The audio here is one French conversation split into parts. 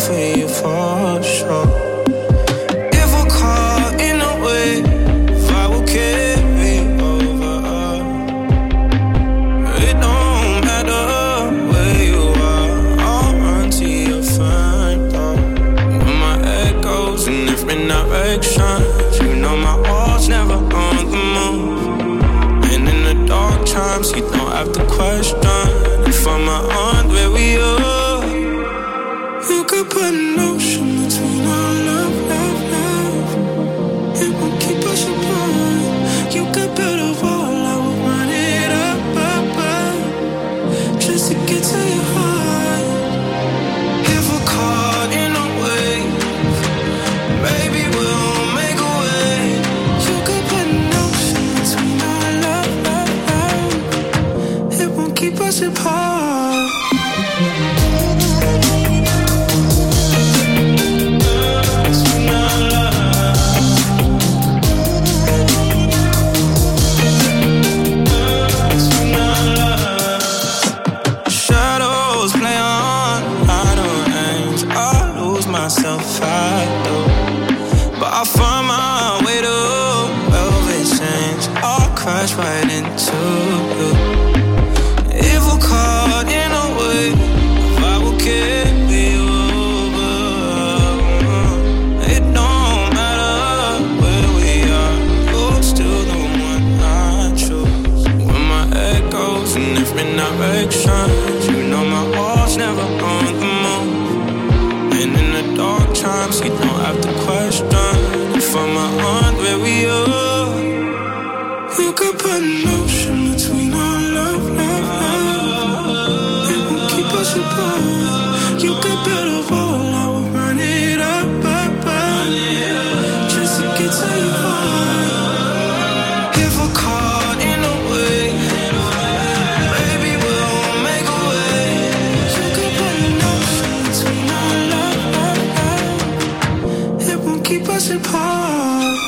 for you for sure. If we're caught in a wave, I will carry over. It don't matter where you are, I'll run to your front door. When my head goes in different directions, you know my heart's never on the move. And in the dark times, you don't have to question if I'm on where we are. You could put an ocean between our love, love, love. It won't keep us apart. You could build a wall, I will run it up, up, up, just to get to your heart. If we're caught in a wave, maybe we'll make a way. You could put an ocean between our love, love, love. It won't keep us apart. Right into you. If we're caught in a wave, I will carry you over. It don't matter where we are, you're still the one I choose. When my head goes in different directions, you know my heart's never on the move. And in the dark times, you don't have to question if I'm on where we are. You could put an ocean between our love, love, love. It won't keep us apart. You could build a wall, I will run it up, up, up, just to get to your heart. If we're caught in a wave, maybe we'll make a way. You could put an ocean between our love, love, love. It won't keep us apart.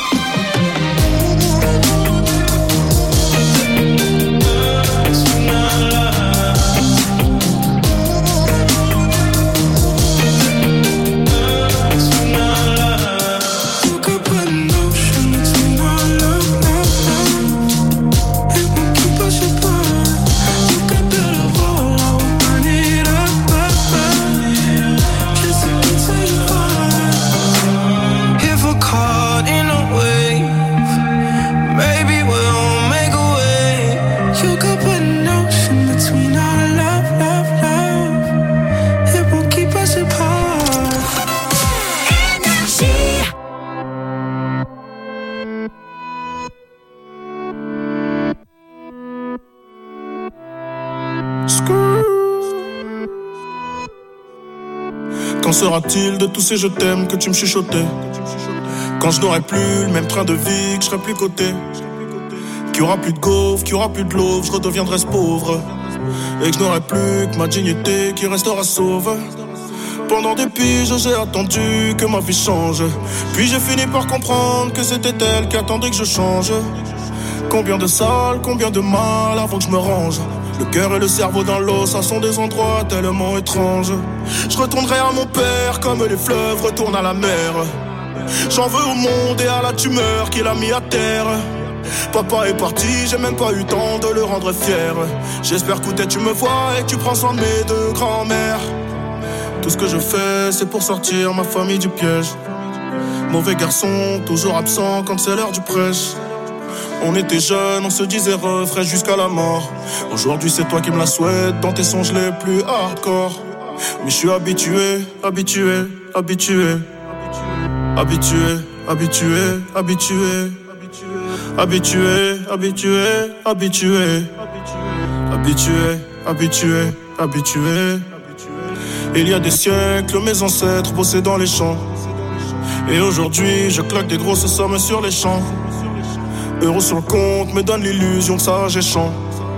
Qu'en sera-t-il de tous ces je t'aime que tu me chuchotais? Quand je n'aurai plus le même train de vie, que je serai plus coté, qu'il y aura plus de gaufres, qu'il y aura plus de l'eau, je redeviendrai pauvre. Et que je n'aurai plus que ma dignité qui restera sauve. Pendant des piges j'ai attendu que ma vie change. Puis j'ai fini par comprendre que c'était elle qui attendait que je change. Combien de salles, combien de mal avant que je me range. Le cœur et le cerveau dans l'eau, ça sont des endroits tellement étranges. Je retournerai à mon père comme les fleuves retournent à la mer. J'en veux au monde et à la tumeur qu'il a mis à terre. Papa est parti, j'ai même pas eu le temps de le rendre fier. J'espère que tu me vois et que tu prends soin de mes deux grands-mères. Tout ce que je fais, c'est pour sortir ma famille du piège. Mauvais garçon, toujours absent quand c'est l'heure du prêche. On était jeunes, on se disait refrain jusqu'à la mort. Aujourd'hui c'est toi qui me la souhaites dans tes songes les plus hardcore. Mais je suis habitué, habitué, habitué. Habitué, habitué, habitué. Habitué, habitué, habitué. Habitué, habitué, habitué. Il y a des siècles, mes ancêtres bossaient dans les champs. Et aujourd'hui, je claque des grosses sommes sur les champs. Euros sur le compte me donne l'illusion que ça j'ai champ.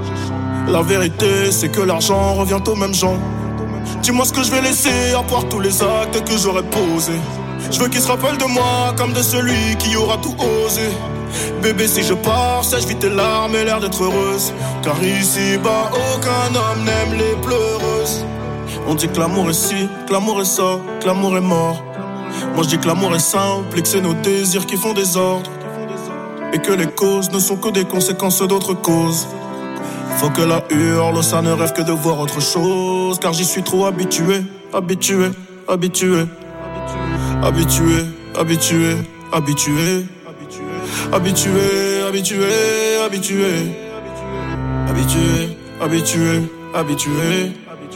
La vérité, c'est que l'argent revient aux mêmes gens. Dis-moi ce que je vais laisser à part tous les actes que j'aurais posés. Je veux qu'ils se rappellent de moi comme de celui qui aura tout osé. Bébé, si je pars, sèche vite tes larmes et l'air d'être heureuse. Car ici-bas, aucun homme n'aime les pleureuses. On dit que l'amour est ci, que l'amour est ça, que l'amour est mort. Moi je dis que l'amour est simple et que c'est nos désirs qui font désordre. Et que les causes ne sont que des conséquences d'autres causes. Faut que la hurle, ça ne rêve que de voir autre chose. Car j'y suis trop habitué, habitué, habitué. Habitué, habitué, habitué. Habitué, habitué, habitué. Habitué, habitué, habitué.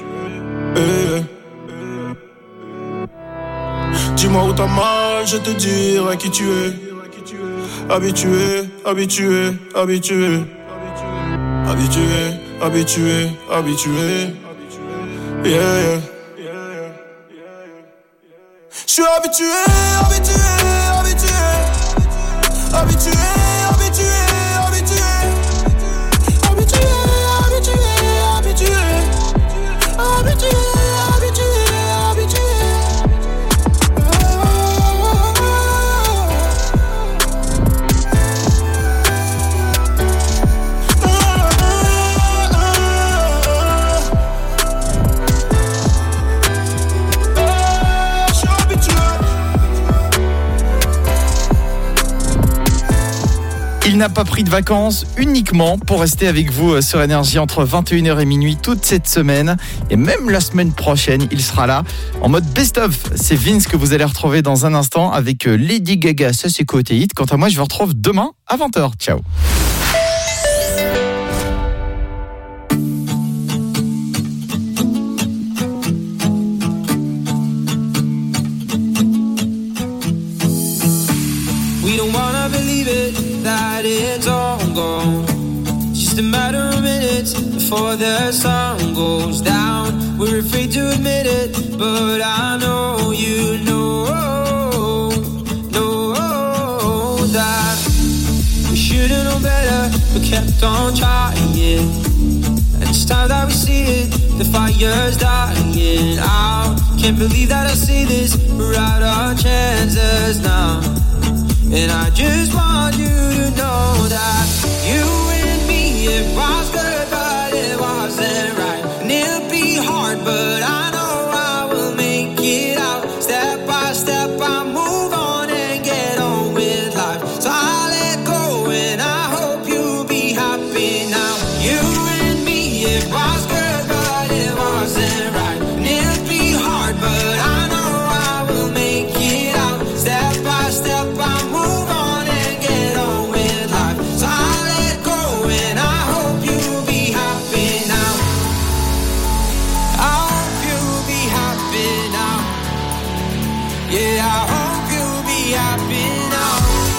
Dis-moi où t'as mal, je te dirai qui tu es. Habitué, habitué, habitué. Habitué, habitué, habitué. Yeah. J'suis habitué, habitué, habitué. Habitué, habitué, habitué. Habitué, habitué, habitué. Habitué, habitué, habitué. Il n'a pas pris de vacances uniquement pour rester avec vous sur Énergie entre 21h et minuit toute cette semaine. Et même la semaine prochaine, il sera là en mode best-of. C'est Vince que vous allez retrouver dans un instant avec Lady Gaga, ça c'est côté hit. Quant à moi, je vous retrouve demain à 20h. Ciao. We don't wanna believe it, that it's all gone. Just a matter of minutes before the sun goes down. We're afraid to admit it, but I know you know that we should've known better, but kept on trying. And it's time that we see it, the fire's dying out. Can't believe that I see this, we're out our chances now. And I just want you to know that you and me, it was good, but it wasn't right. And it'll be hard, but I know I will make it out. Step by step, I move on and get on with life. So I let go and I hope you'll be happy now. You and me, it was good, but it wasn't right. And it'll be hard, but I know I will make it out. Step by step, I move on and get on with life. So I let go and I hope you'll be happy now. I hope you'll be happy now. Yeah, I hope you'll be happy now.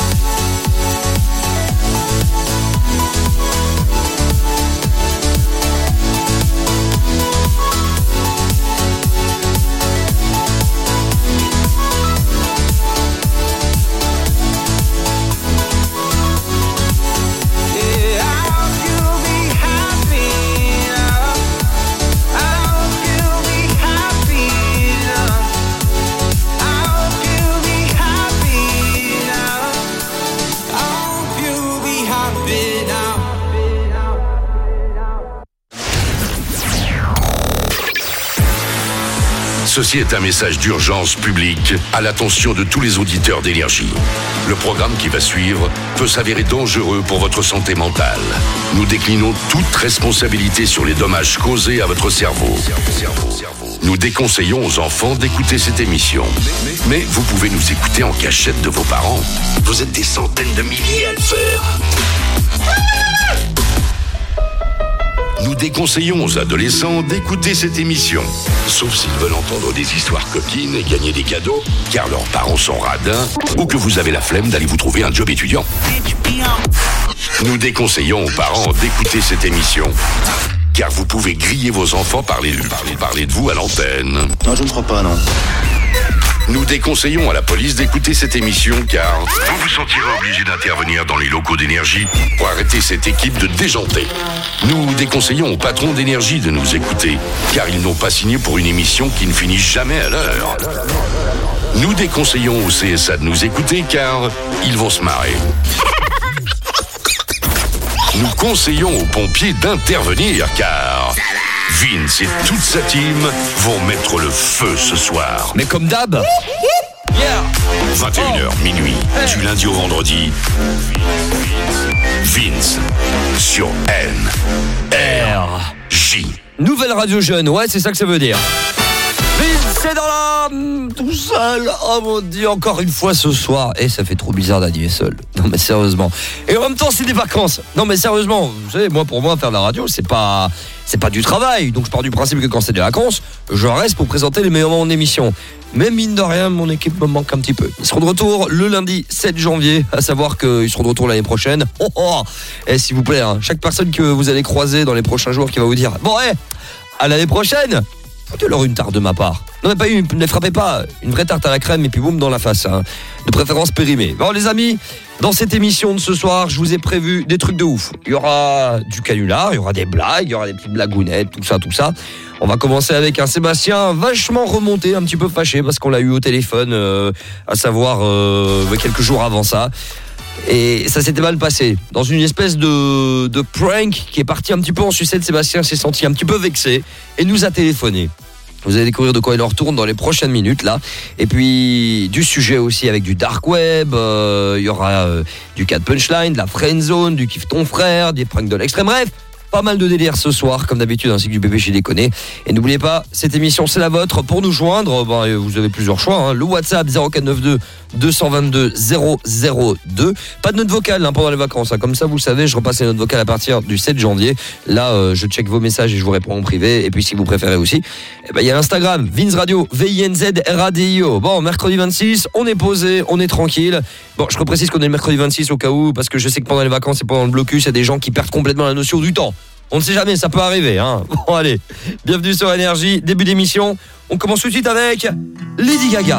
Yeah, I hope you'll be happy now. I hope you'll be happy now. I hope you'll be happy now. I hope you'll be happy now. Ceci est un message d'urgence publique à l'attention de tous les auditeurs d'Énergie. Le programme qui va suivre peut s'avérer dangereux pour votre santé mentale. Nous déclinons toute responsabilité sur les dommages causés à votre cerveau. Nous déconseillons aux enfants d'écouter cette émission. Mais vous pouvez nous écouter en cachette de vos parents. Vous êtes des centaines de milliers à le faire. Nous déconseillons aux adolescents d'écouter cette émission, sauf s'ils veulent entendre des histoires coquines et gagner des cadeaux, car leurs parents sont radins, ou que vous avez la flemme d'aller vous trouver un job étudiant. Nous déconseillons aux parents d'écouter cette émission, car vous pouvez griller vos enfants parler de vous à l'antenne. Non, je ne crois pas, non. Nous déconseillons à la police d'écouter cette émission car vous vous sentirez obligé d'intervenir dans les locaux d'Énergie pour arrêter cette équipe de déjantés. Nous déconseillons aux patrons d'Énergie de nous écouter car ils n'ont pas signé pour une émission qui ne finit jamais à l'heure. Nous déconseillons au CSA de nous écouter car ils vont se marrer. Nous conseillons aux pompiers d'intervenir car Vince et toute sa team vont mettre le feu ce soir. Mais comme d'hab. Yeah. 21h minuit, du lundi au vendredi. Vince sur NRJ. Nouvelle radio jeune, ouais, c'est ça que ça veut dire. Vince, c'est dans la... tout seul. Oh mon Dieu, encore une fois ce soir. Et ça fait trop bizarre d'animer seul. Non mais sérieusement. Et en même temps, c'est des vacances. Non mais sérieusement, vous savez, moi pour moi, faire de la radio, c'est pas du travail. Donc je pars du principe que quand c'est des vacances, je reste pour présenter les meilleurs moments d'émission. Mais mine de rien, mon équipe me manque un petit peu. Ils seront de retour le lundi 7 janvier, à savoir qu'ils seront de retour l'année prochaine. Et s'il vous plaît, hein, chaque personne que vous allez croiser dans les prochains jours qui va vous dire « Bon, à l'année prochaine !» Foutez-leur une tarte de ma part. Non mais pas une, ne les frappez pas. Une vraie tarte à la crème et puis boum dans la face. Hein. De préférence périmée. Bon les amis, dans cette émission de ce soir, je vous ai prévu des trucs de ouf. Il y aura du canular, il y aura des blagues, il y aura des petites blagounettes, tout ça. On va commencer avec un Sébastien vachement remonté, un petit peu fâché parce qu'on l'a eu au téléphone, à savoir quelques jours avant ça. Et ça s'était mal passé. Dans une espèce de prank qui est parti un petit peu en sucette, Sébastien s'est senti un petit peu vexé et nous a téléphoné. Vous allez découvrir de quoi il en retourne dans les prochaines minutes là. Et puis du sujet aussi avec du dark web, il y aura du cas de punchline, de la friend zone, du kiff ton frère, des pranks de l'extrême. Bref, pas mal de délire ce soir, comme d'habitude, ainsi que du bébé chez Déconné. Et n'oubliez pas, cette émission, c'est la vôtre. Pour nous joindre, vous avez plusieurs choix. Hein. Le WhatsApp 0492 222 002. Pas de note vocale pendant les vacances. Hein. Comme ça, vous le savez, je repasse les notes vocales à partir du 7 janvier. Là, je check vos messages et je vous réponds en privé. Et puis, si vous préférez aussi, il y a l'Instagram, Vince Radio, VINZRADIO. Bon, mercredi 26, on est posé, on est tranquille. Bon, je reprécise qu'on est le mercredi 26 au cas où, parce que je sais que pendant les vacances et pendant le blocus, il y a des gens qui perdent complètement la notion du temps. On ne sait jamais, ça peut arriver. Hein. Bon, allez, bienvenue sur NRJ, début d'émission. On commence tout de suite avec Lady Gaga.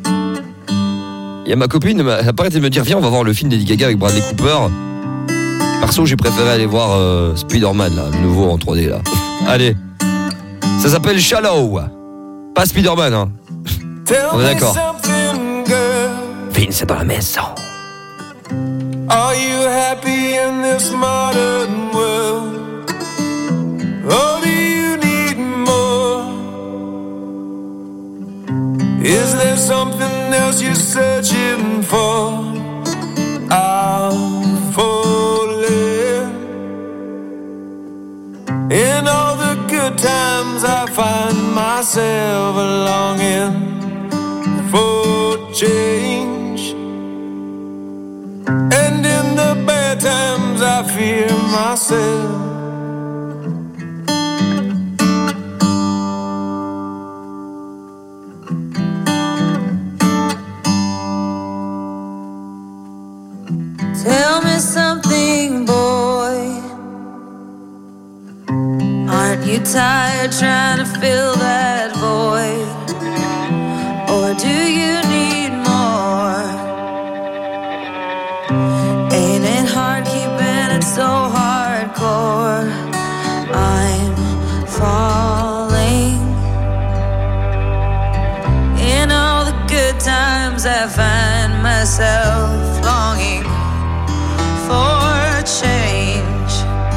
Il y a ma copine, elle n'a pas arrêté de me dire, viens, on va voir le film Lady Gaga avec Bradley Cooper. Perso, j'ai préféré aller voir Spider-Man, là, le nouveau en 3D. Là. Allez, ça s'appelle Shallow. Pas Spider-Man, hein. On est d'accord. Vince, c'est dans la maison. Are you happy in this modern world? Or do you need more? Is there something else you're searching for? I'm falling. In all the good times I find myself longing for change. And in the bad times I fear myself. Tell me something, boy. Aren't you tired trying to fill that void? Or do you need more? Ain't it hard keeping it so hardcore? I'm falling. In all the good times I find myself longing for change.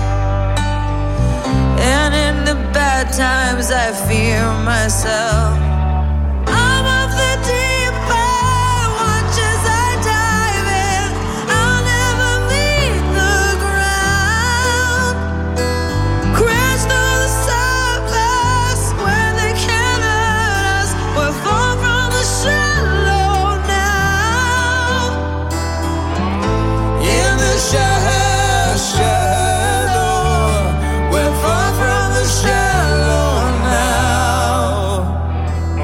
And in the bad times I fear myself. I'm of the deep end, watch as I dive in. I'll never meet the ground. Crash through the surface where they can't hurt us. We're far from the shallow now. In the shallow, we're far from the shallow now.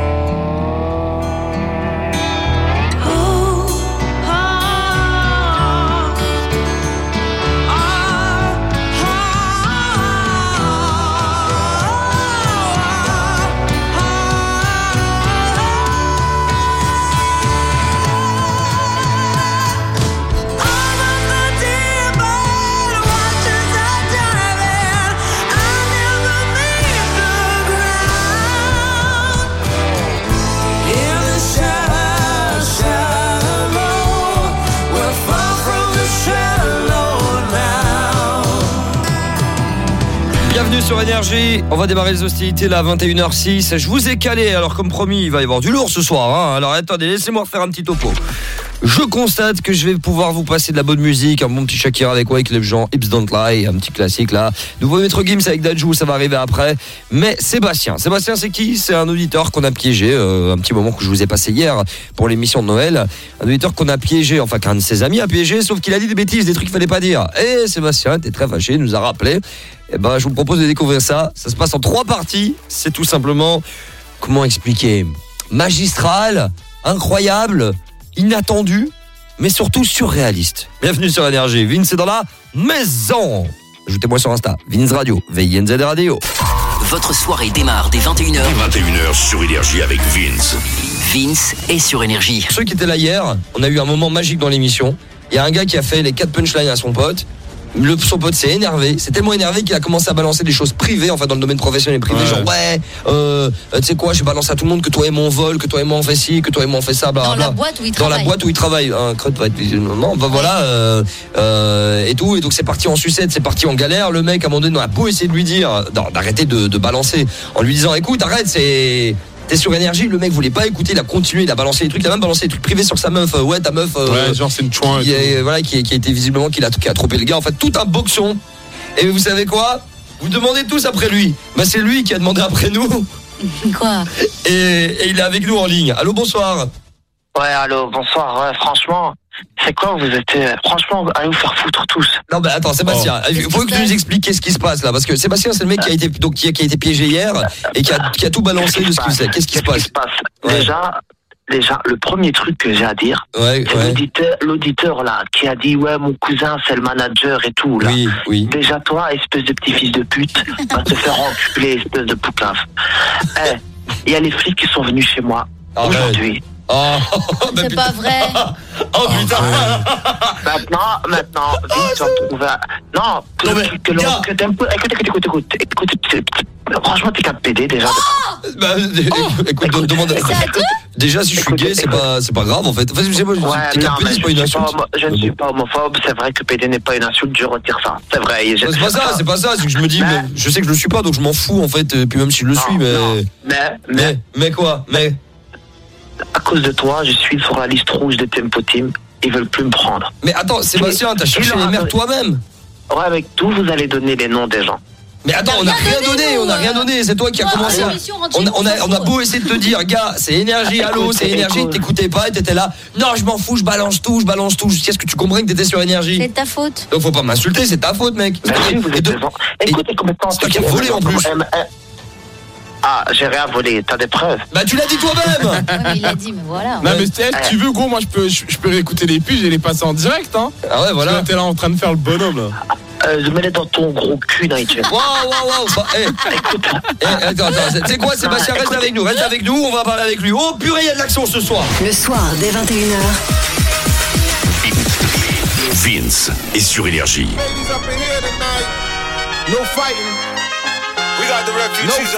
sur Énergie. On va démarrer les hostilités là à 21h06. Je vous ai calé, alors comme promis, il va y avoir du lourd ce soir. Hein. Alors attendez, laissez-moi refaire un petit topo. Je constate que je vais pouvoir vous passer de la bonne musique, un bon petit Shakira avec Wyclef Jean, Hips Don't Lie, un petit classique là. Nouveau Maître Gims avec Dadju, ça va arriver après. Mais Sébastien c'est qui? C'est un auditeur qu'on a piégé, un petit moment que je vous ai passé hier pour l'émission de Noël. Un auditeur qu'on a piégé, enfin qu'un de ses amis a piégé, sauf qu'il a dit des bêtises, des trucs qu'il fallait pas dire. Et Sébastien était très fâché, il nous a rappelé. Et ben je vous propose de découvrir ça. Ça se passe en 3 parties. C'est tout simplement, comment expliquer, magistral, incroyable, inattendu, mais surtout surréaliste. Bienvenue sur Énergie. Vince est dans la maison. Ajoutez-moi sur Insta, Vince Radio, VINZ Radio. Votre soirée démarre dès 21h. 21h sur Énergie avec Vince. Vince est sur Énergie. Ceux qui étaient là hier, on a eu un moment magique dans l'émission. Il y a un gars qui a fait les 4 punchlines à son pote. Son pote s'est énervé, c'est tellement énervé qu'il a commencé à balancer des choses privées, enfin dans le domaine professionnel et privé, genre tu sais quoi, je balance à tout le monde que toi et moi on vole, que toi et moi on fait ci, que toi et moi on fait ça, bla, dans bla. la boîte où il dans travaille. la boîte où il travaille, un creux va être non, bah voilà, et tout, et donc c'est parti en sucette, c'est parti en galère. Le mec à un moment donné on a beau essayer de lui dire d'arrêter de balancer, en lui disant écoute arrête, t'es sur Énergie, le mec voulait pas écouter, il a continué, il a balancé des trucs, il a même balancé des trucs privés sur sa meuf, ouais ta meuf, genre c'est une chouin. qui a été visiblement qui a trompé le gars, en fait tout un boxon. Et vous savez quoi, vous demandez tous après lui, bah c'est lui qui a demandé après nous. Quoi? Et il est avec nous en ligne. Allô, bonsoir. Ouais, allô, bonsoir. Ouais, franchement, c'est quoi vous êtes... Franchement, allez vous faire foutre tous. Non, bah attends, Sébastien, il faut que tu nous expliques qu'est-ce qui se passe là, parce que Sébastien, c'est le mec qui a été piégé hier et qui a tout balancé de ce qu'il sait. Qu'est-ce qui se passe? Ouais. Déjà, le premier truc que j'ai à dire, ouais. l'auditeur là, qui a dit ouais, mon cousin c'est le manager et tout là. Oui. Déjà toi, espèce de petit fils de pute, va te faire enculer, espèce de poucave. Il y a les flics qui sont venus chez moi aujourd'hui. Oh, c'est pas vrai. Oh putain. Maintenant, vite, tu vas trouver. Non, que t'aimes pas. Écoute, franchement, t'es qu'un PD déjà. Écoute, demande. Déjà, si je suis gay, c'est pas grave en fait. Enfin, t'es qu'un PD, c'est pas une insulte. Je ne suis pas homophobe, c'est vrai que PD n'est pas une insulte, je retire ça. C'est vrai. C'est pas ça, c'est que je me dis, je sais que je le suis pas, donc je m'en fous en fait. Et puis même si je le suis, mais quoi? À cause de toi, je suis sur la liste rouge de Tempo Team. Ils veulent plus me prendre. Mais attends, Sébastien, t'as cherché les mères toi-même? Ouais, avec tout, vous allez donner les noms des gens. Mais attends, on n'a rien donné, c'est toi qui as commencé à... On a beau essayer de te dire, gars, c'est Énergie, allô, c'est Énergie, t'écoutais pas et t'étais là, non, je m'en fous, je balance tout, jusqu'à ce que tu comprennes que t'étais sur Énergie. C'est ta faute. Donc faut pas m'insulter, c'est ta faute, mec. Écoutez, c'est toi qui as volé en plus. Ah, j'ai rien volé, t'as des preuves? Bah tu l'as dit toi-même. Ouais, mais il l'a dit, mais voilà. Non mais tu veux gros, moi je peux réécouter les piges et les passer en direct hein. Ah ouais voilà. T'es là en train de faire le bonhomme là. Je mets-les dans ton gros cul dans les tuyaux. Waouh. Attends, tu sais quoi Sébastien, reste avec nous, on va parler avec lui. Oh purée, il y a de l'action ce soir. Le soir dès 21h. Vince est sur Énergie. No fighting. We got the refugees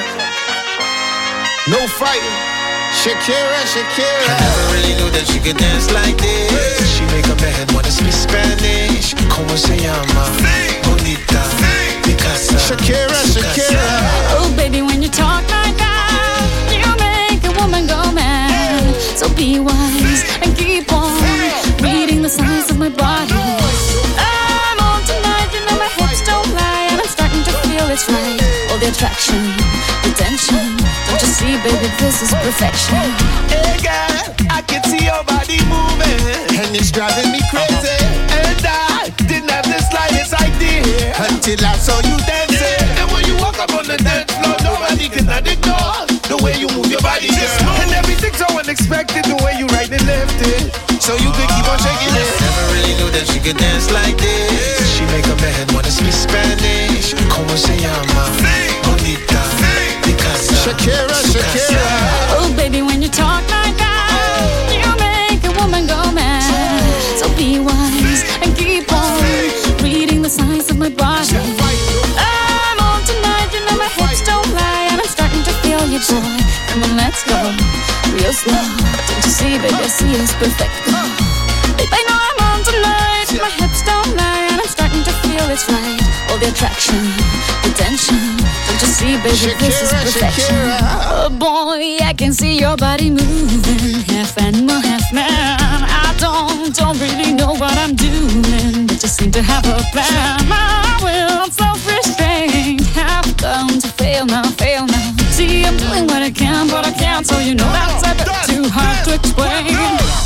No fighting. Shakira. I never really knew that she could dance like this. She make a man wanna speak Spanish. Como se llama? Bonita. Picasa. Shakira. Oh baby, when you talk like that, you make a woman go mad. So be wise and keep on reading the signs of my body. I'm on tonight, you know my hips don't lie, and I'm starting to feel it's right. All the attraction, the tension. Don't you see, baby, this is perfection. Hey girl, I can see your body moving, and it's driving me crazy. And I didn't have the slightest idea until I saw you dancing. And when you walk up on the dance floor, nobody can ignore the way you move your body, girl. And everything's so unexpected, the way you right and left it. So you could keep on shaking it. Never really knew that she could dance like this. She make a man wanna speak Spanish. Como se llama? Bonita. Picasa. Shakira. Oh baby, when you talk like that, you make a woman go mad. So be wise and keep on reading the signs of my body. I'm on tonight, you know my hips don't lie, and I'm starting to feel you, boy. Come on, let's go real slow. Don't you see, baby, I see it's perfect. Babe, I know I'm on tonight, my hips don't lie, and I'm starting to feel it's right. All the attraction, the tension. Don't you see, baby, this is perfection. Oh boy, I can see your body moving, half animal, half man. I don't really know what I'm doing, but just seem to have a plan. My will, self-restraint, have come to fail now. See, I'm doing what I can, but I can't, so you know that's a bit too hard to explain.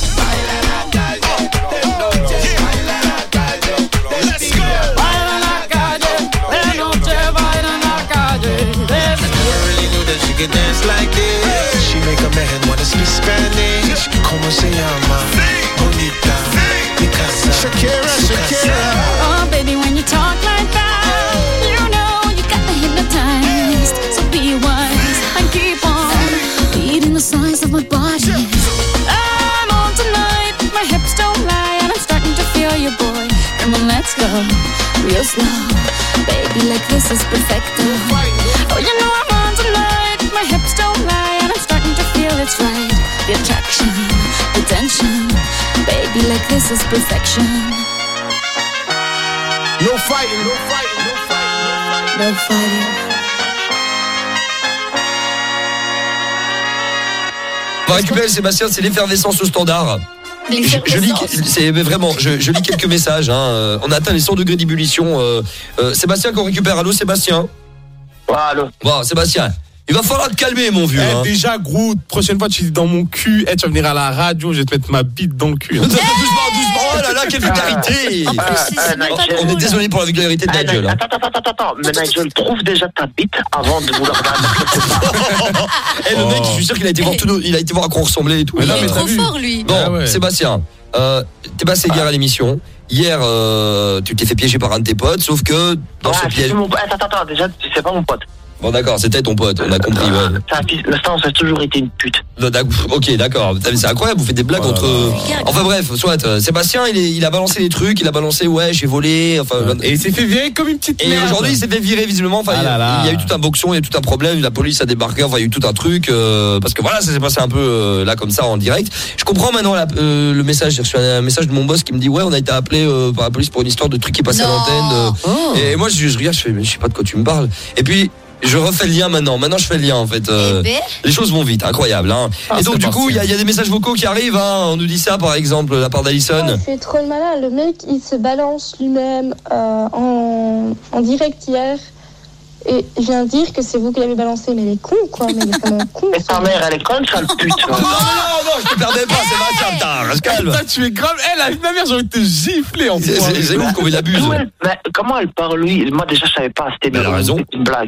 She can dance like this. She make a man wanna speak Spanish. Como se llama? Bonita, Picasa, Shakira. Oh, baby, when you talk like that, you know you got me hypnotized. So be wise and keep on beating the size of my body. I'm on tonight, my hips don't lie, and I'm starting to feel you, boy. Come on, let's go, real slow. Baby, like this is perfecto. Oh, you know I'm on tonight, my hips don't lie, and I'm starting to feel it's right. The attraction, the tension. Baby, like this is perfection. No fighting, no fighting, no fighting, no fighting. On va récupérer Sébastien, c'est l'effervescence au standard. Je lis quelques messages. On a atteint les 100 degrés d'ébullition. Sébastien qu'on récupère. Allô Sébastien. Allô. Bon, Sébastien, il va falloir te calmer mon vieux. Déjà gros, prochaine fois tu es dans mon cul, tu vas venir à la radio, je vais te mettre ma bite dans le cul. Doucement, oh là là, quelle vulgarité. On est désolé pour la vulgarité de Nigel. Attends, mais Nigel, trouve déjà ta bite avant de vouloir le mec, je suis sûr qu'il a été voir il a été voir à quoi on ressemblait et tout. Il est trop fort lui. Bon, Sébastien, t'es passé hier à l'émission. Hier, tu t'es fait piéger par un de tes potes, sauf que dans ce piège. Attends, déjà, c'est pas mon pote. Bon d'accord, c'était ton pote, on a compris. L'instant, ça a toujours été une pute. Ok, d'accord. C'est incroyable, vous faites des blagues entre. Enfin bref, soit Sébastien, il a balancé des trucs, il a balancé j'ai volé. Enfin. Et il s'est fait virer comme une petite. Et aujourd'hui, il s'est fait virer visiblement. Enfin, il y a eu tout un boxon, il y a eu tout un problème. La police a débarqué. Enfin, il y a eu tout un truc parce que voilà, ça s'est passé un peu là comme ça en direct. Je comprends maintenant le message. J'ai reçu un message de mon boss qui me dit on a été appelé par la police pour une histoire de truc qui passait à l'antenne. Et moi, je regarde, je fais mais je sais pas de quoi tu me parles. Et puis. Je refais le lien maintenant je fais le lien en fait. Les choses vont vite, incroyable. Et donc du coup il y a des messages vocaux qui arrivent. On nous dit ça par exemple de la part d'Alison. Il fait trop le malin, le mec il se balance lui-même en direct hier. Et je viens de dire que c'est vous qui l'avez balancé, mais il est con quoi, mais il est vraiment con. Et ta mère elle est conne, sale pute. Non, je te perdais pas, c'est Sébastien, reste calme. Tu es grave, ma mère j'ai envie de te gifler en fait. C'est ouf comme il abuse. Mais comment elle parle lui? Moi déjà je savais pas, c'était une blague.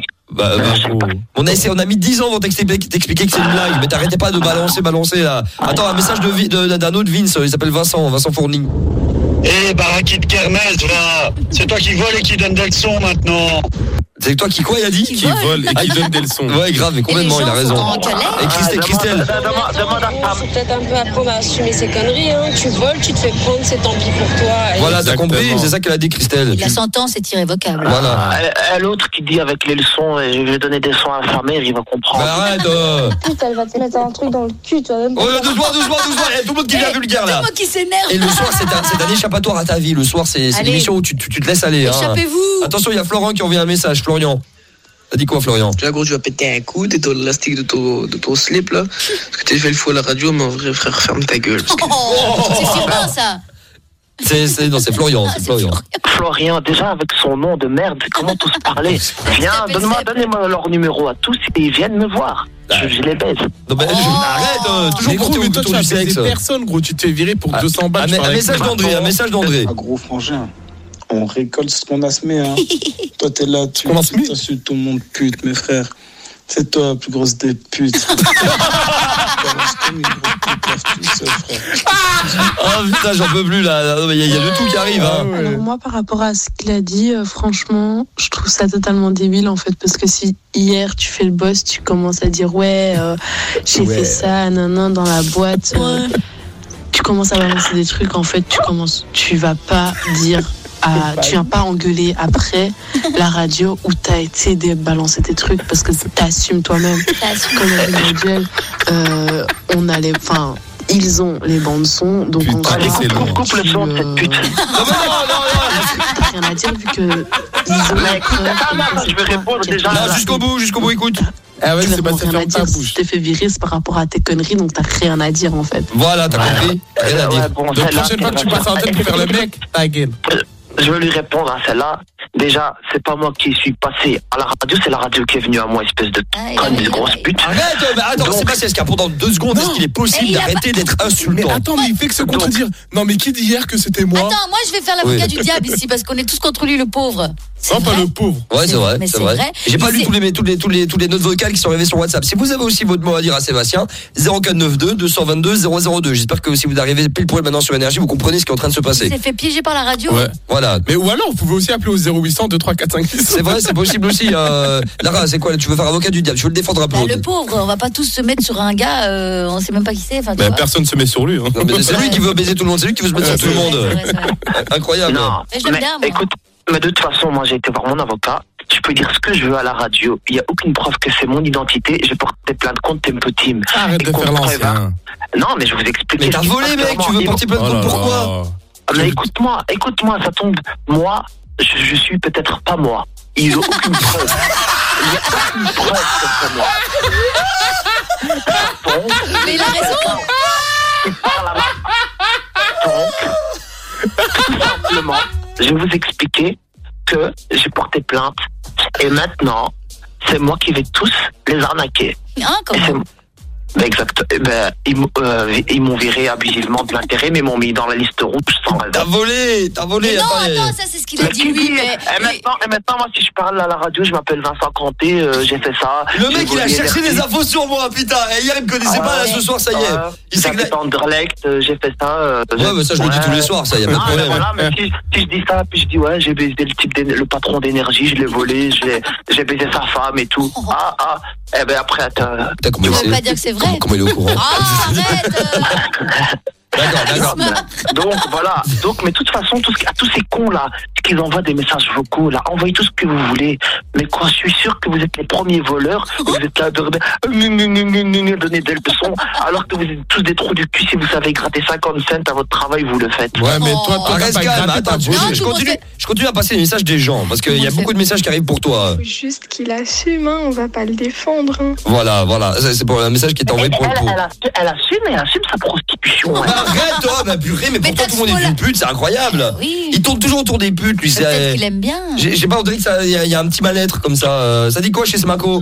On a mis 10 ans pour t'expliquer que c'est une blague, mais t'arrêtais pas de balancer là. Attends, un message d'un autre Vince, il s'appelle Vincent Fournier. Baraki de Kermesse, là, c'est toi qui vole et qui donne des leçons maintenant. C'est toi qui quoi, il a dit? Qui vole et qui donne des leçons. Ouais, grave, mais complètement, il a raison. Et Christelle. Demande à c'est peut-être un peu apprendre à assumer ses conneries. Tu voles, tu te fais prendre, c'est tant pis pour toi. Voilà, t'as compris, c'est ça qu'elle a dit, Christelle. La sentence est irrévocable. Voilà. L'autre qui dit avec les leçons, je vais donner des leçons à sa mère, il va comprendre. Bah arrête. Putain, elle va te mettre un truc dans le cul, toi-même. Oh, doucement. Il y a tout le monde qui devient vulgaire là. Tout le monde qui s'énerve. Et le soir, c'est un échappatoire à ta vie. Le soir, c'est l'émission où tu te laisses aller. Échappez-vous. Attention, il y a Florent qui envoie un message. Florian. T'as dit quoi, Florian? Là, gros, tu vas péter un coup, t'es dans l'élastique de ton slip, là. Parce que t'es fait le fou à la radio, mais en vrai, frère, ferme ta gueule. Parce que... C'est sûrement ça. C'est Florian. Florian, déjà avec son nom de merde, comment tous parler? Viens, donnez-moi leur numéro à tous et ils viennent me voir. Je les baise. Non, mais arrête, toujours pour mais toi, autour du sexe. Personne, gros, tu te fais virer pour 200 balles. Un message d'André. Gros frangin. On récolte ce qu'on a semé, hein. Toi, t'es là, tu insultes tout le monde pute, mes frères. C'est toi la plus grosse des putes. Oh putain, j'en peux plus là. Il y a de tout qui arrive. Alors moi, par rapport à ce qu'il a dit, franchement, je trouve ça totalement débile en fait, parce que si hier tu fais le boss, tu commences à dire j'ai fait ça, dans la boîte. Tu commences à balancer des trucs, en fait, tu vas pas dire. Tu viens pas engueuler après la radio où t'as été balancer tes trucs parce que t'assumes toi-même. Comme avec Nigel, ils ont les bandes son, donc on coupe le son de cette pute. Non, rien à dire vu que. Mais écoute, attends, je vais répondre déjà. Non, jusqu'au bout, écoute. Ah ouais, Tu c'est pas ça, rien à ferme ta dire. bouche. Tu t'es fait virer, c'est par rapport à tes conneries, donc t'as rien à dire en fait. Voilà, t'as compris. Rien à dire. Ouais, bon, Donc, celle-là, prochaine fois que tu passes en tête pour faire le mec, ta gueule. je veux lui répondre à celle-là. Déjà, c'est pas moi qui suis passé à la radio, c'est la radio qui est venue à moi, espèce de conne de grosse pute. Arrête, attends, Donc- Sébastien Esca, pendant 2 secondes, est-ce qu'il est possible d'arrêter d'être Mais insultant? attends, mais il fait que se contredire. Non, mais qui dit hier que c'était moi? Attends, moi je vais faire l'avocat Oui. du diable ici parce qu'on est tous contre lui, le pauvre. C'est Non, pas vrai. le pauvre. Ouais, c'est vrai, Mais c'est c'est vrai. vrai. J'ai pas Il lu s'est- tous les notes vocales qui sont arrivées sur WhatsApp. Si vous avez aussi votre mot à dire à Sébastien, 0492 222 002. J'espère que si vous arrivez pile poil maintenant sur Énergie, vous comprenez ce qui est en train de se Il passer. s'est fait piéger par la radio. Ouais. Voilà. Mais ou alors, vous pouvez aussi appeler au 0800 23 4 5 6. C'est vrai, c'est possible aussi. Lara, c'est quoi? Tu veux faire avocat du diable? Tu veux le défendre un peu? Bah, le pauvre, on va pas tous se mettre sur un gars, on sait même pas qui c'est. Enfin, tu Mais vois. personne se met sur lui. Hein. Non, mais c'est lui qui veut baiser tout le monde, c'est lui qui veut se mettre sur tout le monde. C'est vrai. Incroyable. Non, Mais je l'aime mais bien, moi. écoute, mais de toute façon, moi j'ai été voir mon avocat. Je peux dire ce que je veux à la radio. Il n'y a aucune preuve que c'est mon identité. J'ai porté plainte contre Tempo Team. Arrête Et de contre faire Preva. l'ancien. Non, mais je vous explique. Mais t'as volé, mec, tu veux porter plainte Oh là contre pourquoi? là. Mais écoute-moi, ça tombe. Moi, je suis peut-être pas moi. Il n'y a aucune preuve. Il n'y a aucune preuve que c'est moi. Mais il a raison. Il parle à ma- Donc, tout simplement, je vais vous expliquer que j'ai porté plainte et maintenant, c'est moi qui vais tous les arnaquer. Hein, comment? Ben exact. Ils m'ont viré abusivement de l'intérêt, mais ils m'ont mis dans la liste rouge sans raison. T'as volé. Mais non, attends, ça c'est ce qu'il a dit lui. Mais Et maintenant, moi, si je parle à la radio, je m'appelle Vincent Canté, j'ai fait ça. Le J'ai mec, il a volé cherché des des infos sur moi, putain. Et hier, il me connaissait pas, là, ce soir, ça y est. Il sait que. J'habite en Anderlecht, j'ai fait ça. Ouais, mais ça, je le dis tous les soirs, ça, y a pas de Non, problème. mais voilà, mais si je dis ça, puis je dis, ouais, j'ai baisé le patron d'énergie, je l'ai volé, j'ai baisé sa femme et tout. Eh ben après, Putain, comment tu il veux sait? pas dire que c'est vrai? Comment il est au courant? Ah, arrête. D'accord. Donc voilà. Donc, mais de toute façon, à tous ces cons là, qu'ils envoient des messages vocaux là, envoyez tout ce que vous voulez. Mais quoi, je suis sûr que vous êtes les premiers voleurs. Vous êtes là à donner des leçons, alors que vous êtes tous des trous du cul. Si vous savez gratter 50 cents à votre travail, vous le faites. Ouais, mais toi, Reste calme, attends, je continue à passer les messages des gens, parce qu'il y a beaucoup de messages qui arrivent pour toi. Faut juste qu'il assume, hein, on va pas le défendre. Hein. Voilà, c'est pour un message qui est envoyé pour. Elle assume sa prostitution. Hein. Arrête, toi, ma purée, mais pourquoi tout le monde est une pute, c'est incroyable. Oui. Il tourne toujours autour des putes, lui. Peut-être qu'il aime bien. Je sais pas, on dirait qu'il y a un petit mal-être comme ça. Ça dit quoi chez Smako?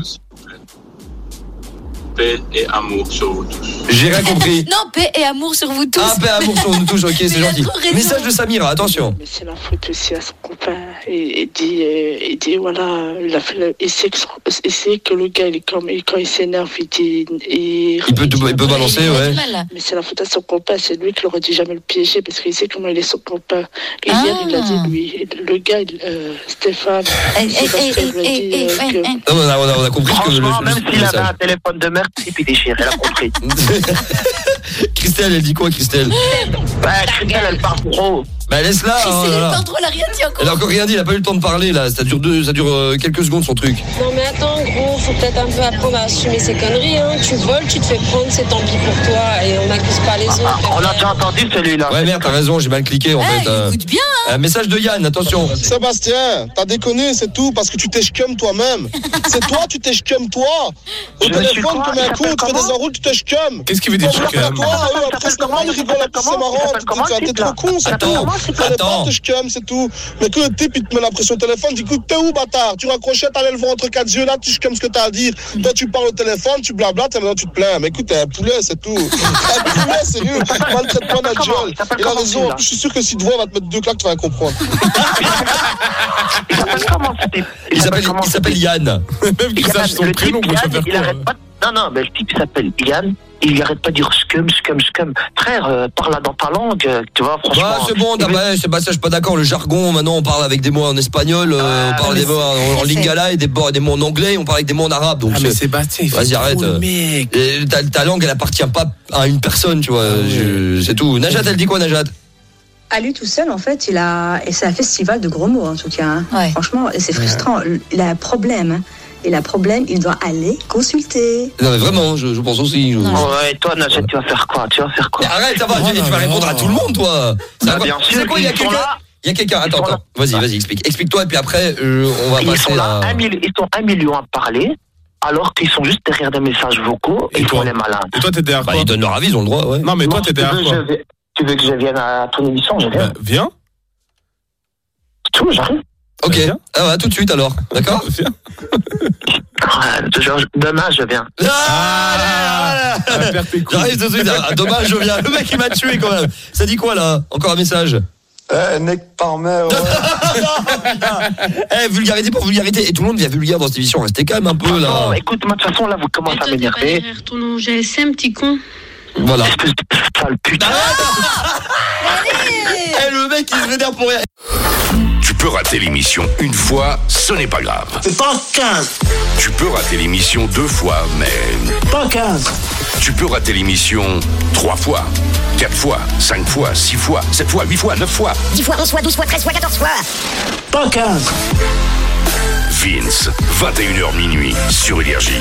Paix et amour sur vous tous. J'ai rien compris. Non, paix et amour sur vous tous. Ah, paix et amour sur vous tous, ok, c'est gentil. Message de Samira, attention. Mais c'est la faute aussi à son copain. Et il dit voilà, il sait que le gars, quand il s'énerve, il peut balancer, ouais. Mais c'est la faute à son copain, c'est lui qui l'aurait dit jamais le piéger parce qu'il sait comment il est son copain. Et hier, il l'a dit, lui. Et le gars, Stéphane, on a compris que franchement, même s'il avait un téléphone de merde, il peut déchirer, elle a compris. Christelle, elle dit quoi, Christelle? Christelle, elle parle trop. Bah laisse-la. Christelle, elle parle trop, elle a rien dit encore. Elle a encore rien dit, elle a pas eu le temps de parler là. Ça dure quelques secondes son truc. Non mais attends gros, faut peut-être un peu apprendre à assumer ses conneries. Hein. Tu voles, tu te fais prendre, c'est tant pis pour toi et on n'accuse pas les autres. On a déjà entendu celui-là. Ouais merde, t'as raison, j'ai mal cliqué en fait. Écoute bien. Un message de Yann, attention. Sébastien, t'as déconné, c'est tout, parce que tu t'échecums toi-même. C'est toi, tu t'échecums toi. Au téléphone, comme un con, tu fais des enroules, tu t'échecums. Qu'est-ce qu'il veut dire t'échecums? Toi, après, c'est normal, ils rigolent, c'est marrant. T'es trop con, c'est tout. Attends. C'est tout. Mais que le type il te met la pression au téléphone, dit écoute, t'es où bâtard? Tu raccrochais, t'allais le voir entre quatre yeux là, tu comme ce que t'as à dire. Toi tu parles au téléphone, tu blablates et maintenant tu te plains. Mais écoute, t'es un poulet, c'est tout. Un poulet, sérieux. Maltraite-moi notre gueule. Il a raison. En plus, je suis sûr que si tu te vois, on va te mettre 2 claques, tu vas comprendre. Il s'appelle Yann. Même qu'il sache son prénom, moi je vais faire quoi? Non, mais le type il s'appelle Yann. Il n'arrête pas de dire scum. Frère, parle dans ta langue, tu vois, franchement. Bah, c'est bon, je suis pas d'accord. Le jargon, maintenant, on parle avec des mots en espagnol, on parle des mots en lingala et des mots en anglais, on parle avec des mots en arabe. Donc, mais Sébastien, vas-y, arrête. Ta langue, elle appartient pas à une personne, tu vois. C'est tout. Najat, elle dit quoi, Najat? À lui tout seul, en fait, et c'est un festival de gros mots, en tout cas. Hein. Ouais. Franchement, c'est frustrant. Il a un problème. Hein. Il a un problème, il doit aller consulter. Non mais vraiment, je pense aussi. Ouais, toi Najat, tu vas faire quoi? Mais arrête, ça va, tu vas répondre à tout le monde, toi. Bien sûr, il y a quelqu'un. Il y a quelqu'un. Attends. Vas-y, explique. Explique-toi et puis après, on va passer à. Ils sont 1 million à parler, alors qu'ils sont juste derrière des messages vocaux et ils font les malins. Et toi, t'es derrière quoi? Ils donnent leur avis, ils ont le droit, ouais. Non, mais toi, t'es derrière quoi? Tu veux que je vienne à ton émission? Je viens. Viens. Tout, j'arrive. Ok. Ah ouais, tout de suite alors. D'accord. Demain, je viens. J'arrive tout de suite. Dommage, je viens. Le mec, il m'a tué quand même. Ça dit quoi là? Encore un message. Nick Palmer. Vulgarité pour vulgarité. Et tout le monde devient vulgaire dans cette émission. Restez quand même un peu là. Non, écoute, moi de toute façon, là, vous commencez à m'énerver. Ton nom GSM, petit con. Voilà. Sale putain. Le mec, il se vénère pour rien. Tu peux rater l'émission une fois, ce n'est pas grave. C'est pas 15. Tu peux rater l'émission 2 fois, mais... Pas 15. Tu peux rater l'émission 3 fois, 4 fois, 5 fois, 6 fois, 7 fois, 8 fois, 9 fois. 10 fois, 11 fois, 12 fois, 13 fois, 14 fois. Pas 15. Vince, 21h minuit, sur Énergie.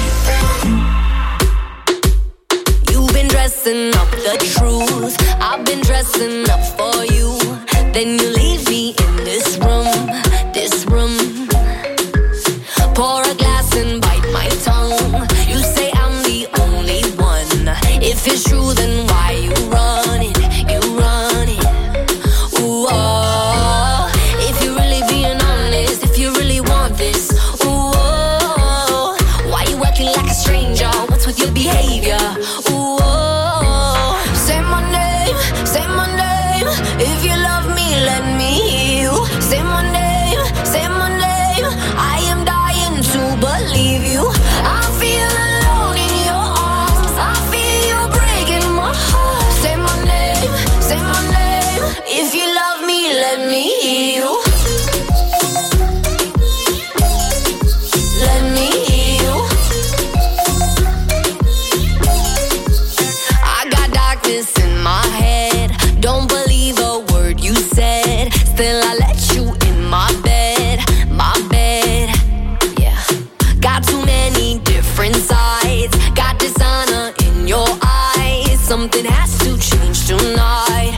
You've been dressing up the truth. I've been dressing up for you. Then you leave me in this room. Pour a glass and bite my tongue. You say I'm the only one. If it's true, then why you run it? Ooh, oh. If you're really being honest, if you really want this, ooh, oh. Why you acting like a stranger? What's with your behavior? Ooh, oh. Say my name. If you love me, let me hear you. Say my name. I am dying to believe you. I feel alone in your arms. I feel you breaking my heart. Say my name. If you love me, let me hear you. Let me hear you. I got darkness in my head. Don't believe a word you said. Still I let you in my bed. Yeah. Got too many different sides. Got dishonor in your eyes. Something has to change tonight.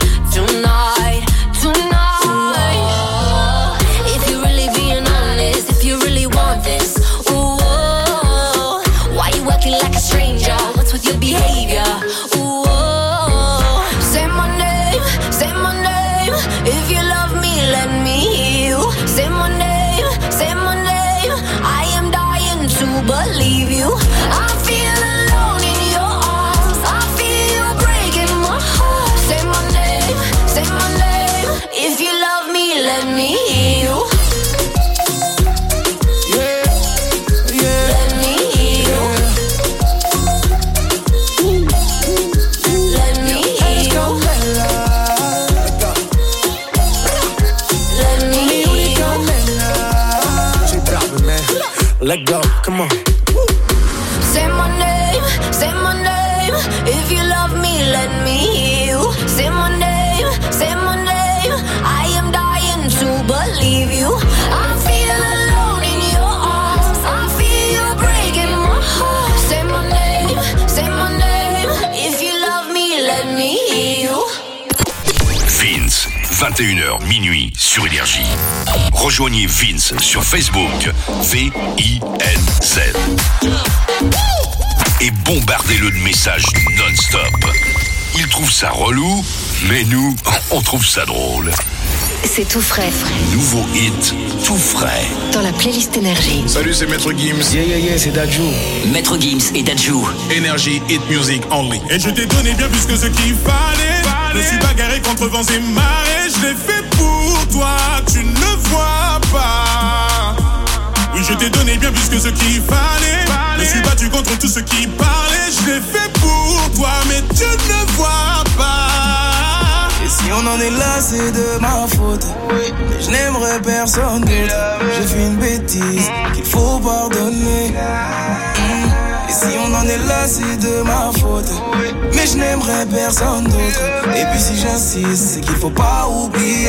Ooh, if you're really being honest, if you really want this, ooh, why you acting like a stranger? What's with your behavior? Ooh, say my name. If you love me, let me hear you. Say my name. I am dying to believe you. I feel alone in your arms. I feel you breaking my heart. Say my name. If you love me, let me hear you. Let me hear you. Let me hear you. Let me hear you. Let go, come on. Say my name. If you love me, let me hear you. Say my name. I am dying to believe you. I feel alone in your arms. I feel you breaking my heart. Say my name. If you love me, let me hear you. Vince, 21h minuit, sur Énergie. Rejoignez Vince sur Facebook, VINZ. Et bombardez-le de messages non-stop. Il trouve ça relou, mais nous, on trouve ça drôle. C'est tout frais. Nouveau hit, tout frais. Dans la playlist Énergie. Salut, c'est Maître Gims. Yeah, c'est Dadju. Maître Gims et Dadju. Énergie, hit music only. Et je t'ai donné bien plus que ce qu'il fallait. Je me suis bagarré contre vents et marées. Je l'ai fait pour toi, tu ne vois pas. Oui, je t'ai donné bien plus que ce qu'il fallait. Je me suis battu contre tout ce qui parlait. Je l'ai fait pour toi, mais tu ne vois pas. Et si on en est là, c'est de ma faute. Mais je n'aimerais personne d'autre. J'ai fait une bêtise qu'il faut pardonner. Et si on en est là, c'est de ma faute. Mais je n'aimerais personne d'autre. Et puis si j'insiste, c'est qu'il faut pas oublier.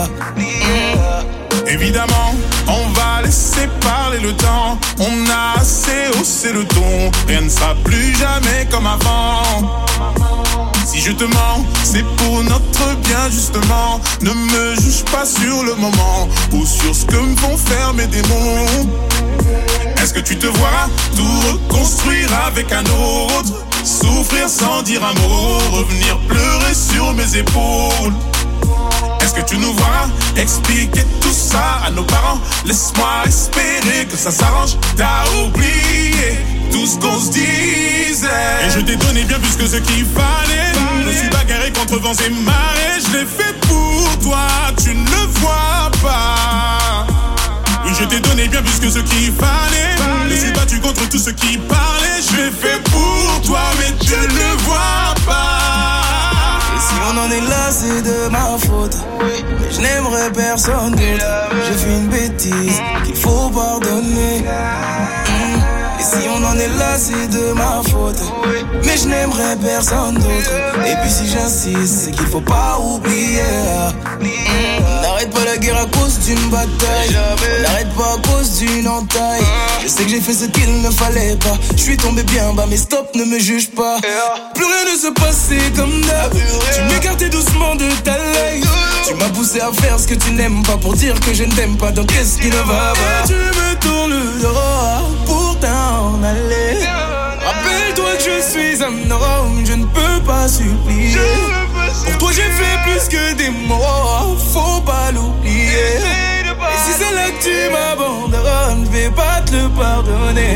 Évidemment, on va laisser parler le temps. On a assez haussé le ton. Rien ne sera plus jamais comme avant. Si je te mens, c'est pour notre bien justement. Ne me juge pas sur le moment ou sur ce que me font faire mes démons. Est-ce que tu te vois tout reconstruire avec un autre? Souffrir sans dire un mot, revenir pleurer sur mes épaules. Est-ce que tu nous vois expliquer tout ça à nos parents? Laisse-moi espérer que ça s'arrange. T'as oublié tout ce qu'on se disait. Et je t'ai donné bien plus que ce qu'il fallait. Je me suis bagarré contre vents et marées. Je l'ai fait pour toi, tu ne le vois pas. Oui, je t'ai donné bien plus que ce qu'il fallait. Je me suis battu contre tout ce qui parlait. Je l'ai fait pour toi, mais tu ne le vois pas. Et si on en est là, c'est de ma faute. Mais je n'aimerais personne d'autre. J'ai fait une bêtise qu'il faut pardonner. Et si on en est là, c'est de ma faute. Mais je n'aimerais personne d'autre. Et puis si j'insiste, c'est qu'il faut pas oublier. On n'arrête pas la guerre à cause d'une bataille. On n'arrête pas à cause d'une entaille. Je sais que j'ai fait ce qu'il ne fallait pas. Je suis tombé bien bas, mais stop, ne me juge pas. Plus rien ne se passait comme d'hab. Tu m'écartais doucement de ta life. Tu m'as poussé à faire ce que tu n'aimes pas pour dire que je ne t'aime pas. Donc qu'est-ce qui ne va pas? Tu me tournes le dos pour t'en aller. Rappelle-toi que je suis un homme, je ne peux pas supplier. Pour toi j'ai fait plus que des mots, faut pas l'oublier. Et si c'est là que tu m'abandonnes, je vais pas te le pardonner.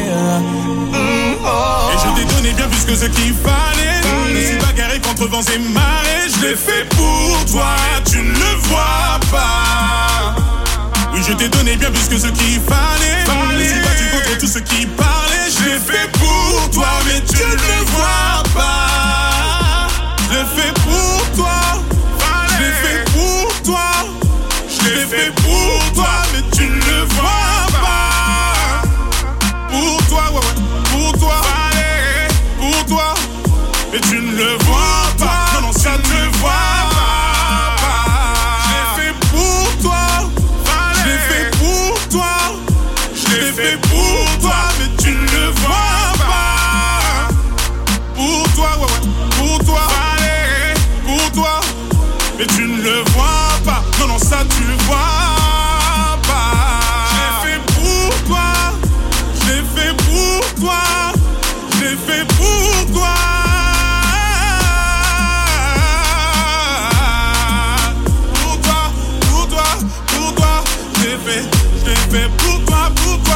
Et je t'ai donné bien plus que ce qu'il fallait. Je me suis bagarré contre vents et marées. Je l'ai fait pour toi, tu ne le vois pas. Oui, je t'ai donné bien plus que ce qu'il fallait. Je me suis battu contre tout ce qui parlait. Je l'ai fait pour toi, mais tu ne le vois pas. Je l'ai fait pour toi. Je l'ai fait pour toi. Je l'ai fait pour toi, mais tu ne le vois pas. Pour toi, ouais, ouais, pour toi. Pour toi, mais tu ne le vois pas. Non, non, ça ne le voit pas. Je l'ai fait pour toi. Je l'ai fait pour toi. Je l'ai fait pour toi, mais tu ne le vois pas. Pour toi, ouais, ouais, pour toi. Pour toi, mais tu ne le vois pas. Non, non, ça tu le vois pas. Je l'ai fait pour toi. Je l'ai fait pour toi. Je l'ai fait pour toi. Pour toi, pour toi, pour toi. Je l'ai fait pour toi, pour toi.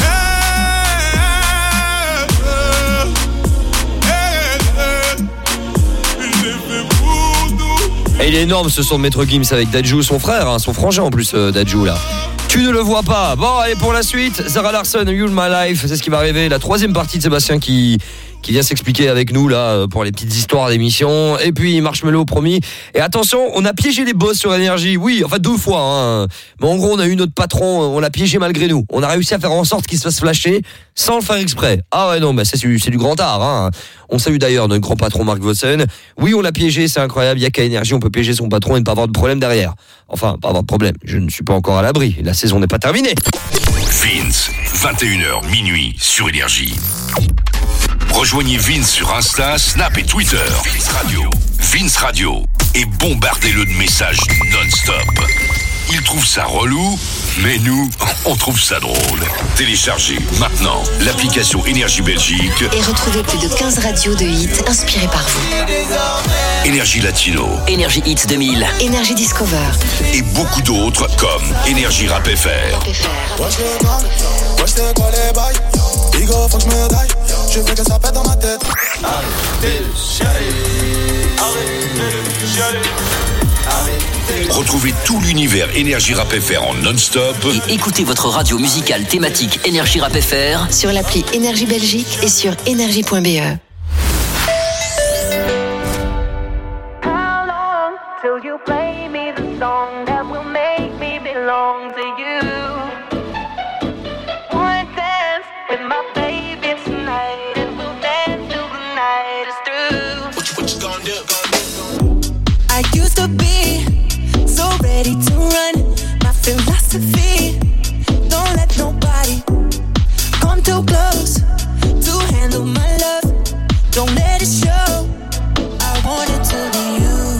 Et il est énorme ce son de Maître Gims avec Dadju, son frère, hein, son frangin en plus, Dadju là. Tu ne le vois pas. Bon, allez, pour la suite, Zara Larsson, You're My Life, c'est ce qui va arriver. La troisième partie de Sébastien qui vient s'expliquer avec nous là pour les petites histoires d'émission. Et puis Marshmello, promis. Et attention, on a piégé les boss sur Énergie. Oui, enfin 2 fois. Hein. Mais en gros, on a eu notre patron, on l'a piégé malgré nous. On a réussi à faire en sorte qu'il se fasse flasher sans le faire exprès. Ah ouais, non, bah c'est du grand art. Hein. On salue d'ailleurs notre grand patron Marc Vossen. Oui, on l'a piégé, c'est incroyable. Il y a qu'à Énergie, on peut piéger son patron et ne pas avoir de problème derrière. Enfin, pas avoir de problème. Je ne suis pas encore à l'abri. La saison n'est pas terminée. Vince, 21h minuit sur Énergie. Rejoignez Vince sur Insta, Snap et Twitter. Vince Radio. Vince Radio. Et bombardez-le de messages non-stop. Il trouve ça relou, mais nous, on trouve ça drôle. Téléchargez maintenant l'application Énergie Belgique. Et retrouvez plus de 15 radios de hits inspirés par vous. Énergie Latino. Énergie Hits 2000. Énergie Discover. Et beaucoup d'autres comme Énergie Rap FR. Je veux que ça pète dans ma tête. Retrouvez tout l'univers Énergie Rap FR en non-stop. Et écoutez votre radio musicale thématique Énergie Rap FR sur l'appli Énergie Belgique et sur énergie.be. Till you play me the song that will make me belong to you. Wanna dance with my baby tonight, and we'll dance till the night is through. What you gonna do? I used to be so ready to run. My philosophy, don't let nobody come too close to handle my love. Don't let it show. I want it to be you.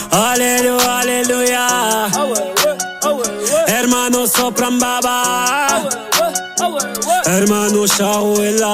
Alléluia, alléluia. Hermano sopran baba. Hermano Shaouela.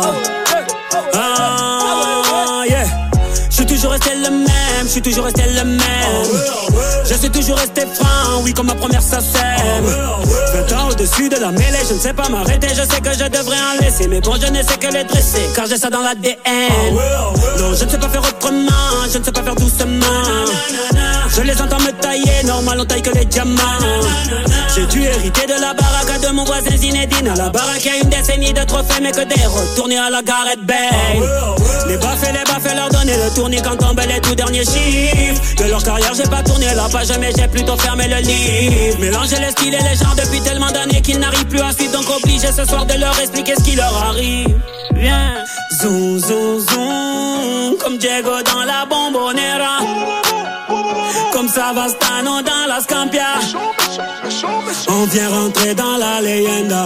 Ah, yeah. Je suis toujours resté le même, je suis toujours resté le même. Je suis toujours resté franc, oui, comme ma première SACEM. 20 ans au-dessus de la mêlée, je ne sais pas m'arrêter. Je sais que je devrais en laisser, mais bon, je ne sais que les dresser, car j'ai ça dans l'ADN. Non, je ne sais pas faire autrement, je ne sais pas faire doucement. Je les entends me tailler, normal on taille que les diamants. J'ai dû hériter de la baraque de mon voisin Zinedine. À la baraque il y a une décennie de trophées, mais que des retournés à la Gareth Bale. Les baffes leur donner le tournis quand tombent les tout derniers chiffres. De leur carrière j'ai pas tourné la page, mais j'ai plutôt fermé le livre. Mélanger les styles et les genres depuis tellement d'années qu'ils n'arrivent plus à suivre. Donc obligé ce soir de leur expliquer ce qui leur arrive. Viens, zoom, zoom, zoom, comme Diego dans la Bombonera, comme Savastano dans la Scampia. On vient rentrer dans la leyenda.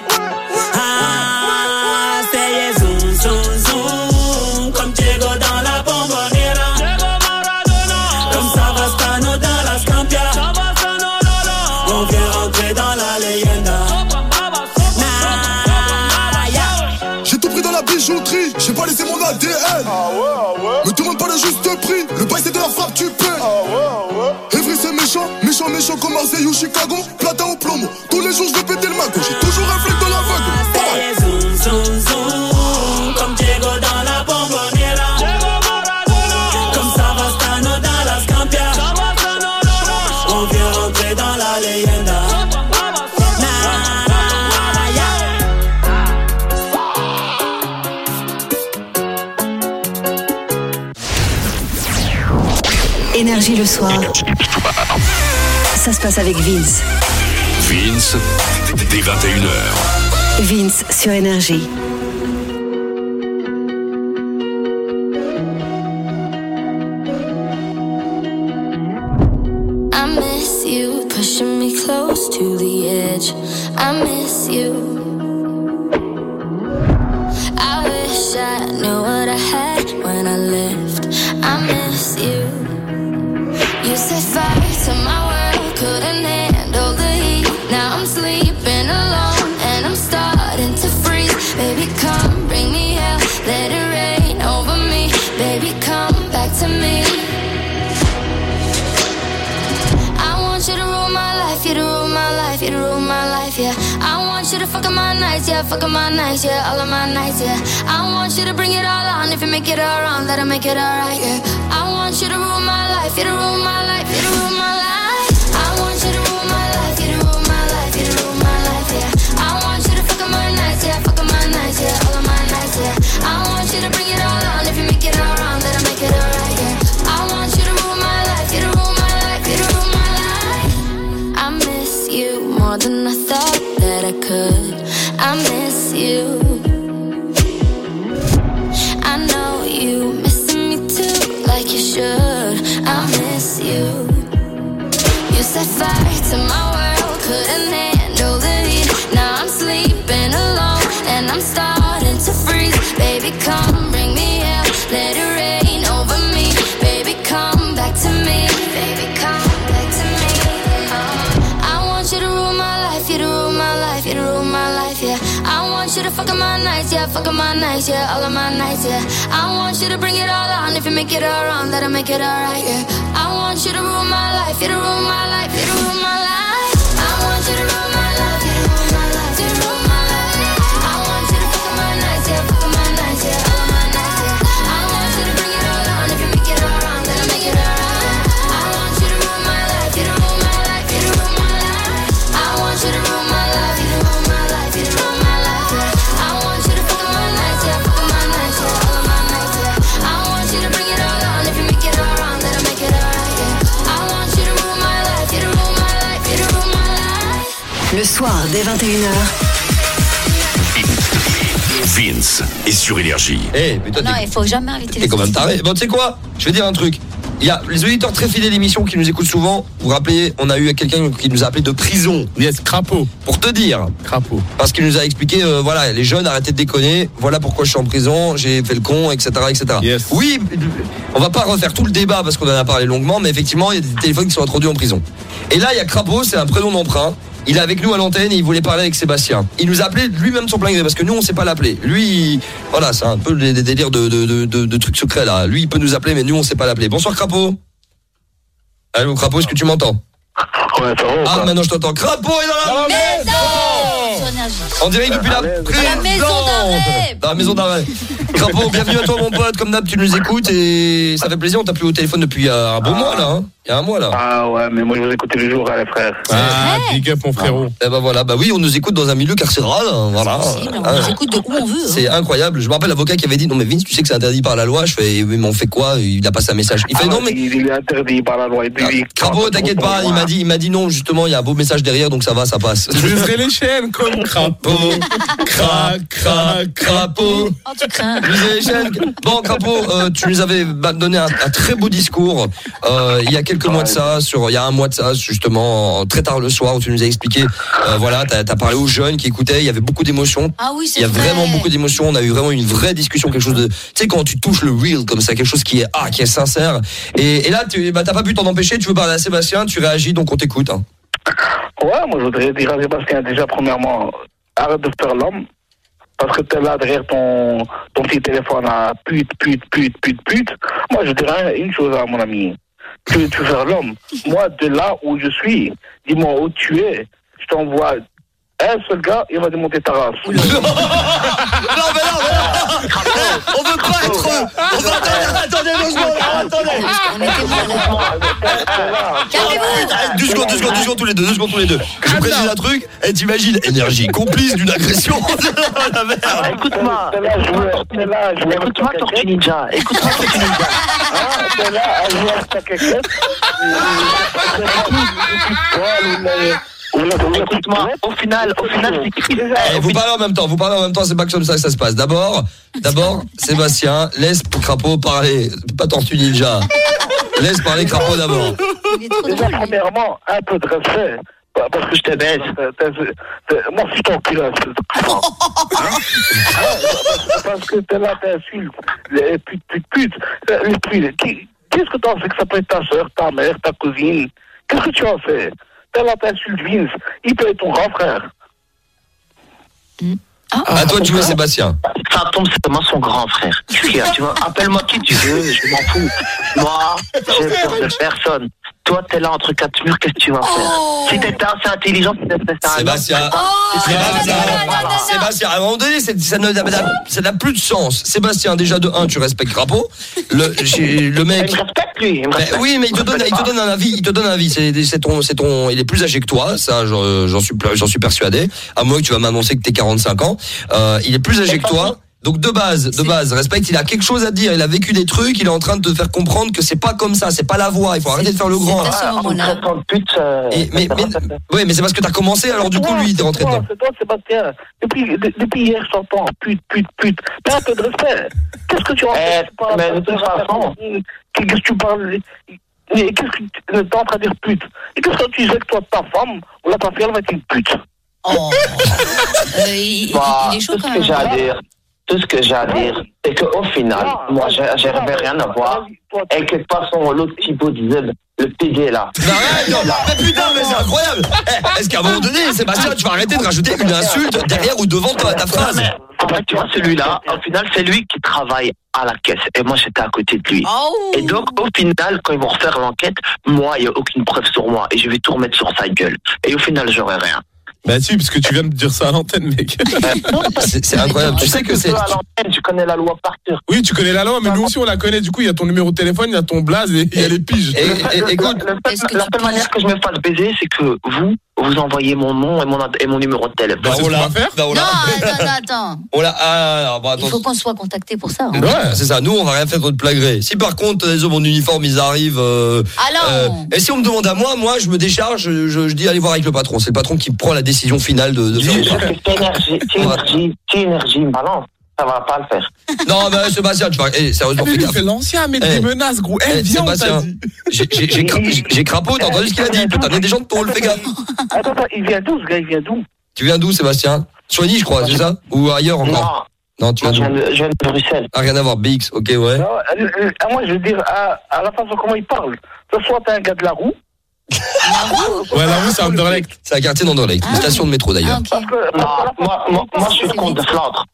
Ah, c'est zoom, zoom, zoom, comme Diego dans la Bombonera, comme Savastano dans la Scampia. On vient rentrer dans la leyenda. J'ai tout pris dans la bijouterie, j'ai pas laissé mon ADN. Me demande pas le juste prix, le bail c'est de la frappe, tu paies. Evry c'est méchant, méchant, méchant comme Marseille ou Chicago. Platin ou plomo, tous les jours je vais péter le mago. J'ai toujours un flic dans la vague. Zoom, zoom, zoom, comme Diego dans la Bombonera, comme Savastano dans la Scampia. On vient rentrer dans la leyenda. Énergie le soir. Ça se passe avec Vince. Vince, dès 21h. Vince sur Énergie. I miss you, pushing me close to the edge. I miss you. I wish I knew what I had when I left. I miss you. You set fire to my world, couldn't handle the heat. Now I'm sleeping alone and I'm starting to freeze. Baby, come bring me hell, let it rain over me. Baby, come back to me. I want you to rule my life, you to rule my life, you to rule my life, yeah. I want you to fuck up my nights, yeah, fuck up my nights, yeah, all of my nights, yeah. I want you to bring it all on, if you make it all wrong, that'll make it alright, yeah. I want you to rule my life, you to rule my life, you to rule my life. I want you to rule my life, you to rule my life, you to rule my life, yeah. I want you to fuck up my nights, yeah, fuck up my nights, yeah, all of my nights, yeah. I want you to bring it all on, if you make it all wrong, that'll make it alright, yeah. I want you to rule my life, you to rule my life, you to rule my life. I miss you more than I thought that I could. I miss you. I know you missing me too, like you should. I miss you. You set fire to my world, couldn't handle the heat. Now I'm sleeping alone and I'm starting to freeze. Baby, come bring me hell, let it rain over me. Baby, come back to me. Baby, come back to me. I want you to rule my life, you to rule my life, you to rule my life, yeah. I want you to fuck up my nights, yeah, fuck up my nights, yeah, all of my nights, yeah. I want you to bring it all on, if you make it all wrong, that'll make it alright, yeah. I want you to rule my life, you to rule my life, you to rule my life. I want you to rule my life, you to rule my life, you to rule my life, yeah. I want you to fuck up my nights, yeah, fuck up my nights, yeah, all of my nights, yeah. I want you to bring it all on, if you make it all wrong, that'll make it alright. I want you to rule my life, you to rule my life, you to rule my life. I want you to rule my life, you to rule my life, you to rule my life, yeah. I want you to fuck up my nights, yeah, fuck up my nights, yeah, all of my nights, yeah. I want you to bring it all on, if you make it all wrong, that'll make it alright, yeah. I want you to rule my life, you to rule my life, you to rule my life. Le soir, dès 21h. Vince est sur Énergie. Eh, mais toi, Non, il faut jamais inviter t'es les quand même taré. Bon, tu sais quoi? Je vais dire un truc. Il y a les auditeurs très fidèles d'émission qui nous écoutent souvent. Vous vous rappelez, on a eu quelqu'un qui nous a appelé de prison. Yes, crapaud. Pour te dire. Crapaud. Parce qu'il nous a expliqué, voilà, les jeunes, arrêtez de déconner. Voilà pourquoi je suis en prison. J'ai fait le con, etc., etc. Yes. Oui, on va pas refaire tout le débat parce qu'on en a parlé longuement, mais effectivement, il y a des téléphones qui sont introduits en prison. Et là, il y a Crapaud, c'est un prénom d'emprunt. Il est avec nous à l'antenne et il voulait parler avec Sébastien. Il nous a appelé lui-même son plein gré parce que nous on sait pas l'appeler. Lui, voilà, c'est un peu des délires de trucs secrets là. Lui il peut nous appeler mais nous on sait pas l'appeler. Bonsoir Crapaud. Allô Crapaud, est-ce que tu m'entends? Ouais, ça va. Ah maintenant je t'entends. Crapaud est dans la maison. En direct depuis la maison d'arrêt. Crapaud, bienvenue à toi mon pote. Comme d'hab tu nous écoutes et ça fait plaisir. On t'a plus au téléphone depuis un bon mois là. Hein. Il y a un mois là. Ah ouais, mais moi je vous écoute tous les jours, les frères. Ah, big up mon frérot. Eh ben voilà, bah oui, on nous écoute dans un milieu carcéral, voilà. On nous écoute de où on veut. C'est incroyable. Je me rappelle l'avocat qui avait dit non mais Vince, tu sais que c'est interdit par la loi. Je fais mais on fait quoi? Il a passé un message. Il fait non mais il est interdit par la loi. Crapaud, t'inquiète pas, il m'a dit non justement, il y a un beau message derrière donc ça va, ça passe. Je serai les chaînes comme Crapaud. Crapaud. Oh tu crains. Les chaînes. Bon Crapaud, tu nous avais donné un très beau discours il y a quelques mois de ça. Il y a un mois de ça, justement, très tard le soir, où tu nous as expliqué, voilà, t'as parlé aux jeunes qui écoutaient, il y avait beaucoup d'émotions. Ah oui, c'est Il y a vrai. vraiment beaucoup d'émotions, on a eu vraiment une vraie discussion, quelque chose de, tu sais, quand tu touches le real, comme ça, quelque chose qui est sincère. Et là, t'as pas pu t'en empêcher, tu veux parler à Sébastien, tu réagis, donc on t'écoute. Hein. Ouais, moi je voudrais dire à Sébastien, déjà, premièrement, arrête de faire l'homme. Parce que t'es là derrière ton petit téléphone à pute. Moi, je dirais une chose à mon ami. Tu veux faire l'homme. Moi, de là où je suis, dis-moi où tu es. Je t'envoie un seul gars, il va démonter ta race. Non, mais non. On veut pas être. Attendez, Calmez-vous. 2 secondes tous les deux. Je précise un truc, et t'imagines, énergie, complice d'une agression. Écoute-moi. Écoute-moi, Tortue Ninja. T'es là à jouer à ta caquette. Écoute-moi, au final, vous parlez en même temps, c'est pas comme ça que ça se passe. D'abord, Sébastien, laisse Crapaud parler, pas Tortue Ninja. Laisse parler Crapaud d'abord. Déjà, premièrement, un peu de respect. Parce que je te baisse. Moi, je t'encule. Parce que t'es là, t'insultes. Les putes. Qu'est-ce que t'en fais que ça peut être ta soeur, ta mère, ta cousine? Qu'est-ce que tu en fais? T'es là, t'insultes Vince. Il peut être ton grand frère. À toi, tu veux, Sébastien. Ça tombe, c'est moi son grand frère. Tu vois, appelle-moi qui tu veux, je m'en fous. Moi, j'ai peur de personne. Toi, t'es là entre quatre murs, qu'est-ce que tu vas faire? Si t'étais assez intelligent, tu devrais faire ça. Sébastien, à un moment donné, ça n'a plus de sens. Sébastien, déjà de 1, tu respectes Crapaud. Le mec. Il me respecte, lui. Oui, mais il te donne un avis. Il est plus âgé que toi, ça, j'en suis persuadé. À moins que tu vas m'annoncer que t'es 45 ans. Il est plus âgé que toi. Donc de base, respecte, il a quelque chose à dire, il a vécu des trucs, il est en train de te faire comprendre que c'est pas comme ça, c'est pas la voie, il faut arrêter de faire le grand. Mais c'est parce que t'as commencé, alors du coup lui il est rentré dedans. C'est toi Sébastien, depuis hier je t'entends, pute. Mais un peu de respect. Qu'est-ce que tu en fais? Mais de toute façon, qu'est-ce que tu parles? Qu'est-ce que tu es en train de dire pute? Et qu'est-ce que tu disais que toi ta femme, ou là ta fille elle va être une pute? Il est chaud quand même. Tout ce que j'ai à dire, c'est qu'au final, moi, j'avais rien à voir. Et que de toute façon, l'autre Thibaut disait, le PD là. Mais putain, mais c'est incroyable. Est-ce qu'à un moment donné, Sébastien, tu vas arrêter de rajouter une insulte derrière ou devant ta phrase? En fait, tu vois, celui-là, au final, c'est lui qui travaille à la caisse. Et moi, j'étais à côté de lui. Et donc, au final, quand ils vont refaire l'enquête, moi, il n'y a aucune preuve sur moi. Et je vais tout remettre sur sa gueule. Et au final, j'aurai rien. Bah si, parce que tu viens de dire ça à l'antenne, mec. C'est incroyable. Tu sais que c'est... À l'antenne, tu connais la loi par cœur. Oui, tu connais la loi, mais nous aussi on la connaît. Du coup, il y a ton numéro de téléphone, il y a ton blaze et il y a les piges. Écoute, la seule manière que je me fasse baiser, c'est que vous envoyez mon nom et mon numéro de téléphone. C'est ce qu'on va faire. Non, attends. Il faut qu'on soit contacté pour ça. Ouais, c'est ça. Nous, on va rien faire de plagré. Si par contre les hommes en uniforme, ils arrivent. Et si on me demande à moi, je me décharge. Je dis allez voir avec le patron. C'est le patron qui prend la décision finale de faire. Énergie me balance. ça va pas le faire. Non, mais Sébastien, tu vas. Sérieusement, fais gaffe. L'ancien met des menaces, gros. Viens, Sébastien, j'ai Crapaud, t'as entendu ce qu'il a dit? T'as des gens de tôle, fais gaffe. Attends, il vient d'où, ce gars? Il vient d'où? Tu viens d'où, Sébastien? Soigny, je crois, c'est ça? Ou ailleurs encore? Non, tu viens d'où? Je viens de Bruxelles. Ah, rien à voir, BX, ok, ouais. Non, moi, je veux dire, à la façon comment il parle, soit t'es un gars de la roue. Ouais, la roue, c'est Anderlecht. C'est un quartier d'Anderlecht, une station de métro d'ailleurs. Parce que, moi, je suis le comte de Flandre.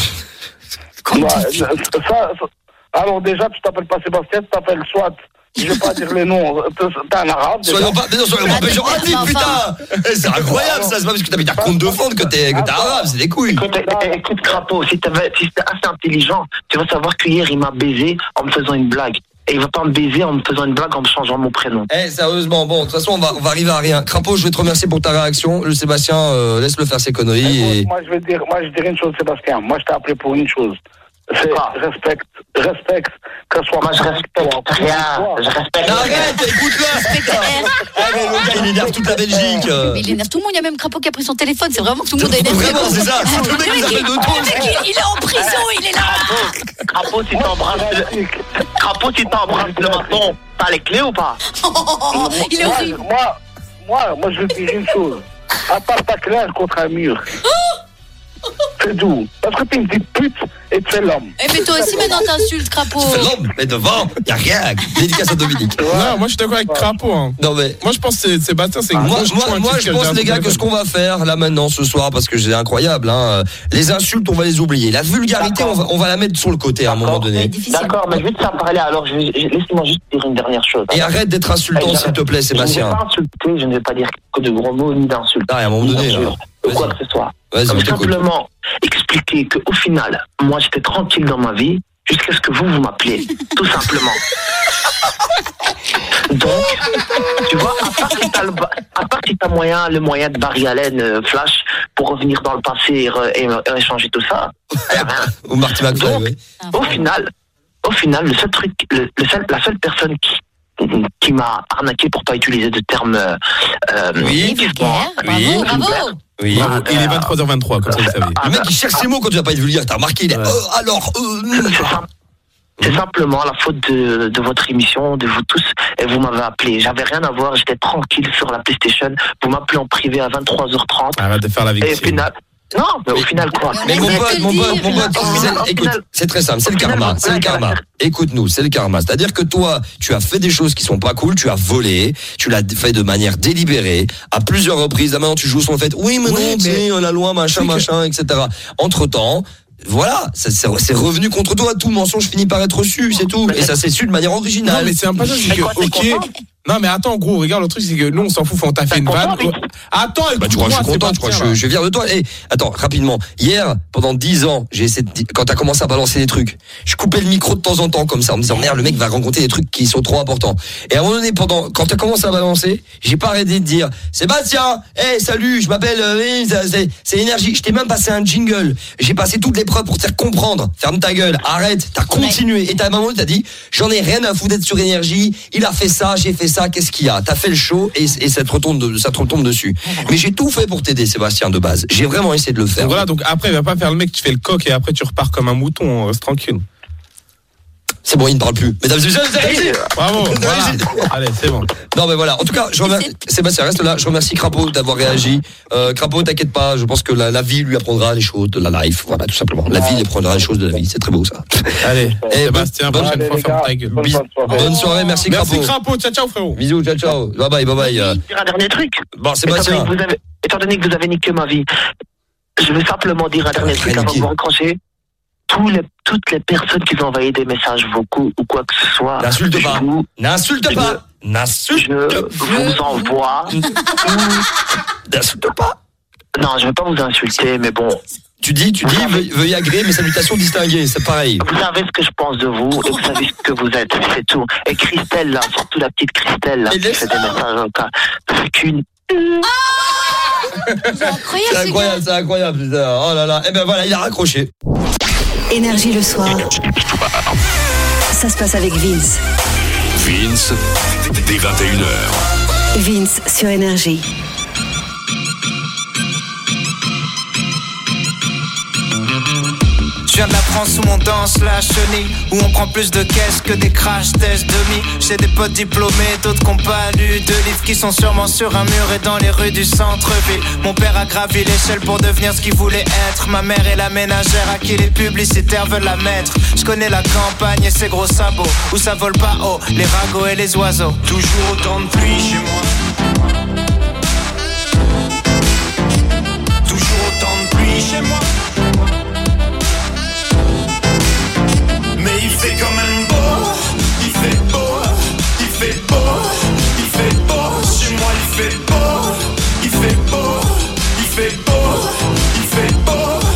Alors, déjà, tu t'appelles pas Sébastien, tu t'appelles soit. Je vais pas dire les noms, t'es un arabe. Soyons pas péjoratifs, putain! C'est incroyable ça, c'est pas parce que t'habites à Comte de Flandre que t'es arabe, c'est des couilles. Écoute, Crapaud, si t'es assez intelligent, tu vas savoir qu'hier il m'a baisé en me faisant une blague. Et il va pas me baiser en me faisant une blague en me changeant mon prénom. Sérieusement, bon, de toute façon, on va arriver à rien. Crapaud, je vais te remercier pour ta réaction. Le Sébastien, laisse-le faire ses conneries. Moi, je dirais une chose, Sébastien. Moi, je t'ai appelé pour une chose. C'est respecte, que ce soit. Moi, je respecte rien. Je respecte. Arrête, écoute-le. Il énerve toute la Belgique. Mais il énerve tout le monde. Il y a même Crapaud qui a pris son téléphone. C'est vraiment que tout le monde a énervé. Vraiment, c'est ça. C'est le mec qui s'appelle de toi. Il est en prison. Il est là. Crapaud, si t'embrasses le maçon, t'as les clés ou pas? Il est horrible. Moi, je veux dire une chose. À part ta claire contre un mur. C'est doux. Parce que tu me dis pute et tu fais l'homme. Mais toi aussi maintenant t'insultes, Crapaud. Tu fais l'homme, mais devant, y'a rien. Dédicace à Dominique. Non, moi je suis d'accord avec Crapaud. Hein. Non mais. Moi je pense que Sébastien c'est moi je pense les gars que ce qu'on va faire là maintenant ce soir, parce que c'est incroyable, hein, les insultes on va les oublier. La vulgarité on va la mettre sur le côté à un moment donné. D'accord, mais je vais te faire parler alors. Laisse-moi juste dire une dernière chose. Et arrête d'être insultant s'il te plaît, Sébastien. Je ne vais pas insulter, je ne vais pas dire que de gros mots ni d'insultes. Ah, à un moment donné. Quoi que ce soit. Comme simplement expliquer qu'au final, moi j'étais tranquille dans ma vie jusqu'à ce que vous m'appelez, tout simplement. Donc, tu vois, à part si t'as le moyen de Barry Allen Flash pour revenir dans le passé et échanger tout ça, rien. Ou Marty McFly, oui. Au final, le seul truc, la seule personne qui m'a arnaqué pour pas utiliser de termes oui, bravo. Oui, il est 23h23, comme ça vous savez. Le mec il cherche ses mots quand tu vas pas être vulgaire, t'as remarqué, il est c'est simplement la faute de votre émission, de vous tous, et vous m'avez appelé. J'avais rien à voir, j'étais tranquille sur la PlayStation. Vous m'appelez en privé à 23h30. Arrête de faire la victime. Et au final, non, mais au final quoi? Mais mon pote, écoute, c'est très simple, c'est le karma. Écoute-nous, c'est le karma. C'est-à-dire que toi, tu as fait des choses qui sont pas cool, tu as volé, tu l'as fait de manière délibérée, à plusieurs reprises. Là maintenant, tu joues sur le fait, oui, mais non, tu sais, la loi, machin, etc. Entre-temps, voilà, c'est revenu contre toi. Tout mensonge finit par être reçu, c'est tout. Et ça s'est su de manière originale. Non, mais c'est un passage, c'est que, ok. Non, mais attends, gros, regarde, le truc, c'est que nous, on s'en fout, on t'a fait une vanne. Attends, tu crois que je suis content, tu crois que je viens de toi. Attends, rapidement. Hier, pendant 10 ans, j'ai essayé quand t'as commencé à balancer des trucs, je coupais le micro de temps en temps, comme ça, en me disant, merde, le mec va rencontrer des trucs qui sont trop importants. Et à un moment donné, quand t'as commencé à balancer, j'ai pas arrêté de dire, Sébastien, salut, je m'appelle, c'est Énergie. Je t'ai même passé un jingle. J'ai passé toutes les preuves pour te faire comprendre. Ferme ta gueule, arrête, t'as continué. Et à un moment donné, t'as dit, j'en ai rien à foutre d'être sur Énergie. Il a fait ça, j'ai fait ça. Qu'est-ce qu'il y a? T'as fait le show et ça te retombe dessus. Mais j'ai tout fait pour t'aider, Sébastien, de base. J'ai vraiment essayé de le faire. Donc voilà, donc après, il va pas faire le mec, tu fais le coq et après tu repars comme un mouton, reste tranquille. C'est bon, il ne parle plus. Mesdames et messieurs, c'est réussi. Bravo, voilà. Allez, c'est bon. Non, mais voilà. En tout cas, Sébastien, reste là. Je remercie Crapaud d'avoir réagi. Crapaud, t'inquiète pas. Je pense que la vie lui apprendra les choses de la life. Voilà, tout simplement. La vie lui apprendra les choses de la vie. C'est très beau, ça. Allez, Sébastien, prochaine fois, ferme ta gueule. Bonne soirée, merci Crapaud. Merci Crapaud. Ciao, frérot. Bisous, ciao. Bye bye. Un dernier truc. Bon, Sébastien. Étant donné que vous avez niqué ma vie, je vais simplement dire un dernier truc avant de vous raccrocher. Toutes les personnes qui ont envoyé des messages vocaux ou quoi que ce soit. N'insulte pas. Je vous envoie. N'insulte pas. Non, je ne vais pas vous insulter, mais bon. Tu dis, veuillez agréer mes salutations distinguées, c'est pareil. Vous savez ce que je pense de vous et vous savez ce que vous êtes, c'est tout. Et Christelle, là, surtout la petite Christelle, là, qui fait des messages en cas. C'est qu'une. C'est incroyable. Oh là là. Eh ben voilà, il a raccroché. Énergie le soir. Ça se passe avec Vince. Vince, dès 21h. Vince sur Énergie. viens de la France où on danse la chenille, où on prend plus de caisses que des crash tests demi. J'ai des potes diplômés, d'autres qui n'ont pas lu de livres, qui sont sûrement sur un mur et dans les rues du centre-ville. Mon père a gravi l'échelle pour devenir ce qu'il voulait être. Ma mère est la ménagère à qui les publicitaires veulent la mettre. Je connais la campagne et ses gros sabots, où ça vole pas haut, les ragots et les oiseaux. Toujours autant de pluie chez moi. Toujours autant de pluie chez moi. Mais il fait quand même beau. Il fait beau. Il fait beau. Il fait beau. Chez moi il fait beau. Il fait beau. Il fait beau. Il fait beau.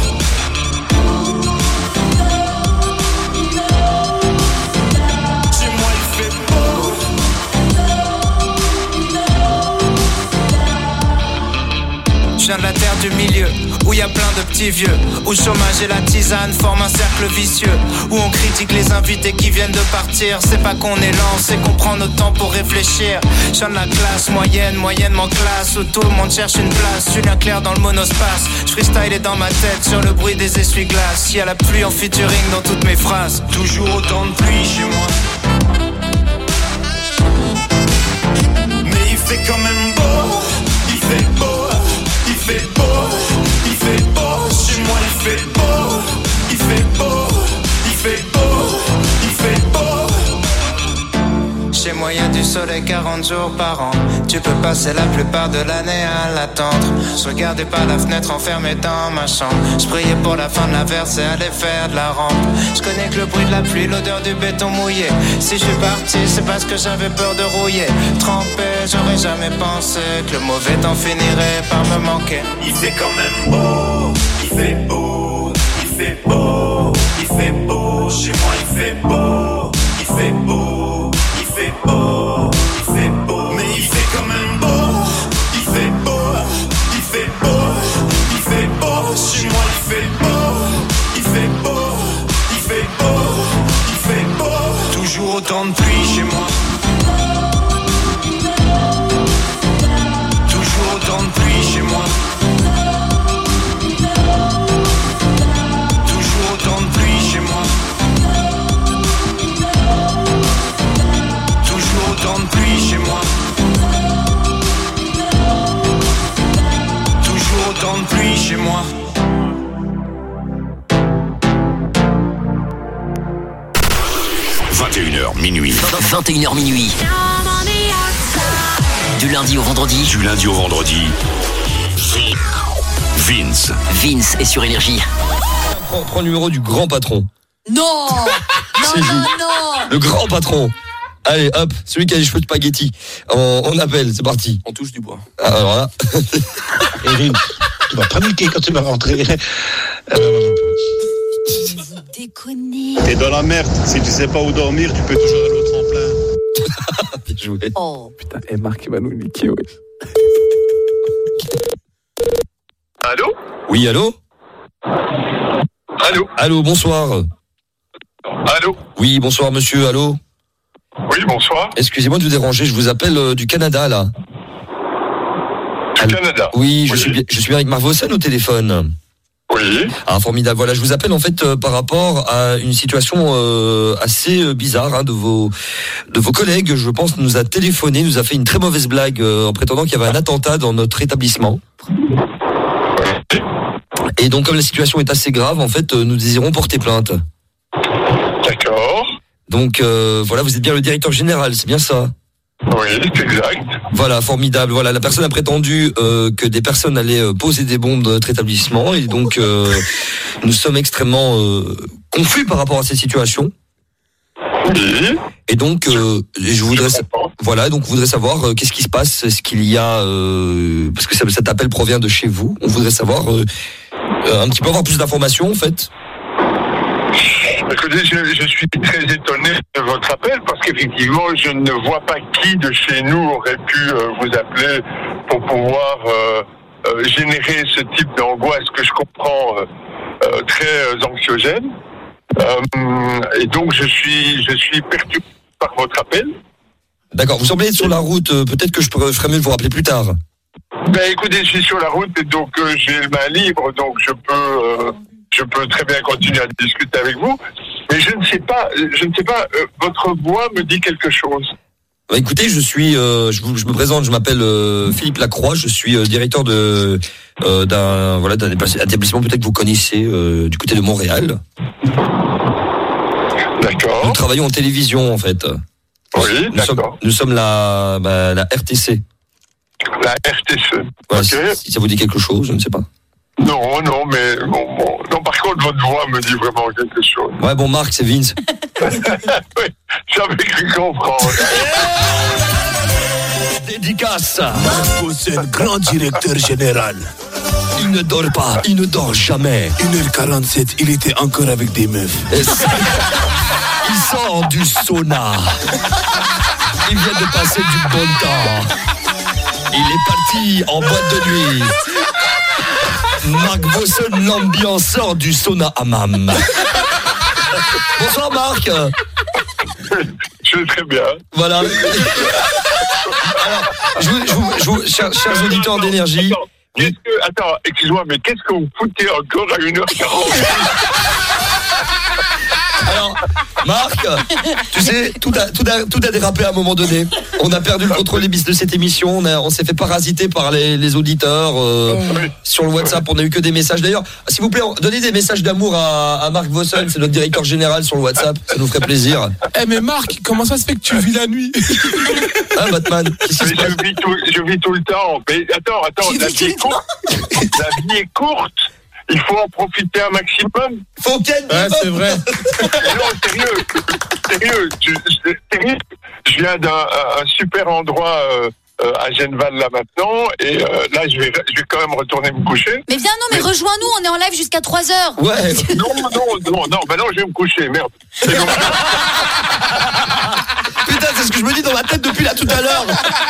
Je viens de la terre du milieu, où y a plein de petits vieux, où le chômage et la tisane forment un cercle vicieux, où on critique les invités qui viennent de partir. C'est pas qu'on est lent, c'est qu'on prend notre temps pour réfléchir. Je viens de la classe moyenne, moyennement classe, où tout le monde cherche une place. Julien Clerc dans le monospace, je freestyle est dans ma tête sur le bruit des essuie-glaces. Y a la pluie en featuring dans toutes mes phrases. Toujours autant de pluie chez moi. Mais il fait quand même beau. Il fait beau. Il fait beau, il fait beau, chez moi il fait beau, il fait beau, il fait beau, il fait beau. Chez moi y'a du soleil 40 jours par an. Tu peux passer la plupart de l'année à l'attendre. Je regardais par la fenêtre enfermé dans ma chambre. Je priais pour la fin de la verse et aller faire de la rampe. Je connais que le bruit de la pluie, l'odeur du béton mouillé. Si je suis parti, c'est parce que j'avais peur de rouiller. Trempé, j'aurais jamais pensé que le mauvais temps finirait par me manquer. Il fait quand même beau, il fait beau, il fait beau, il fait beau. Chez moi il fait beau, il fait beau. Il fait beau, il fait beau, mais il fait quand même beau. Il fait beau, il fait beau, il fait beau. Chez moi il fait beau, il fait beau, il fait beau, il fait beau. Toujours autant de pluie chez moi. Toujours autant de pluie chez moi. Toujours autant de pluie chez moi. Autant de pluie chez moi. Toujours autant de pluie chez moi. « 21h minuit. 21h minuit. Du lundi au vendredi. Du lundi au vendredi. Vince. Vince est sur Énergie. Prends le numéro du grand patron. Non. Non. Le grand patron. Allez, hop, celui qui a les cheveux de spaghetti. On appelle, c'est parti. On touche du bois. Alors là. Erin, tu vas paniquer quand tu vas rentrer. Déconner. T'es dans la merde. Si tu sais pas où dormir, tu peux toujours aller au tremplin. Bien joué. Oh. Putain, Marc, il va nous niquer, ouais. Allô? Oui, allô? Allô? Allô, bonsoir. Allô? Oui, bonsoir, monsieur, allô? Oui, bonsoir. Excusez-moi de vous déranger, je vous appelle du Canada, là. Du Canada? Oui, je suis bien avec Marvosen au téléphone. Oui. Ah, formidable. Voilà, je vous appelle en fait par rapport à une situation assez bizarre, hein, de vos collègues. Je pense nous a téléphoné, nous a fait une très mauvaise blague en prétendant qu'il y avait un attentat dans notre établissement. Et donc, comme la situation est assez grave, en fait, nous désirons porter plainte. D'accord. Donc voilà, vous êtes bien le directeur général, c'est bien ça? Oui, c'est exact. Voilà, formidable. Voilà, la personne a prétendu que des personnes allaient poser des bombes dans notre établissement, et donc nous sommes extrêmement confus par rapport à cette situation. Oui. Et donc je voudrais savoir qu'est-ce qui se passe, est-ce qu'il y a parce que cet appel provient de chez vous. On voudrait savoir un petit peu avoir plus d'informations en fait. Écoutez, je suis très étonné de votre appel parce qu'effectivement, je ne vois pas qui de chez nous aurait pu vous appeler pour pouvoir générer ce type d'angoisse que je comprends très anxiogène. Et donc, je suis perturbé par votre appel. D'accord, vous semblez être sur la route, peut-être que je ferais mieux de vous rappeler plus tard. Ben écoutez, je suis sur la route et donc j'ai le main libre, donc je peux je peux très bien continuer à discuter avec vous, mais je ne sais pas, votre voix me dit quelque chose. Bah, écoutez, je me présente, je m'appelle Philippe Lacroix, je suis directeur d'un établissement peut-être que vous connaissez du côté de Montréal. D'accord. Nous travaillons en télévision en fait. Oui, d'accord. Nous sommes la RTC. La RTC. Voilà, Ok. si ça vous dit quelque chose, je ne sais pas. Non, mais non, par contre, votre voix me dit vraiment quelque chose. Ouais, bon, Marc, c'est Vince. Oui, j'avais cru comprendre. Dédicace. Marc Bossen, grand directeur général. Il ne dort pas, il ne dort jamais. 1h47, il était encore avec des meufs. Il sort du sauna. Il vient de passer du bon temps. Il est parti en boîte de nuit. Marc Bossen, l'ambianceur du sauna hammam. Bonsoir Marc. Je vais très bien. Voilà. Alors, chers auditeurs d'énergie. Attends, excuse-moi, mais qu'est-ce que vous foutez encore à 1h40? Alors, Marc, tu sais, tout a dérapé à un moment donné. On a perdu le contrôle de cette émission. On s'est fait parasiter par les auditeurs sur le WhatsApp. On a eu que des messages. D'ailleurs, s'il vous plaît, donnez des messages d'amour à Marc Bossen. C'est notre directeur général sur le WhatsApp. Ça nous ferait plaisir. Mais Marc, comment ça se fait que tu vis la nuit? Hein, Batman? Je vis tout le temps. Mais attends, la vie est courte. La vie est courte. Il faut en profiter un maximum. Ouais, c'est vrai. Non, sérieux. Je viens d'un super endroit à Genval là maintenant, et là je vais quand même retourner me coucher. Mais viens, mais rejoins-nous, on est en live jusqu'à 3h. Ouais. Non, je vais me coucher, merde. Putain, c'est ce que je me dis dans ma tête depuis là tout à l'heure.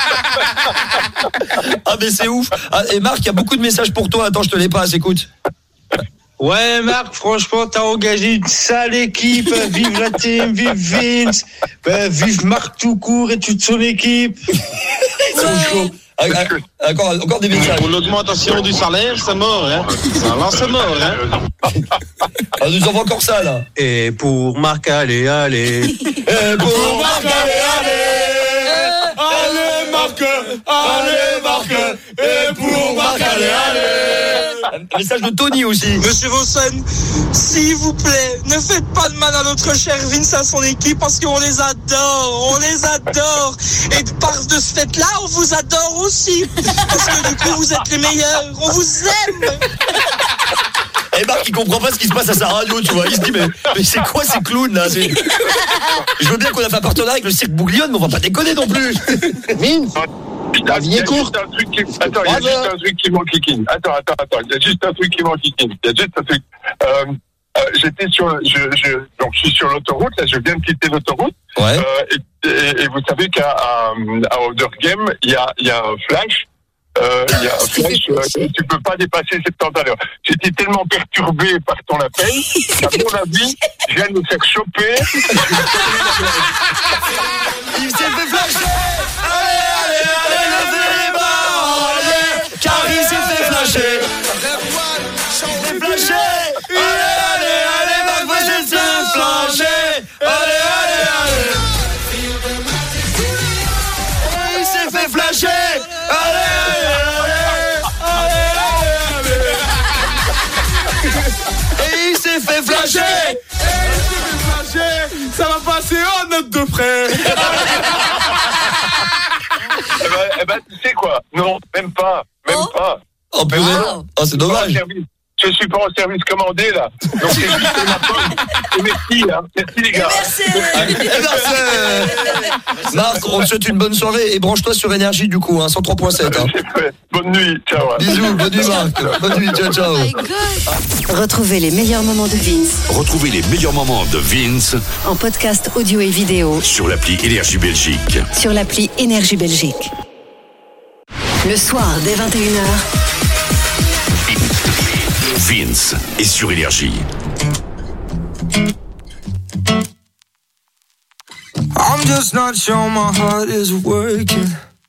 Ah mais c'est ouf. Ah, et Marc, il y a beaucoup de messages pour toi. Attends, je te les passe, écoute. Ouais, Marc, franchement, t'as engagé une sale équipe. Vive la team, vive Vince, vive Marc tout court et toute son équipe. Ils sont chauds. Encore des messages. Pour l'augmentation du salaire, c'est mort, hein. Alors, c'est mort, hein. Nous avons encore ça, là. Et pour Marc, allez. Et pour Marc, allez. Allez, Marc. Et pour Marc, allez. Un message de Tony aussi. Monsieur Bossen, s'il vous plaît, ne faites pas de mal à notre cher Vince, à son équipe, parce qu'on les adore. Et par de ce fait-là, on vous adore aussi. Parce que du coup, vous êtes les meilleurs. On vous aime. Et Marc, il comprend pas ce qui se passe à sa radio, tu vois. Il se dit, mais c'est quoi ces clowns, là? Je veux bien qu'on a fait un partenariat avec le cirque Bouglione, mais on va pas déconner non plus. Vince, la vie est courte. Attends, il y a juste un truc qui m'enquiquine. Attends, il y a juste un truc qui m'enquiquine. Donc je suis sur l'autoroute, là, je viens de quitter l'autoroute. Ouais. Et vous savez qu'à Oudergem, il y a un flash. Tu peux pas dépasser 70 à l'heure. J'étais tellement perturbé par ton appel, à mon avis, je viens de me faire choper. Il s'est fait flasher. Allez, levez les mains, allez, car il s'est fait flasher. Allez, Marc Bossen s'est flasher. Allez. Il s'est fait flasher. Et il s'est fait flasher. Ça va passer en note de frais. Eh ben, tu sais quoi? Non, même pas. Oh, purée. Oh, c'est dommage. Je suis pas en service commandé, là. Donc, c'est juste ma pomme. Et merci, hein. Merci, les gars. Merci. Marc, on te souhaite une bonne soirée et branche-toi sur Énergie, du coup, hein, 103.7. Hein. Bonne nuit, ciao. Bisous, bonne nuit, Marc. Bonne nuit, ciao. Retrouvez les meilleurs moments de Vince. Retrouvez les meilleurs moments de Vince En podcast audio et vidéo. sur l'appli Énergie Belgique. Sur l'appli Énergie Belgique. Le soir, dès 21h. Vince est sur Énergie. I'm just not sure my heart is working,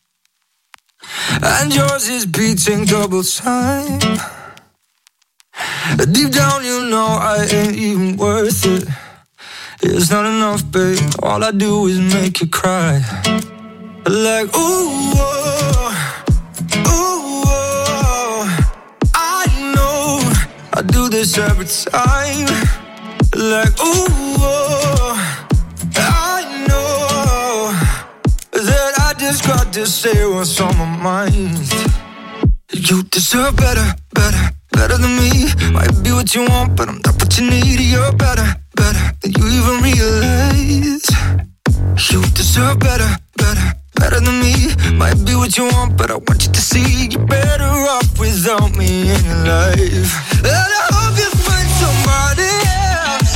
and yours is beating double time. Deep down you know I ain't even worth it. It's not enough, babe. All I do is make you cry. Like, ooh, oh, ooh, oh. I know I do this every time. Like, ooh, oh, I know that I just got to say what's on my mind. You deserve better, better, better than me. Might be what you want, but I'm not what you need. You're better, better than you even realize. You deserve better, better, better than me. Might be what you want, but I want you to see you're better off without me in your life. And I hope you find somebody else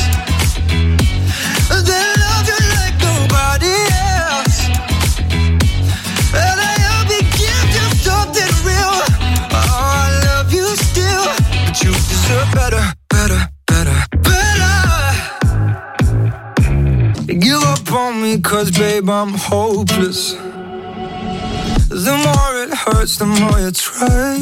that love you like nobody else. And I hope you give you something real. Oh, I love you still, but you deserve better, better, better, better. Give up on me, cause babe, I'm hopeless. The more it hurts, the more you try.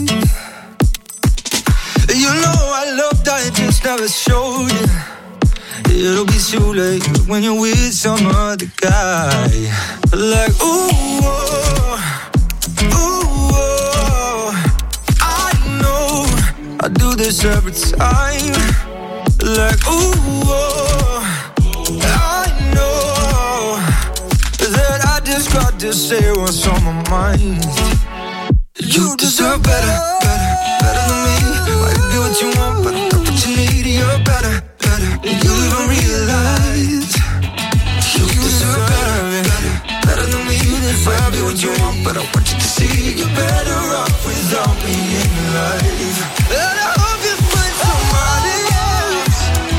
You know I loved, I just never showed you. It'll be too late when you're with some other guy. Like, ooh, oh, ooh, oh. I know I do this every time. Like, ooh, oh, I know that I just got to say what's on my mind. You deserve better, better, better than me. Might be what you want, but I'm not what you need. You're better, better than you even realize. You deserve better, better, better than me. Might be what you want, but I want you to see you're better off without me in your life. And I hope you find somebody else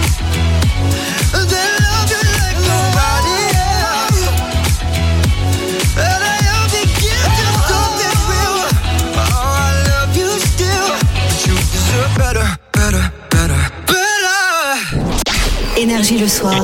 that love you like nobody else. And I hope you give you something real. Oh, I love you still, but you deserve better, better, better, better. Énergie le soir.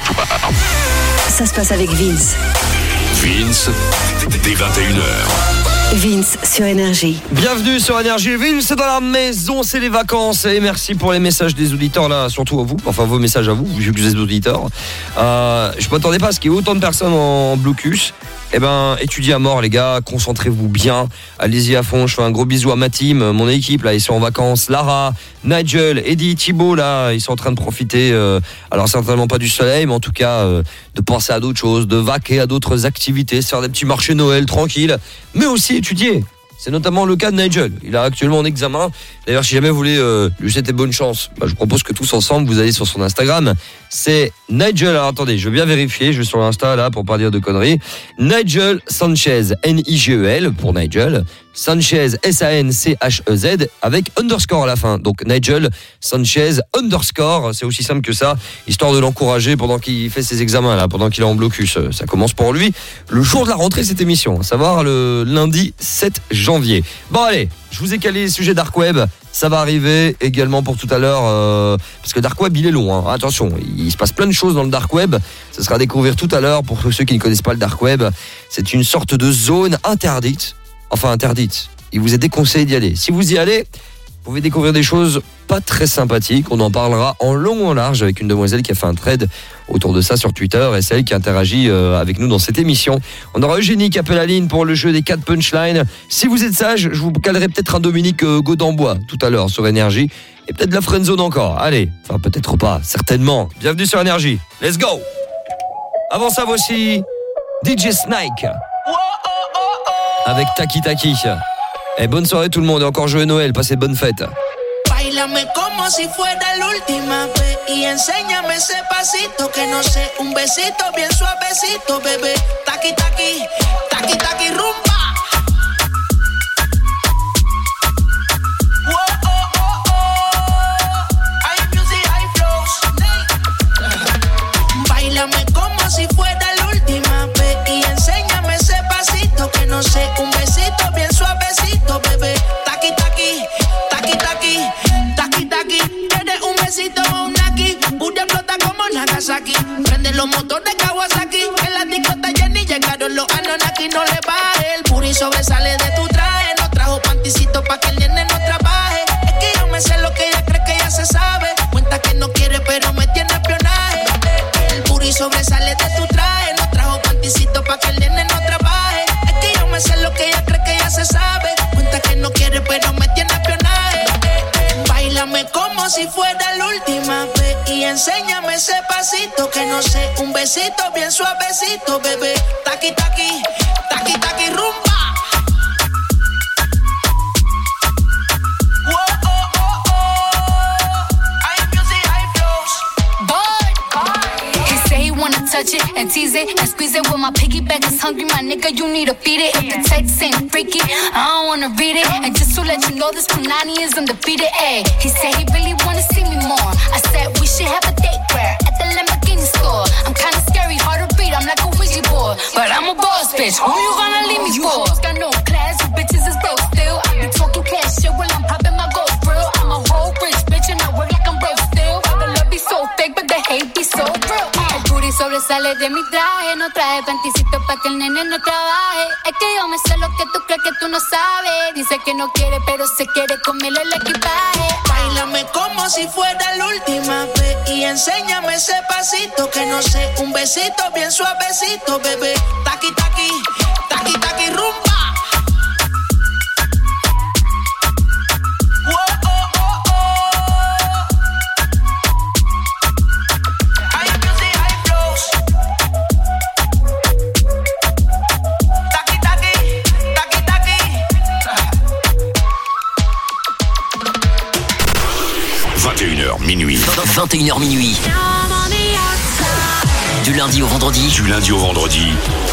Ça se passe avec Vince. Vince, dès 21h. Vince sur Énergie. Bienvenue sur Énergie. Vince, c'est dans la maison, c'est les vacances. Et merci pour les messages des auditeurs là, surtout à vous. Enfin, vos messages à vous, vu que vous êtes auditeurs. Je m'attendais pas à ce qu'il y ait autant de personnes en blocus. Eh ben, étudiez à mort les gars, concentrez-vous bien, allez-y à fond. Je fais un gros bisou à ma team, mon équipe là, ils sont en vacances. Lara, Nigel, Eddie, Thibaut là, ils sont en train de profiter. Alors certainement pas du soleil, mais en tout cas de penser à d'autres choses, de vaquer à d'autres activités, se faire des petits marchés Noël tranquilles, mais aussi étudier. C'est notamment le cas de Nigel. Il est actuellement en examen. D'ailleurs, si jamais vous voulez lui souhaiter bonne chance, je propose que tous ensemble, vous allez sur son Instagram. C'est Nigel. Alors attendez, je veux bien vérifier. Je vais sur l'Insta là pour pas dire de conneries. Nigel Sanchez, Nigel pour Nigel. Sanchez, Sanchez avec underscore à la fin. Donc Nigel Sanchez underscore. C'est aussi simple que ça, histoire de l'encourager pendant qu'il fait ses examens là, pendant qu'il est en blocus. Ça commence pour lui le jour de la rentrée cette émission, à savoir le lundi 7 janvier. Bon allez, je vous ai calé les sujets Dark Web. Ça va arriver également pour tout à l'heure, parce que Dark Web il est long, hein. Attention, il se passe plein de choses dans le Dark Web. Ça sera à découvrir tout à l'heure pour ceux qui ne connaissent pas le Dark Web. C'est une sorte de zone interdite. Enfin interdite, il vous est déconseillé d'y aller. Si vous y allez, vous pouvez découvrir des choses pas très sympathiques. On en parlera en long ou en large avec une demoiselle qui a fait un thread autour de ça sur Twitter et celle qui interagit avec nous dans cette émission. On aura Eugénie qui appelle la ligne pour le jeu des 4 punchlines. Si vous êtes sage, je vous calerai peut-être un Dominique Godambois tout à l'heure sur Énergie et peut-être la friendzone encore. Allez, enfin peut-être pas, certainement. Bienvenue sur Énergie. Let's go. Avant ça, voici DJ Snake avec Taki Taki. Et bonne soirée tout le monde et encore joyeux Noël, passez de bonnes fêtes. Báilame como si fuera la última vez y enséñame ese pasito que no sé, un besito bien suavecito, bebé. Taki taki, taki taki rumba. Báilame como si fuera la última vez y enséñame ese pasito que no sé, un besito bien suavecito, bebé. Taki taki, taki taki, taki taki. ¿Quieres un besito o un naki? Pura flota como Nagasaki. Prende los motores Kawasaki. En la discota Jenny llegaron los Anunnaki. No le baje, el puri sobresale de tu traje. No trajo panticito pa' que el nene no trabaje. Es que yo me sé lo que ella cree que ya se sabe. Cuenta que no sobresale de tu traje. No trajo panticito pa' que el nene no trabaje. Es que yo me sé lo que ella cree que ya se sabe. Cuenta que no quiere pero me tiene espionaje. Báilame como si fuera la última vez y enséñame ese pasito que no sé, un besito bien suavecito, bebé. Taqui, taqui, taqui, taqui, rumba. Touch it and tease it and squeeze it. When my piggyback is hungry, my nigga, you need to feed it. If the text ain't freaky, I don't wanna read it. And just to let you know, this Punani is undefeated. Ayy, he said he really wanna see me more. I said we should have a date where at the Lamborghini store. I'm kinda scary, hard to read. I'm like a Ouija board, but I'm a boss bitch. Who you gonna leave me for? You hoes got no class, you bitches is broke still. I be talking cash shit while I'm popping my gold grill. I'm a whole rich bitch and I work like I'm broke still. The love be so fake, but the hate be so real. Sobresale de mi traje, no traje panticito pa' que el nene no trabaje. Es que yo me sé lo que tú crees que tú no sabes. Dice que no quiere, pero se quiere comerle el equipaje. Báilame como si fuera la última vez y enséñame ese pasito que no sé, un besito bien suavecito, bebé. Taqui, taqui, taqui, taqui, rumba. Minuit. 21h minuit. Du lundi au vendredi. Du lundi au vendredi.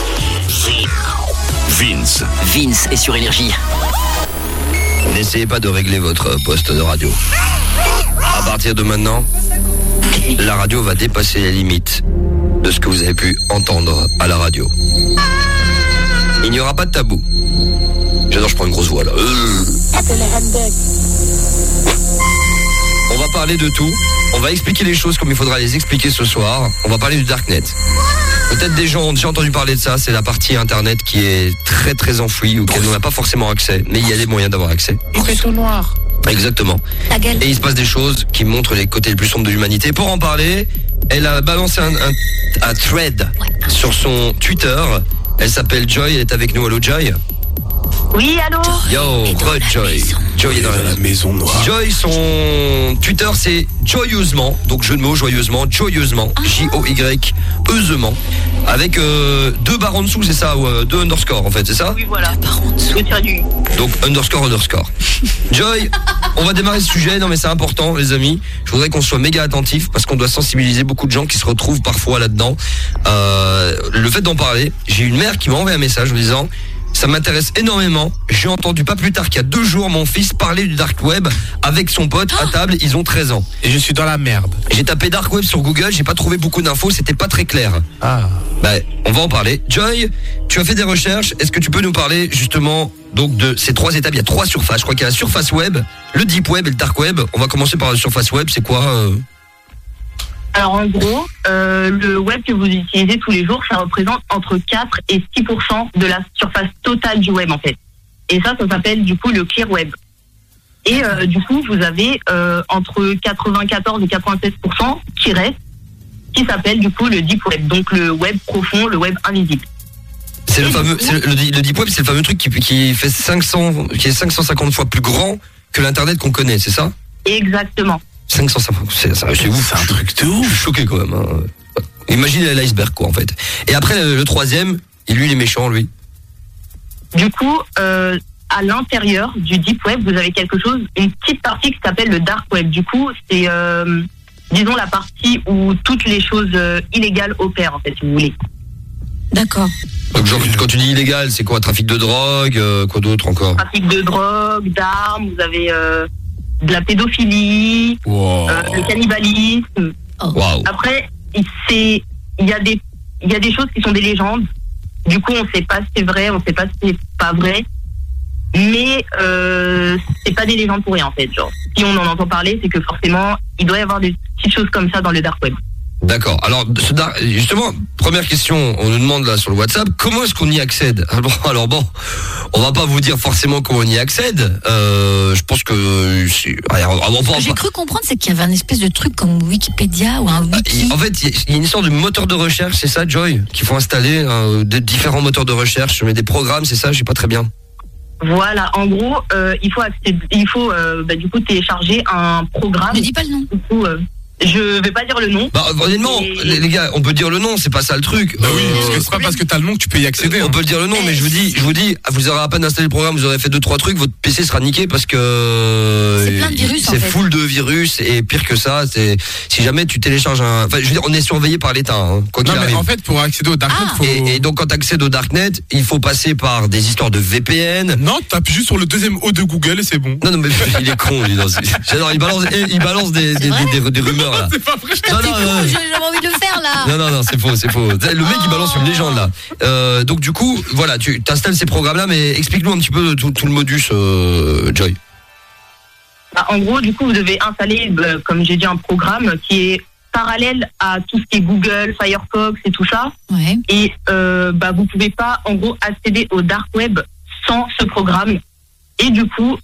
Vince. Vince est sur Énergie. N'essayez pas de régler votre poste de radio. À partir de maintenant, la radio va dépasser les limites de ce que vous avez pu entendre à la radio. Il n'y aura pas de tabou. J'adore, je prends une grosse voix là. On va parler de tout. On va expliquer les choses comme il faudra les expliquer ce soir. On va parler du Darknet. Peut-être des gens ont déjà entendu parler de ça. C'est la partie internet qui est très très enfouie, auquel on n'a pas forcément accès. Mais il y a des moyens d'avoir accès. Il fait tout noir. Exactement. Et il se passe des choses qui montrent les côtés les plus sombres de l'humanité. Pour en parler, elle a balancé un thread sur son Twitter. Elle s'appelle Joy. Elle est avec nous. Allô Joy? Oui, allô? Yo, quoi Joy? Joy est dans la maison noire. Joy, son Twitter c'est joyeusement, donc jeu de mots joyeusement, joyeusement, J-O-Y-eusement, avec 2 barres en dessous, c'est ça, ou 2 underscore en fait, c'est ça? Oui, voilà. 2 barres en dessous. Donc underscore. Joy, on va démarrer ce sujet, non mais c'est important les amis, je voudrais qu'on soit méga attentifs parce qu'on doit sensibiliser beaucoup de gens qui se retrouvent parfois là-dedans. Le fait d'en parler, j'ai une mère qui m'a envoyé un message en disant: ça m'intéresse énormément. J'ai entendu pas plus tard qu'il y a 2 jours mon fils parler du dark web avec son pote à table. Ils ont 13 ans. Et je suis dans la merde. J'ai tapé dark web sur Google. J'ai pas trouvé beaucoup d'infos. C'était pas très clair. On va en parler. Joy, tu as fait des recherches. Est-ce que tu peux nous parler justement donc de ces 3 étapes? Il y a 3 surfaces. Je crois qu'il y a la surface web, le deep web et le dark web. On va commencer par la surface web. C'est quoi Alors en gros, le web que vous utilisez tous les jours, ça représente entre 4 et 6% de la surface totale du web en fait. Et ça s'appelle du coup le clear web. Et du coup, vous avez entre 94 et 96% qui reste, qui s'appelle du coup le deep web. Donc le web profond, le web invisible. C'est le fameux, le deep web, c'est le fameux truc qui fait 550 fois plus grand que l'internet qu'on connaît, c'est ça? Exactement. 550, c'est ouf. C'est un truc de ouf. Je suis choqué quand même. Hein. Imaginez l'iceberg quoi en fait. Et après le troisième, lui il est méchant lui. Du coup, à l'intérieur du deep web, vous avez quelque chose, une petite partie qui s'appelle le dark web. Du coup, c'est disons la partie où toutes les choses illégales opèrent en fait, si vous voulez. D'accord. Donc genre quand tu dis illégal, c'est quoi? Trafic de drogue, quoi d'autre encore? Trafic de drogue, d'armes, vous avez de la pédophilie, le cannibalisme. Wow. Après, il y a des choses qui sont des légendes. Du coup, on sait pas si c'est vrai, on sait pas si c'est pas vrai. Mais c'est pas des légendes pour rien en fait. Genre, si on en entend parler, c'est que forcément, il doit y avoir des petites choses comme ça dans le dark web. D'accord. Alors, justement, première question, on nous demande là sur le WhatsApp, comment est-ce qu'on y accède ? Alors bon, on va pas vous dire forcément comment on y accède. Je pense que j'ai cru comprendre, c'est qu'il y avait un espèce de truc comme Wikipédia ou un wiki. En fait, il y a une histoire de moteur de recherche, c'est ça, Joy, qu'il faut installer de différents moteurs de recherche, mais des programmes, c'est ça, je sais pas très bien. Voilà, en gros, il faut du coup télécharger un programme. Ne dis pas le nom. Du coup, je vais pas dire le nom. Honnêtement, les gars, on peut dire le nom, c'est pas ça le truc. Bah oui, parce que c'est pas parce que t'as le nom que tu peux y accéder. On peut le dire le nom, mais je vous dis, vous aurez à peine installé le programme, vous aurez fait 2-3 trucs, votre PC sera niqué parce que c'est plein de virus. C'est full de virus et pire que ça, c'est si jamais tu télécharges je veux dire, on est surveillé par l'État, quoi qu'il arrive. En fait, pour accéder au Darknet, et donc quand tu accèdes au Darknet, il faut passer par des histoires de VPN. Non, tu appuies juste sur le deuxième O de Google et c'est bon. Non, mais il est con, lui. J'adore, il balance des rumeurs là. C'est pas vrai. Non, j'avais envie de le faire là. Non, c'est faux. Le mec il balance une légende là. Donc du coup, voilà, tu t'installes ces programmes là, mais explique-nous un petit peu tout le modus, Joy. En gros, du coup, vous devez installer, comme j'ai dit, un programme qui est parallèle à tout ce qui est Google, Firefox et tout ça. Ouais. Et vous pouvez pas, en gros, accéder au dark web sans ce programme. Et du coup,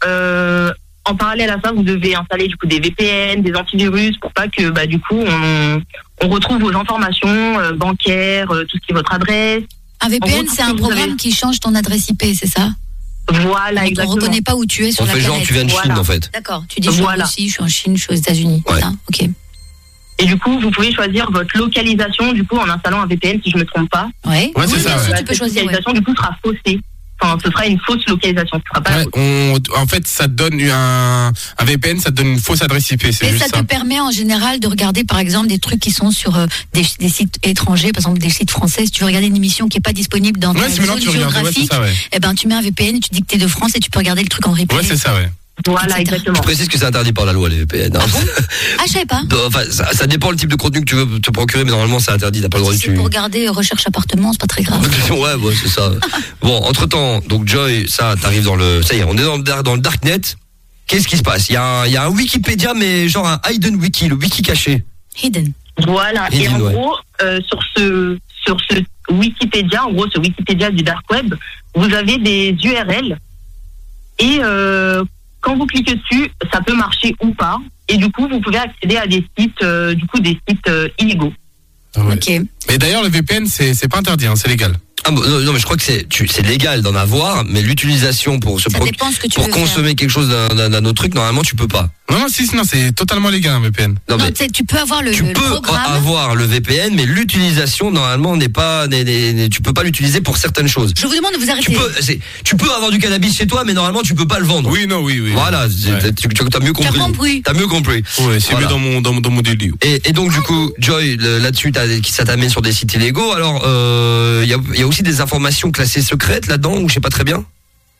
en parallèle à ça, vous devez installer du coup des VPN, des antivirus pour pas que du coup on retrouve vos informations bancaires, tout ce qui est votre adresse. Un VPN, c'est un programme qui change ton adresse IP, c'est ça ? Voilà, exactement. On ne reconnaît pas où tu es sur la planète. On fait genre tu viens de Chine en fait. D'accord, tu dis je suis en Russie, je suis en Chine, je suis aux États-Unis. Ouais. Ça, ok. Et du coup, vous pouvez choisir votre localisation du coup en installant un VPN si je me trompe pas. Ouais, c'est ça. Tu peux choisir. La localisation du coup sera faussée. Enfin, ce sera une fausse localisation. Ce sera pas en fait, ça te donne un VPN, ça te donne une fausse adresse IP. C'est et juste ça te permet en général de regarder, par exemple, des trucs qui sont sur des sites étrangers, par exemple des sites français. Si tu veux regarder une émission qui est pas disponible dans ta zone géographique, tu mets un VPN et tu dis que t'es de France et tu peux regarder le truc en replay. Ouais, c'est ça, ouais. Voilà, exactement. Je précise que c'est interdit par la loi, les VPN. Ah bon ? Je savais pas. Enfin, ça dépend le type de contenu que tu veux te procurer, mais normalement, c'est interdit. T'as pas le droit de pour regarder recherche appartement, c'est pas très grave. Ouais, c'est ça. Bon, entre-temps, donc Joy, ça, t'arrives ça y est, on est dans le Darknet. Qu'est-ce qui se passe ? Il y a un Wikipédia, mais genre un hidden wiki, le wiki caché. Hidden. Voilà. Et en gros, sur ce Wikipédia, en gros, ce Wikipédia du Dark Web, vous avez des URL et quand vous cliquez dessus, ça peut marcher ou pas. Et du coup, vous pouvez accéder à des sites, illégaux. Ouais. Ok. Mais d'ailleurs, le VPN, c'est pas interdit, c'est légal. Ah bon, non, mais je crois que c'est légal d'en avoir, mais l'utilisation pour consommer quelque chose d'un autre truc, normalement, tu peux pas. Non, c'est totalement légal un VPN. Non, tu peux avoir le programme. Tu peux avoir le VPN, mais l'utilisation normalement n'est pas, tu peux pas l'utiliser pour certaines choses. Je vous demande de vous arrêter. Tu peux avoir du cannabis chez toi, mais normalement tu peux pas le vendre. Oui. Voilà, t'as mieux compris. T'as mieux compris. Ouais, c'est mieux dans mon délire. Et donc du coup, Joy, là-dessus, ça t'amène sur des sites illégaux. Alors, il y a aussi des informations classées secrètes là-dedans, ou je sais pas très bien.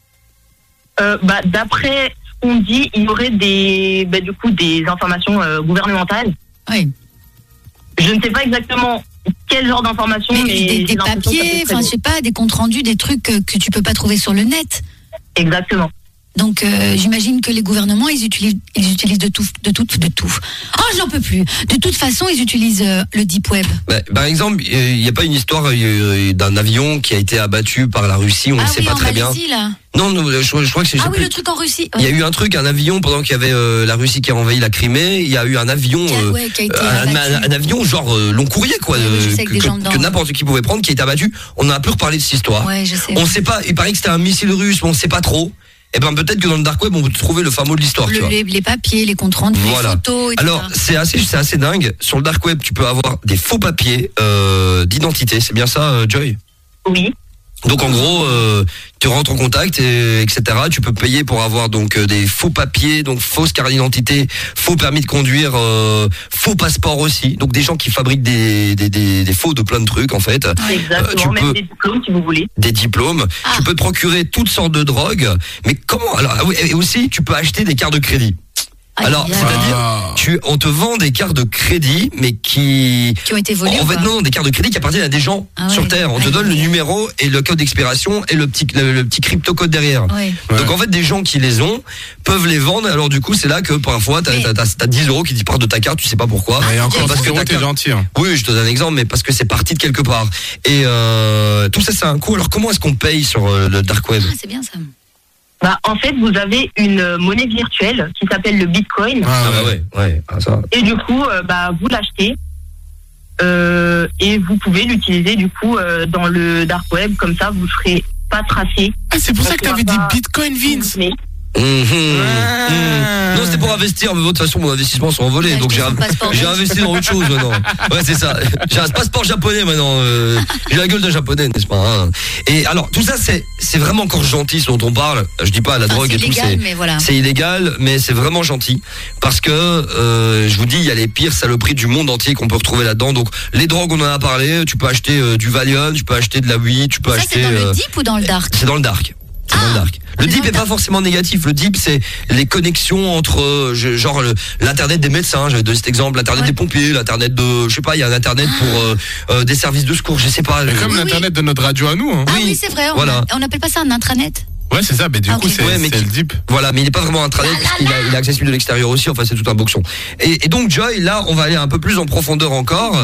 D'après on dit il y aurait des informations gouvernementales. Oui. Je ne sais pas exactement quel genre d'informations, mais des papiers, je sais pas, des comptes rendus, des trucs que tu peux pas trouver sur le net. Exactement. Donc j'imagine que les gouvernements ils utilisent de tout. Oh, j'en peux plus. De toute façon, ils utilisent le deep web. Par exemple, il n'y a pas une histoire d'un avion qui a été abattu par la Russie, on ne sait pas très bien. Malaisie, là. Non, je crois que c'est. Ah oui, le truc en Russie. Il y a eu un avion pendant qu'il y avait la Russie qui a envahi la Crimée. Il y a eu un avion, qui a été un avion genre long courrier quoi, que n'importe qui pouvait prendre, qui a été abattu. On a un peu reparlé de cette histoire. Ouais, je sais. On sait pas. Il paraît que c'était un missile russe, mais on sait pas trop. Eh ben peut-être que dans le dark web on peut trouver le fameux de l'histoire. Les papiers, les comptes rendus, les photos. Alors c'est assez dingue. Sur le dark web tu peux avoir des faux papiers d'identité. C'est bien ça, Joy ? Oui. Donc en gros, tu rentres en contact, etc. Tu peux payer pour avoir donc des faux papiers, donc fausse carte d'identité, faux permis de conduire, faux passeport aussi. Donc des gens qui fabriquent des faux de plein de trucs en fait. Exactement. Même des diplômes si vous voulez. Des diplômes. Tu peux te procurer toutes sortes de drogues. Mais comment ? Alors et aussi tu peux acheter des cartes de crédit. Alors, c'est-à-dire, on te vend des cartes de crédit, mais qui ont été volées. En fait, non, des cartes de crédit qui appartiennent à des gens sur Terre. On te donne le numéro et le code d'expiration et le petit crypto-code derrière. Ouais. Donc, en fait, des gens qui les ont peuvent les vendre. Alors, du coup, c'est là que parfois, t'as 10 € qui partent de ta carte, tu sais pas pourquoi. Et encore, parce que t'es gentil. Hein. Oui, je te donne un exemple, mais parce que c'est parti de quelque part. Et tout ça, c'est un coût. Alors, comment est-ce qu'on paye sur le dark web? C'est bien ça. En fait, vous avez une monnaie virtuelle qui s'appelle le Bitcoin. Ça. Et du coup, vous l'achetez et vous pouvez l'utiliser du coup dans le dark web. Comme ça, vous ne serez pas tracé. Ah, c'est pour ça que tu avais dit Bitcoin, Vince. Non, c'était pour investir, mais de toute façon mon investissement sont envolés, donc j'ai investi dans autre chose maintenant. Ouais, c'est ça. J'ai un passeport japonais maintenant. J'ai la gueule d'un japonais, n'est-ce pas, hein. Et alors tout ça, c'est vraiment encore gentil ce dont on parle. Je dis pas la drogue et tout, c'est illégal, mais c'est vraiment gentil parce que je vous dis, il y a les pires saloperies du monde entier qu'on peut retrouver là-dedans. Donc les drogues, on en a parlé. Tu peux acheter du Valium, tu peux acheter de la weed, tu peux acheter. C'est dans le deep ou dans le dark? C'est dans le dark. Le deep est pas forcément négatif. Le deep, c'est les connexions entre genre l'internet des médecins. J'avais donné cet exemple, l'internet des pompiers, l'internet de, je sais pas, il y a un internet pour des services de secours, je sais pas. Comme l'internet de notre radio à nous. Hein. Ah oui, c'est vrai. On appelle pas ça un intranet. Ouais, c'est ça, mais du coup, c'est le deep. Voilà, mais il n'est pas vraiment intranet, puisqu'il est accessible de l'extérieur aussi, enfin, c'est tout un boxon. Et donc, Joy, là, on va aller un peu plus en profondeur encore.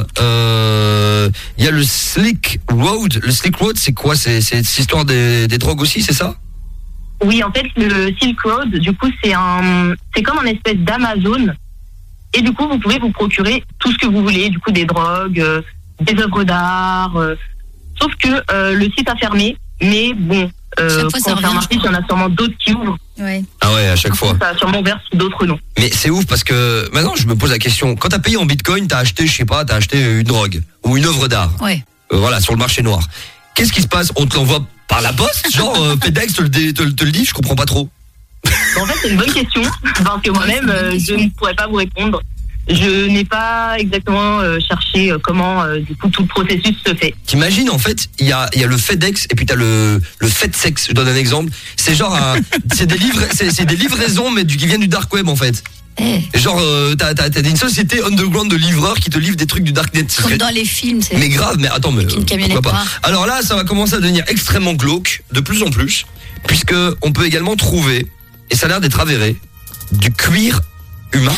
Il y a le Silk Road. Le Silk Road, c'est quoi? C'est cette histoire des drogues aussi, c'est ça? Oui, en fait, le Silk Road, du coup, c'est comme un espèce d'Amazon. Et du coup, vous pouvez vous procurer tout ce que vous voulez, du coup, des drogues, des œuvres d'art. Sauf que le site a fermé, mais bon, quand ça remarque, il y en a sûrement d'autres qui ouvrent. Ouais. Ah ouais, à chaque fois. Ça a sûrement ouvert sous d'autres noms. Mais c'est ouf parce que maintenant, je me pose la question. Quand t'as payé en Bitcoin, t'as acheté une drogue ou une œuvre d'art. Ouais. Voilà, sur le marché noir. Qu'est-ce qui se passe? On te l'envoie par la poste? Genre, FedEx te le dit? Je comprends pas trop. En fait, c'est une bonne question, parce que moi-même, je ne pourrais pas vous répondre. Je n'ai pas exactement cherché comment, du coup, tout le processus se fait. T'imagines, en fait, il y a le FedEx et puis t'as le FedSex. Je donne un exemple. C'est genre, c'est des livraisons, mais qui viennent du dark web, en fait. Genre, t'as une société underground de livreurs qui te livrent des trucs du darknet. Comme dans les films, c'est. Mais grave, mais attends, mais pourquoi pas. Noire. Alors là, ça va commencer à devenir extrêmement glauque, de plus en plus, puisque on peut également trouver, et ça a l'air d'être avéré, du cuir humain.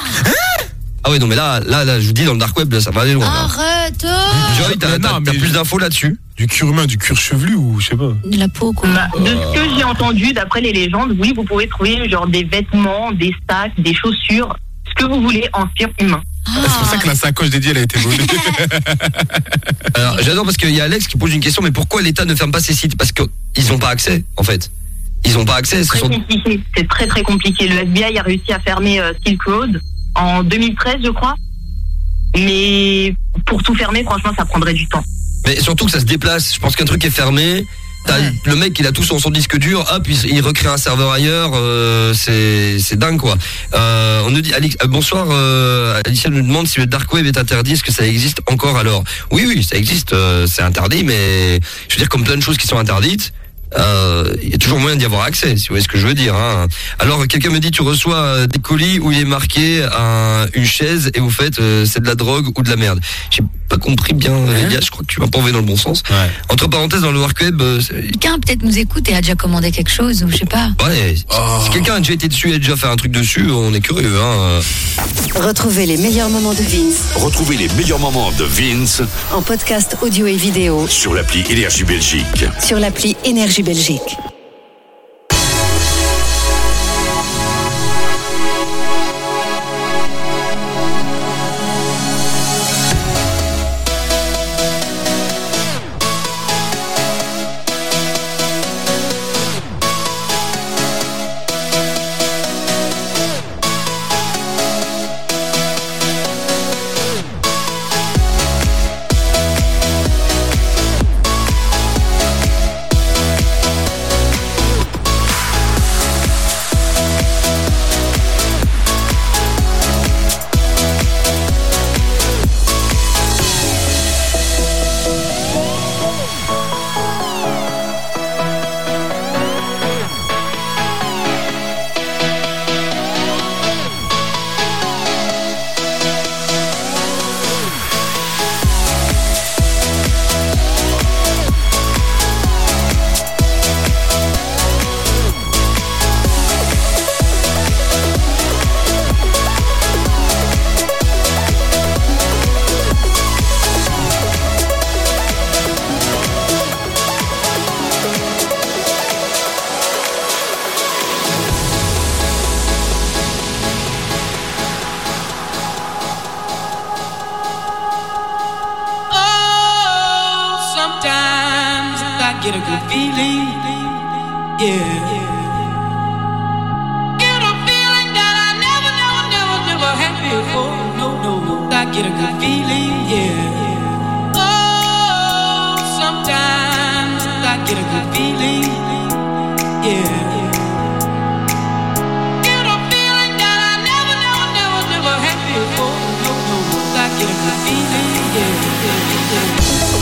Ah ouais, non, mais là, je vous dis, dans le dark web, là, ça va aller loin. Arrête! Joy, t'as plus d'infos là-dessus? Du cuir humain, du cuir chevelu ou je sais pas. De la peau, quoi. De ce que j'ai entendu, d'après les légendes, oui, vous pouvez trouver genre des vêtements, des sacs, des chaussures, ce que vous voulez en cuir humain. C'est pour ça que la sacoche dédiée, elle a été volée. Alors, j'adore parce qu'il y a Alex qui pose une question, mais pourquoi l'État ne ferme pas ces sites? Parce qu'ils n'ont pas accès, en fait. Ils n'ont pas accès. Compliqué. C'est très très compliqué. Le FBI a réussi à fermer Silk Road en 2013, je crois. Mais pour tout fermer, franchement, ça prendrait du temps. Mais surtout que ça se déplace. Je pense qu'un truc est fermé. T'as le mec, il a tout sur son disque dur, hop, il recrée un serveur ailleurs, c'est dingue, quoi. On nous dit, bonsoir, Alicia nous demande si le dark web est interdit, est-ce que ça existe encore alors? Oui, ça existe, c'est interdit, mais je veux dire, comme plein de choses qui sont interdites, il y a toujours moyen d'y avoir accès, si vous voyez ce que je veux dire, hein. Alors quelqu'un me dit, tu reçois des colis où il est marqué une chaise et vous faites c'est de la drogue ou de la merde. J'ai pas compris bien, Elia, je crois que tu m'as pas envoyé dans le bon sens. Entre parenthèses, dans le dark web, quelqu'un peut-être nous écoute et a déjà commandé quelque chose, ou je sais pas. Ouais, si quelqu'un a déjà été dessus et a déjà fait un truc dessus, on est curieux, hein. Retrouvez les meilleurs moments de Vince. Retrouvez les meilleurs moments de Vince en podcast audio et vidéo sur l'appli Énergie Belgique. Sur l'appli Énergie Belgique. get a good feeling. Yeah. Get a feeling that I never had before. No. I get a good feeling. Yeah. Oh, sometimes I get a good feeling. Yeah. Get a feeling that I never had before. No. I get a good feeling. Yeah.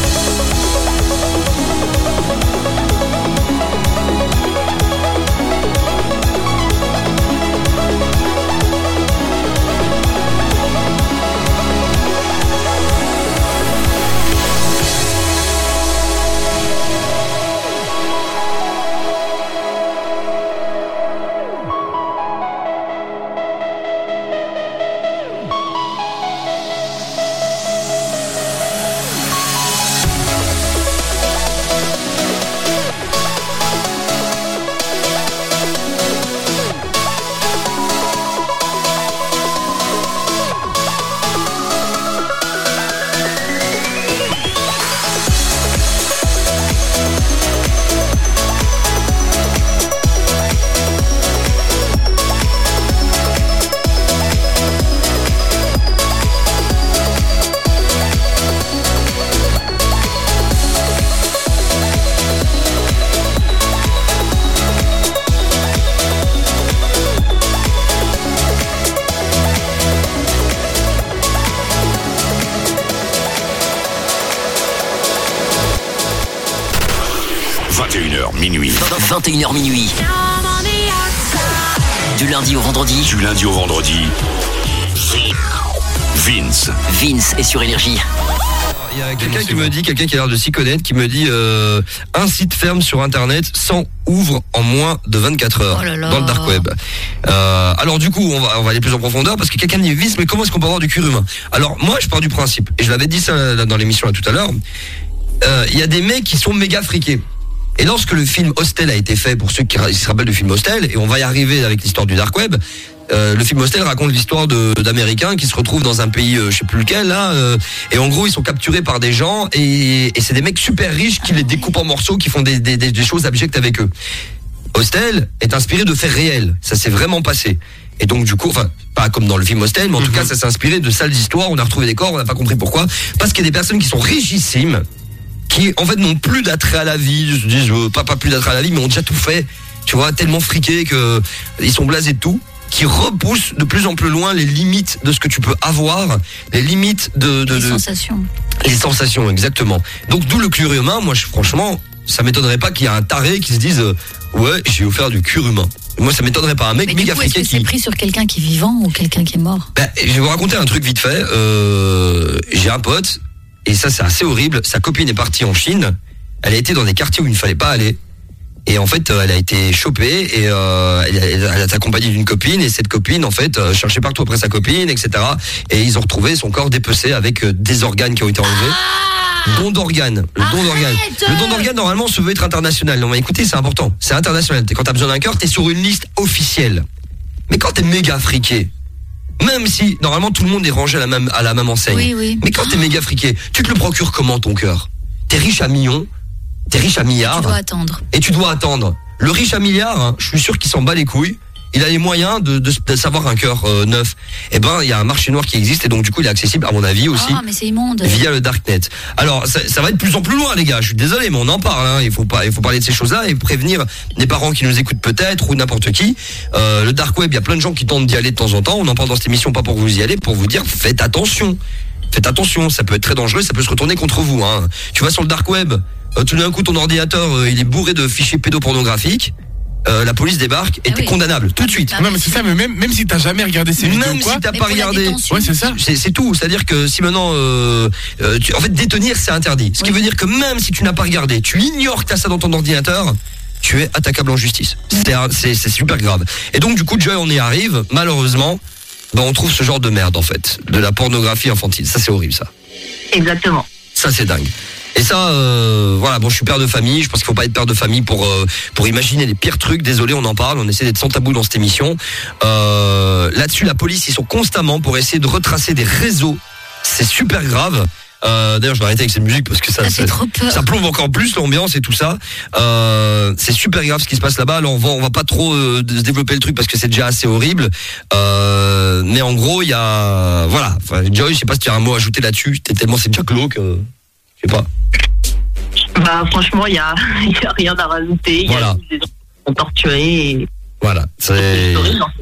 Minuit. 21h minuit. Du lundi au vendredi. Vince est sur Énergie. Il y a quelqu'un qui me dit, quelqu'un qui a l'air de s'y connaître, qui me dit un site ferme sur internet ouvre en moins de 24 heures dans le dark web. Alors du coup, on va aller plus en profondeur parce que quelqu'un me dit Vince, mais comment est-ce qu'on peut avoir du cuir humain? Alors moi, je pars du principe, et je l'avais dit ça dans l'émission là, tout à l'heure, il y a des mecs qui sont méga friqués. Et lorsque le film Hostel a été fait, pour ceux qui se rappellent du film Hostel, et on va y arriver avec l'histoire du dark web, le film Hostel raconte l'histoire d'Américains qui se retrouvent dans un pays, je sais plus lequel là, et en gros ils sont capturés par des gens et c'est des mecs super riches qui les découpent en morceaux, qui font des choses abjectes avec eux. Hostel est inspiré de faits réels, ça s'est vraiment passé. Et donc du coup, enfin pas comme dans le film Hostel, mais en tout cas ça s'est inspiré de sales histoires. On a retrouvé des corps, on n'a pas compris pourquoi, parce qu'il y a des personnes qui sont richissimes, qui en fait n'ont plus d'attrait à la vie, se disent pas plus d'attrait à la vie, mais ont déjà tout fait, tu vois, tellement friqués que ils sont blasés de tout, qui repoussent de plus en plus loin les limites de ce que tu peux avoir, les limites les sensations. Les sensations, exactement. Donc d'où le cuir humain. Moi, franchement, ça m'étonnerait pas qu'il y ait un taré qui se dise ouais, j'ai offert du cuir humain. Moi, ça m'étonnerait pas. Un mec méga friqué qui... Est-ce que c'est pris sur quelqu'un qui est vivant ou quelqu'un qui est mort? Je vais vous raconter un truc vite fait. J'ai un pote, et ça c'est assez horrible. Sa copine est partie en Chine. Elle a été dans des quartiers où il ne fallait pas aller. Et en fait, elle a été chopée et elle a été accompagnée d'une copine. Et cette copine, en fait, cherchait partout après sa copine, etc. Et ils ont retrouvé son corps dépecé avec des organes qui ont été enlevés. Don d'organes. Le don d'organes, normalement, se veut être international. Non, mais écoutez, c'est important. C'est international. Quand t'as besoin d'un cœur, t'es sur une liste officielle. Mais quand t'es méga friqué, même si, normalement, tout le monde est rangé à la même enseigne. Oui. Mais quand t'es méga friqué, tu te le procures comment, ton cœur? T'es riche à millions. T'es riche à milliards. Et tu dois attendre. Le riche à milliards, hein, je suis sûr qu'il s'en bat les couilles. Il a les moyens de savoir un cœur neuf. Eh ben, il y a un marché noir qui existe et donc du coup, il est accessible, à mon avis aussi. Ah, mais c'est immonde. Via le darknet. Alors, ça va être de plus en plus loin, les gars. Je suis désolé, mais on en parle. Hein. Il faut parler de ces choses-là et prévenir les parents qui nous écoutent peut-être ou n'importe qui. Le dark web, il y a plein de gens qui tentent d'y aller de temps en temps. On en parle dans cette émission, pas pour vous y aller, pour vous dire, faites attention. Faites attention, ça peut être très dangereux, ça peut se retourner contre vous. Hein. Tu vas sur le dark web. Tout d'un coup, ton ordinateur, il est bourré de fichiers pédopornographiques. La police débarque et t'es condamnable tout de suite. Non mais c'est ça, mais même si t'as jamais regardé ces vidéos, même si t'as pas regardé, ouais c'est ça. C'est tout. C'est-à-dire que si maintenant, en fait, détenir c'est interdit. Ce qui veut dire que même si tu n'as pas regardé, tu ignores que t'as ça dans ton ordinateur, tu es attaquable en justice. C'est super grave. Et donc du coup, Joy, on y arrive. Malheureusement, on trouve ce genre de merde en fait, de la pornographie infantile. Ça c'est horrible ça. Exactement. Ça c'est dingue. Et ça, voilà, bon, je suis père de famille. Je pense qu'il faut pas être père de famille pour imaginer les pires trucs. Désolé, on en parle. On essaie d'être sans tabou dans cette émission. Là-dessus, la police, ils sont constamment pour essayer de retracer des réseaux. C'est super grave. D'ailleurs, je vais arrêter avec cette musique parce que ça plombe encore plus l'ambiance et tout ça. C'est super grave ce qui se passe là-bas. Alors, on va pas trop se développer le truc parce que c'est déjà assez horrible. Mais en gros, il y a, voilà. Enfin, Joy, je sais pas si tu as un mot à ajouter là-dessus. Tellement c'est déjà glauque. Je sais pas. Bah, franchement, il y a rien à rajouter. Voilà. Il y a des gens qui sont torturés. Et... Voilà. C'est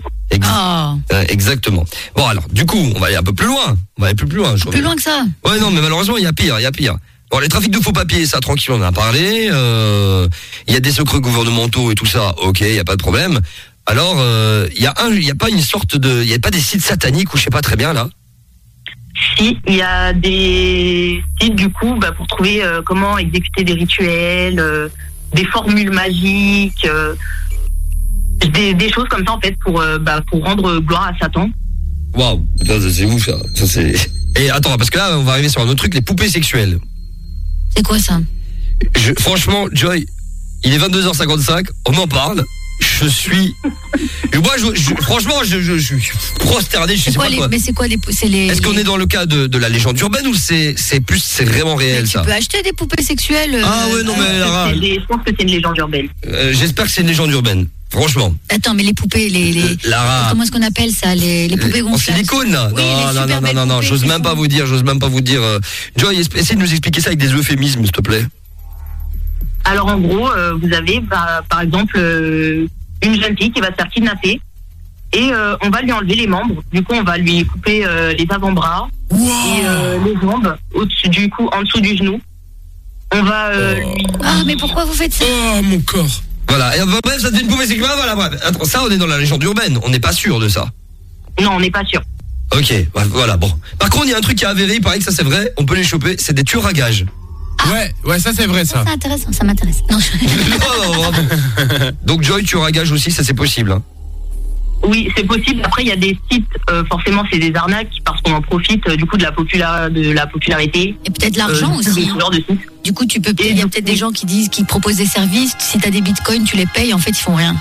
exactement. Bon, alors, du coup, on va aller un peu plus loin. On va aller plus loin. Plus loin que ça. Ouais, non, mais malheureusement, il y a pire. Bon, les trafics de faux papiers, ça, tranquille, on en a parlé. Il y a des secrets gouvernementaux et tout ça. Ok, il y a pas de problème. Alors, il y a pas une sorte de, il y a pas des sites sataniques ou je sais pas très bien là. Si, il y a des sites du coup pour trouver comment exécuter des rituels, des formules magiques, des choses comme ça en fait pour rendre gloire à Satan. Waouh, c'est ouf ça. Ça c'est. Et attends, parce que là on va arriver sur un autre truc, les poupées sexuelles. C'est quoi ça? Franchement, Joy, il est 22h55, on en parle. Je suis. Et moi, franchement, je suis prosterné. Je sais pas quoi. Mais c'est quoi les. Est-ce qu'on est dans le cas de la légende urbaine ou c'est vraiment réel ça? Tu peux acheter des poupées sexuelles. Ah ouais, non mais Lara. Je pense que c'est une légende urbaine. J'espère que c'est une légende urbaine. Franchement. Attends, mais les poupées, Lara. Comment est-ce qu'on appelle ça, les poupées gonflables? En silicone là. Oui, non. J'ose même pas vous dire. Joy, essaye de nous expliquer ça avec des euphémismes, s'il te plaît. Alors en gros, vous avez par exemple une jeune fille qui va se faire kidnapper et on va lui enlever les membres. Du coup, on va lui couper les avant-bras et les jambes au-dessus du cou, en dessous du genou. On va lui. Ah, mais pourquoi vous faites ça? Oh mon corps. Voilà. Et bref, ça devient une poupée sexuelle. Voilà. Bref. Attends, ça, on est dans la légende urbaine. On n'est pas sûr de ça. Non, on n'est pas sûr. Ok. Voilà. Bon. Par contre, il y a un truc qui est avéré. Il paraît que ça c'est vrai. On peut les choper. C'est des tueurs à gages. Ouais, ça c'est vrai ça. C'est intéressant, ça m'intéresse. Non, non, donc Joy, tu engages aussi, ça c'est possible. Hein. Oui, c'est possible. Après, il y a des sites, forcément, c'est des arnaques parce qu'on en profite du coup de la popularité. Et peut-être l'argent aussi. Du coup, il y a peut-être des gens qui proposent des services. Si tu as des bitcoins, tu les payes. En fait, ils font rien.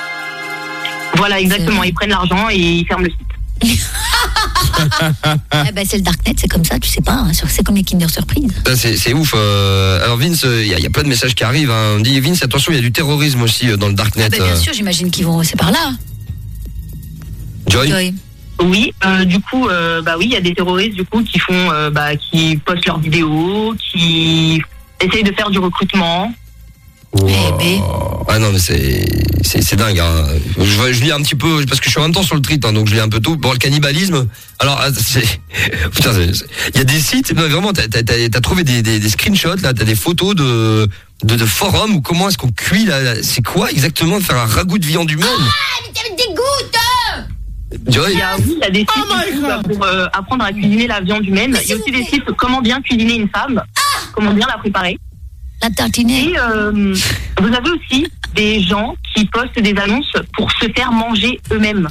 Voilà, exactement. Ils prennent l'argent et ils ferment le site. C'est le Darknet, c'est comme ça, tu sais pas, hein, c'est comme les Kinder Surprise. C'est ouf. Alors Vince, il y a plein de messages qui arrivent. Hein. On dit Vince, attention, il y a du terrorisme aussi dans le Darknet. Bien sûr, j'imagine qu'ils vont, c'est par là. Joy. Oui, du coup, oui, il y a des terroristes du coup qui font, qui postent leurs vidéos, qui essayent de faire du recrutement. Ah non mais c'est dingue hein. Je lis un petit peu parce que je suis en même temps sur le tweet hein, donc je lis un peu tout. Bon, le cannibalisme. Alors putain, il y a des sites vraiment t'as trouvé des screenshots là, t'as des photos de forums ou comment est-ce qu'on cuit là, c'est quoi exactement faire un ragoût de viande humaine? Ah mais ça me dégoûte. Joy. Il y a des sites pour apprendre à cuisiner la viande humaine. Il y a aussi des sites comment bien cuisiner une femme, comment bien la préparer. La tartiner. Et vous avez aussi des gens qui postent des annonces pour se faire manger eux-mêmes.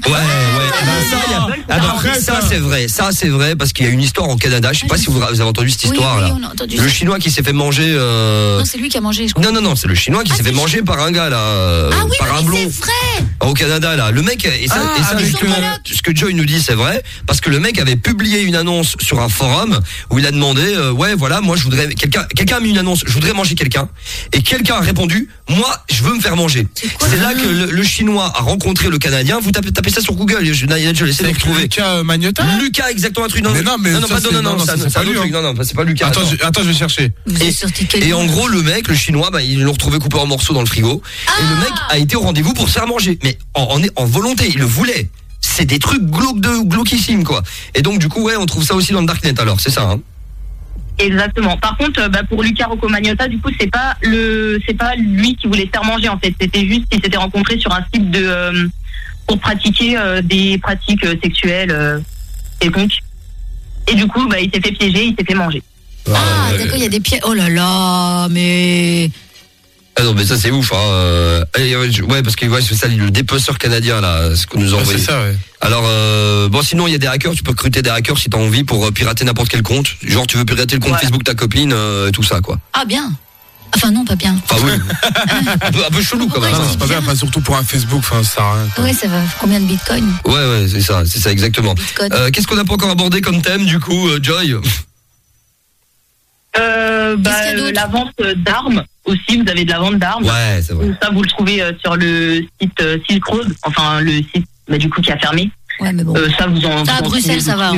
Ça c'est vrai parce qu'il y a une histoire au Canada, je sais pas si vous avez entendu cette histoire là. Le chinois qui s'est fait manger Non, c'est lui qui a mangé, je crois. Non, c'est le chinois qui s'est fait manger par un gars là, par un blond. C'est vrai. Au Canada là, le mec ce que Joy nous dit c'est vrai parce que le mec avait publié une annonce sur un forum où il a demandé moi je voudrais quelqu'un a mis une annonce, je voudrais manger quelqu'un et quelqu'un a répondu moi je veux me faire manger. C'est là que le chinois a rencontré le Canadien. Vous tapez ça sur Google, je l'essaie de retrouver. Lucas Magnotta. Lucas exactement un truc. Non, c'est pas Lucas. Attends, je vais chercher. Et en gros le mec, le chinois, ils l'ont retrouvé coupé en morceaux dans le frigo et le mec a été au rendez-vous pour se faire manger, mais en volonté, il le voulait. C'est des trucs glauquissimes quoi. Et donc du coup on trouve ça aussi dans le Darknet alors, c'est ça hein. Exactement. Par contre, pour Luca Rocco Magnotta, du coup, c'est pas lui qui voulait se faire manger en fait. C'était juste qu'il s'était rencontré sur un site pour pratiquer des pratiques sexuelles quelconques. Et du coup, il s'est fait piéger, il s'est fait manger. D'accord, il y a des pièges. Oh là là, mais. Ah non, mais ça c'est ouf hein. Parce que c'est ça le dépeceur canadien là, ce qu'on nous a envoyé. C'est ça, ouais. Alors sinon il y a des hackers, tu peux recruter des hackers si t'as envie pour pirater n'importe quel compte. Genre tu veux pirater le compte Facebook de ta copine, tout ça quoi. Ah bien. Enfin non, pas bien. Enfin oui. un peu chelou quand même. Non, c'est pas bien, pas surtout pour un Facebook, ça sert à rien. Ouais, ça va. Combien de bitcoins? Ouais, c'est ça exactement. Qu'est-ce qu'on n'a pas encore abordé comme thème du coup, Joy? La vente d'armes aussi, vous avez de la vente d'armes. Ouais, c'est vrai. Ça, vous le trouvez sur le site Silk Road, enfin le site du coup qui a fermé. Ouais, mais bon. Ça, vous en. Ça, à Bruxelles, ça va. Ouais,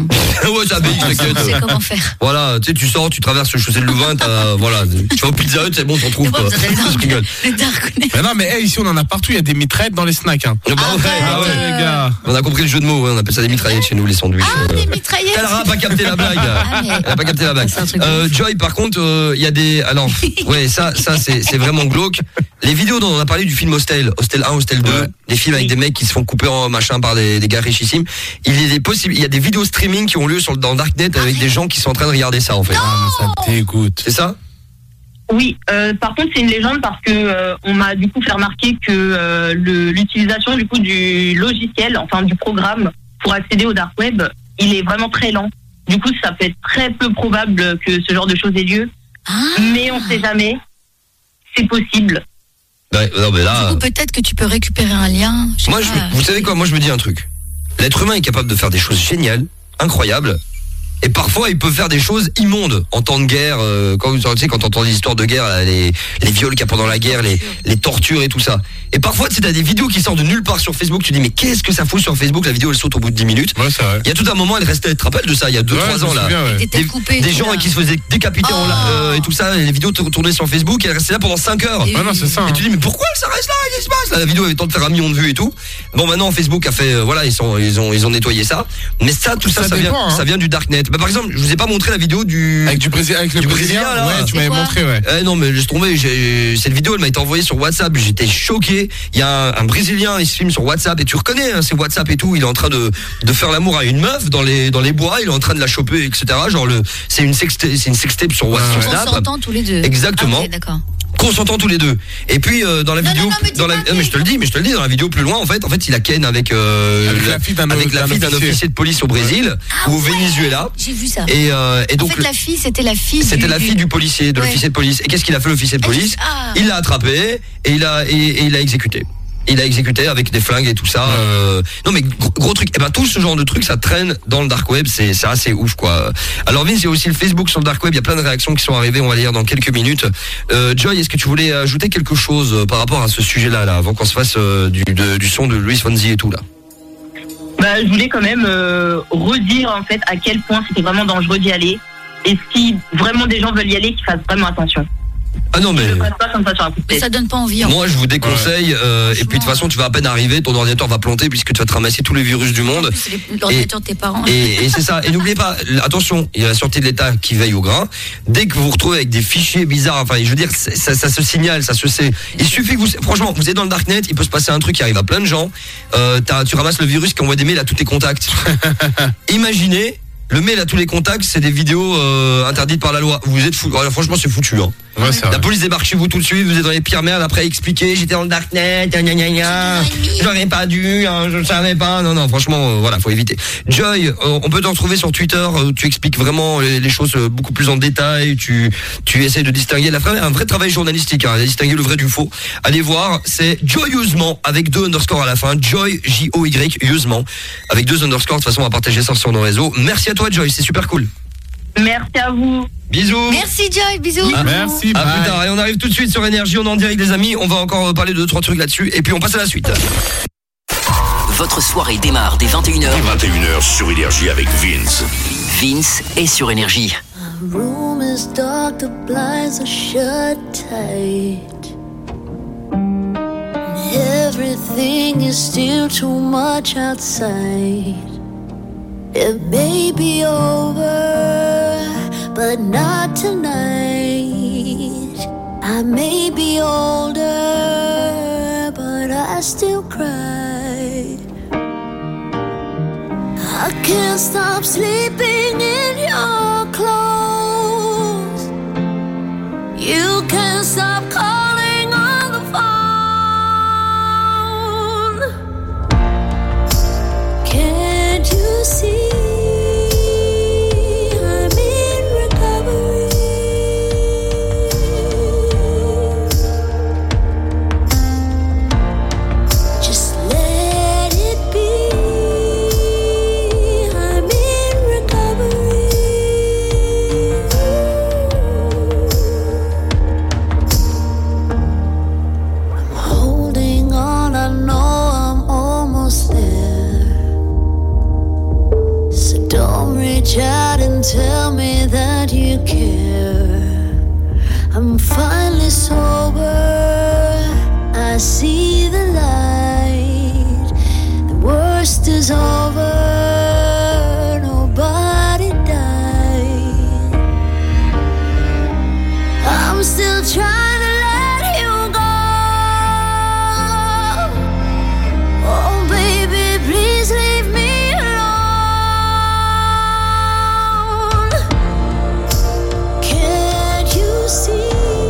ça va, t'inquiète. Tu sais comment faire. Voilà, tu sais, tu sors, tu traverses le chaussée de Louvain, voilà, tu vas au Pizza Hut, c'est bon, t'en trouves. Je rigole. Mais non, mais ici, on en a partout, il y a des mitraillettes dans les snacks. Hein. Ouais, les gars. On a compris le jeu de mots, on appelle ça des mitraillettes chez nous, les sandwichs. Des mitraillettes. Elle n'a pas capté la blague. Elle n'a pas capté la blague. Joy, par contre, il y a des. Alors, ouais, ça c'est vraiment glauque. Les vidéos dont on a parlé du film Hostel 1, Hostel 2, les films avec des mecs qui se font couper en machin par des gars richissimes. Il y a des vidéos streaming qui ont lieu dans Darknet avec des gens qui sont en train de regarder ça en fait. Ça t'écoute. C'est ça? Oui, par contre c'est une légende parce que on m'a du coup fait remarquer que l'utilisation du coup du logiciel, enfin du programme pour accéder au dark web, il est vraiment très lent. Du coup, ça peut être très peu probable que ce genre de choses ait lieu. Mais on sait jamais. C'est possible. Ouais, non, mais là. Du coup, peut-être que tu peux récupérer un lien. Vous savez quoi? Moi, je me dis un truc. L'être humain est capable de faire des choses géniales, incroyables. Et parfois, il peut faire des choses immondes en temps de guerre. Quand t'entends des histoires de guerre, là, les viols qu'il y a pendant la guerre, les tortures et tout ça. Et parfois, tu sais, t'as des vidéos qui sortent de nulle part sur Facebook. Tu dis, mais qu'est-ce que ça fout sur Facebook? La vidéo, elle saute au bout de 10 minutes. Ouais, c'est vrai. Il y a tout un moment, elle restait. Tu te rappelles de ça? Il y a 2-3 ans, là. Des gens qui se faisaient décapiter et tout ça. Les vidéos tournaient sur Facebook. Et elle restait là pendant 5 heures. Non, c'est ça. Et tu dis, mais pourquoi ça reste là? Qu'est-ce qui se passe? La vidéo avait le temps de faire 1 million de vues et tout. Bon, maintenant, Facebook a fait, ils ont nettoyé ça. Mais ça, tout ça vient du Darknet. Bah, par exemple, je vous ai pas montré la vidéo avec le Brésilien là. Ouais, tu m'avais montré, ouais. Non, mais laisse tomber, cette vidéo elle m'a été envoyée sur WhatsApp, j'étais choqué. Il y a un Brésilien, il se filme sur WhatsApp et tu reconnais c'est WhatsApp et tout, il est en train de faire l'amour à une meuf dans les bois, il est en train de la choper, etc. Genre c'est une sextape sur WhatsApp. On s'entend tous les deux. Exactement. Okay, d'accord. Consentant tous les deux. Et puis dans la vidéo, mais je te le dis, dans la vidéo plus loin, en fait, il a ken avec la fille d'un officier de police au Brésil ou au Venezuela. J'ai vu ça. Et donc en fait, la fille, c'était la fille du policier, de l'officier de police. Et qu'est-ce qu'il a fait l'officier de police? Il l'a attrapé et il l'a exécuté. Il a exécuté avec des flingues et tout ça. Non mais gros truc. Et ben tout ce genre de trucs, ça traîne dans le dark web. C'est assez ouf quoi. Alors Vince, il y a aussi le Facebook sur le dark web. Il y a plein de réactions qui sont arrivées. On va lire dans quelques minutes. Joy, est-ce que tu voulais ajouter quelque chose par rapport à ce sujet-là, avant qu'on se fasse du son de Luis Fonsi et tout là? Je voulais quand même redire en fait à quel point c'était vraiment dangereux d'y aller. Et si vraiment des gens veulent y aller, qu'ils fassent vraiment attention. Ah non mais ça donne pas envie. Moi je vous déconseille et puis de toute façon tu vas à peine arriver, ton ordinateur va planter puisque tu vas te ramasser tous les virus du monde. C'est l'ordinateur de tes parents. Et c'est ça. Et n'oubliez pas, attention, il y a la sûreté de l'État qui veille au grain. Dès que vous vous retrouvez avec des fichiers bizarres, enfin je veux dire ça se signale, ça se sait. Il suffit que franchement vous êtes dans le darknet, il peut se passer un truc qui arrive à plein de gens. Tu ramasses le virus qui envoie des mails à tous tes contacts. Imaginez. Le mail à tous les contacts, c'est des vidéos interdites par la loi. Vous êtes fous. Alors, franchement, c'est foutu. Hein. Ouais, la police débarque chez vous tout de suite. Vous êtes dans les pires merdes. Après, expliquer. J'étais dans le darknet. J'aurais pas dû. Je savais pas. Non. Franchement, voilà, faut éviter. Joy, on peut te retrouver sur Twitter. Tu expliques vraiment les choses beaucoup plus en détail. Tu essaies de distinguer un vrai travail journalistique. Distinguer le vrai du faux. Allez voir. C'est joyeusement avec 2 underscores à la fin. Joy Joy Yeusement avec 2 underscores. De toute façon, on va partager ça sur nos réseaux. Merci à toi Joy, c'est super cool. Merci à vous. Bisous. Merci Joy, bisous. Merci. À plus tard. Et on arrive tout de suite sur Énergie, on est en direct des amis. On va encore parler de 2-3 trucs là-dessus et puis on passe à la suite. Votre soirée démarre dès 21h. 21h sur Énergie avec Vince. Vince est sur Énergie. The room is dark, the blinds are shut tight. Everything is still too much outside. It may be over, but not tonight. I may be older, but I still cry. I can't stop sleeping in your clothes. You can't stop calling on the phone. Can't you see? tell me that you care. I'm finally sober. I see the light. The worst is over. Nobody died. I'm still trying to let you go. Oh baby, please leave me alone. Can't you see?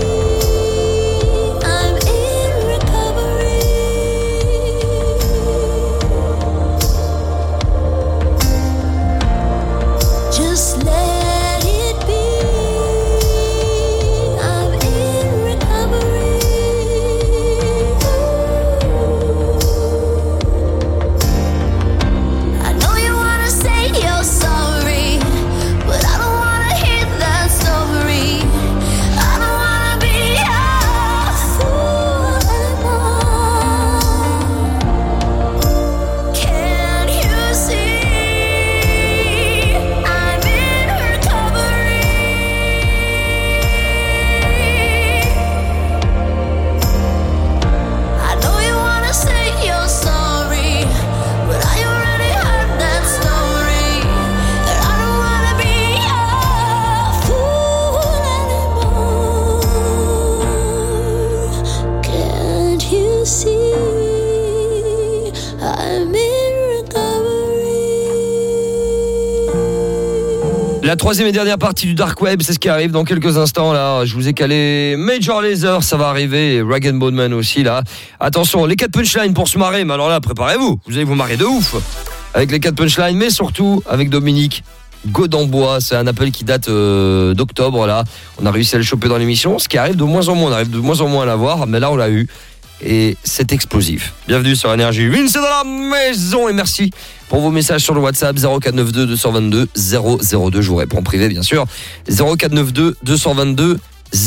La troisième et dernière partie du Dark Web, c'est ce qui arrive dans quelques instants là. Je vous ai calé Major Lazer, ça va arriver, et Rag & Bone Man aussi là. Attention, les 4 punchlines pour se marrer, mais alors là, préparez-vous, vous allez vous marrer de ouf avec les 4 punchlines, mais surtout avec Dominique Godambois. C'est un appel qui date d'octobre là. On a réussi à le choper dans l'émission, ce qui arrive de moins en moins, on arrive de moins en moins à l'avoir, mais là on l'a eu. Et c'est explosif. Bienvenue sur Énergie. Vince est dans la maison et merci pour vos messages sur le WhatsApp 0492 222 002. Je vous réponds privé bien sûr. 0492 222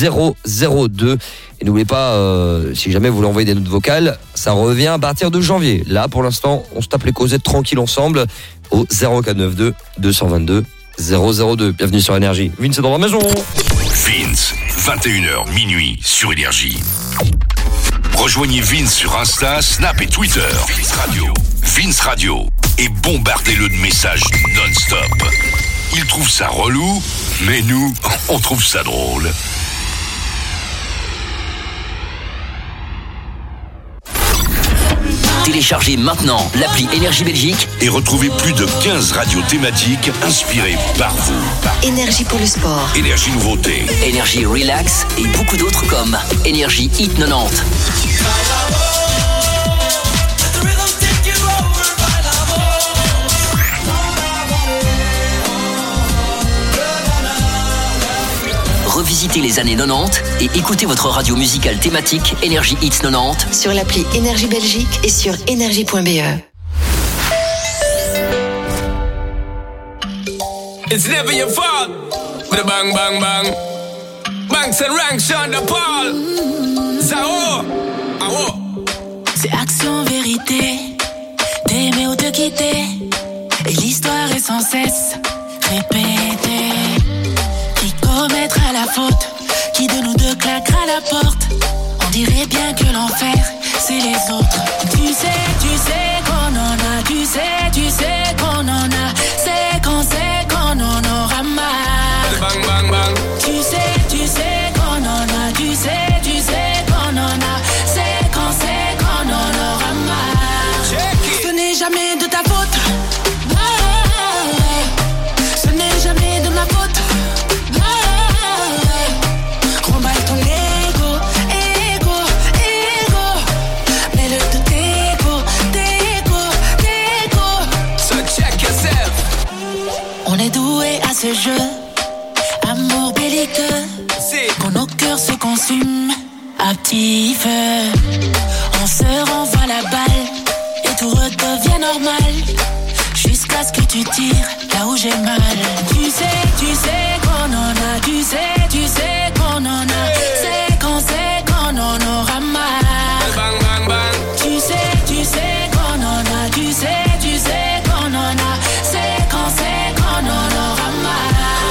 002. Et n'oubliez pas, si jamais vous voulez envoyer des notes vocales, ça revient à partir de janvier. Là pour l'instant, on se tape les causettes tranquilles ensemble au 0492 222 002. Bienvenue sur Énergie. Vince est dans la maison. Vince, 21h minuit sur Énergie. Rejoignez Vince sur Insta, Snap et Twitter. Vince Radio. Vince Radio. Et bombardez-le de messages non-stop. Il trouve ça relou, mais nous, on trouve ça drôle. Téléchargez maintenant l'appli Énergie Belgique et retrouvez plus de 15 radios thématiques inspirées par vous. Énergie pour le sport. Énergie nouveauté. Énergie relax et beaucoup d'autres comme Énergie Hit 90. Revisitez les années 90 et écoutez votre radio musicale thématique Énergie Hits 90 sur l'appli Énergie Belgique et sur énergie.be. It's never your fault. With a bang, bang, bang. Banks and ranks, Sean the Paul. Zao. Awo. C'est action, vérité. T'aimer ou te quitter. Et l'histoire est sans cesse répétée. Qui commettra la faute? Qui de nous deux claquera la porte? On dirait bien que l'enfer, c'est les autres. Tu sais qu'on en a. Tu sais qu'on en a. C'est qu'on en aura marre. Bang, bang, bang. Tu sais qu'on en a. Tu sais qu'on en a. C'est qu'on en aura marre. Ce n'est jamais de ta faute. Ce n'est jamais de ma faute. Remballe ton ego. Mets-le de t'ego. So check yourself. On est doué à ce jeu. Amour belliqueux. Quand nos cœurs se consument à petit feu. On se renvoie la balle et tout redevient normal. Jusqu'à ce que tu tires là où j'ai mal. Tu sais qu'on en a. Tu sais qu'on en a. C'est qu'on en aura mal. Bang, bang, bang. Tu sais qu'on en a. Tu sais qu'on en a. C'est qu'on en aura mal.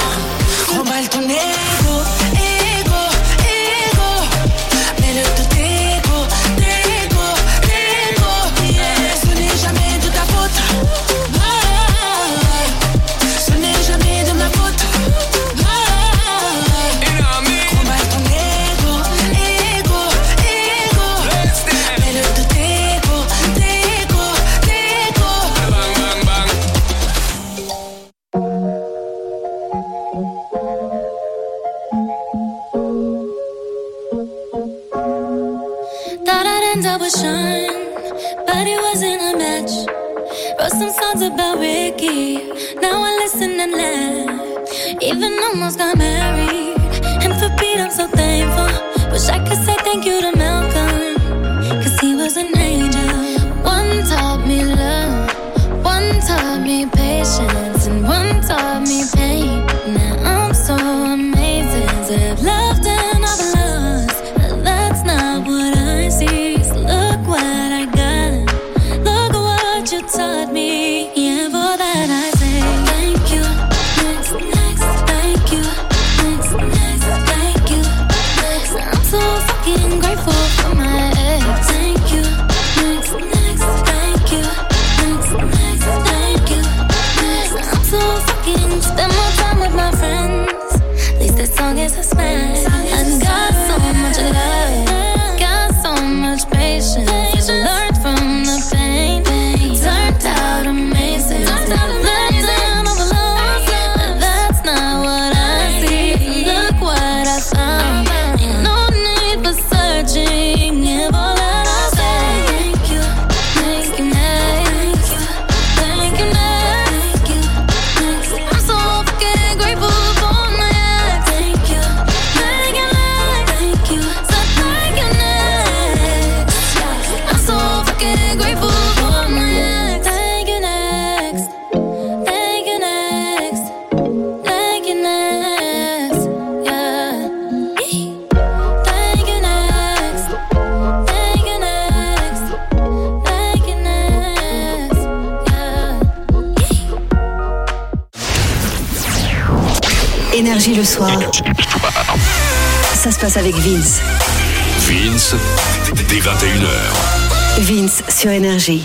friends I would shine, but it wasn't a match. Wrote some songs about Ricky, now I listen and laugh. Even almost got married, and for Pete I'm so thankful. Wish I could say thank you to Malcolm, cause he was an angel. One taught me love, one taught me patience, and one taught me pain. Now I'm so amazing to have loved and I've lost, but that's not what I see. So look what I got, look what you taught me. Yeah, for that I say thank you. Next, thank you. Next, thank you. Next, I'm so fucking grateful for my ex. Thank you. Next, thank you. Next, thank you. Next, I'm so fucking spend more time with my friends. At least this song is a smash. I got so much love, got so much patience. Learned from the pain, turned out amazing. Let down all the lows, but that's not what I see. Look what I found, ain't no need for searching. If all that I say, thank you, thank you, thank you, thank you, thank you. I'm so fucking grateful for my ex. Thank you, thank you, thank you, so thank you next. I'm so fucking grateful for my ex. Thank you next, thank you next, thank you next, yeah. Thank you next, thank you next, thank you next, yeah. Énergie le soir. Ça se passe avec Vince. Vince, dès 21h. Vince sur Énergie.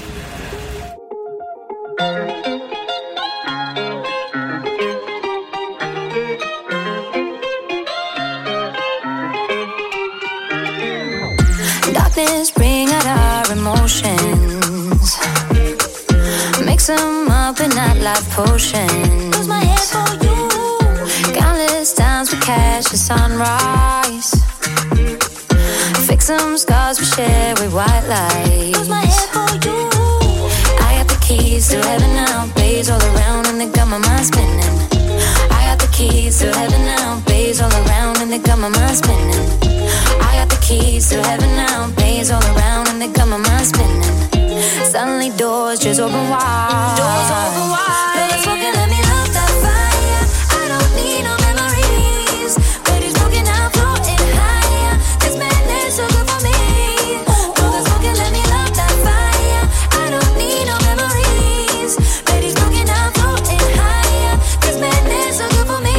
Darkness bring out our emotions, mix them up in that life potion. Lose my head for you. Countless times we catch the sunrise, fix some scars we share with white lights. Lose my head for you. I got the keys to heaven now, bays all around and they got my mind spinning. I got the keys to heaven now, bays all around and they got my mind spinning. I got the keys to heaven now, bays all around and they got my mind spinning. Suddenly doors just open wide. Doors open wide. No, let's walk and let me love that fire. I don't need no memories, but it's broken out, floating higher. This madness so good for me. No, let's walk and let me love that fire. I don't need no memories, but it's broken out, floating higher. This madness so good for me.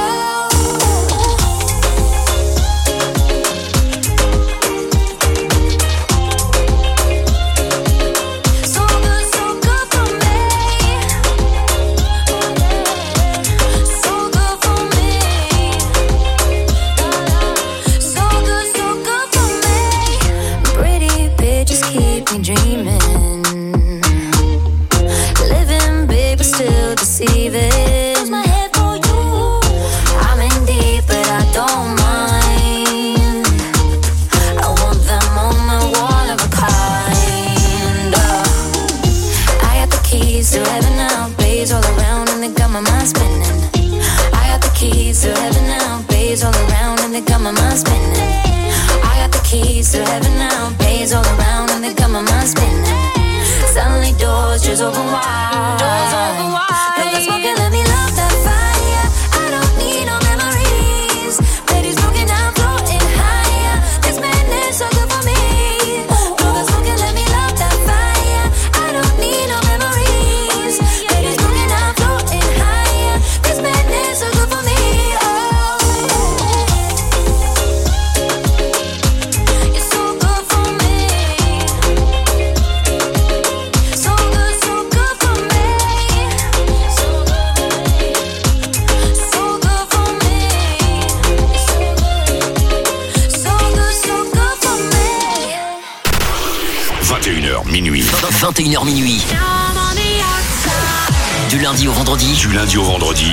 Dreaming, living big but still deceiving. Lose my head for you. I'm in deep but I don't mind. I want them on my one of a kind. I got the keys to heaven now, bays all around and they got my mind spinning. I got the keys to heaven now, bays all around and they got my mind spinning. I got the keys to heaven now, bays all around and they got my mind spinning. Suddenly doors just open wide. Doors open wide. No, let's walk and let me love that fire. I don't need no memories, but it's broken down, floating higher. This madness so good for me. No, let's walk and let me love that fire. I don't need no memories, but it's broken down, floating higher. This madness so good for me. Minuit. 21h minuit. Du lundi au vendredi. Du lundi au vendredi.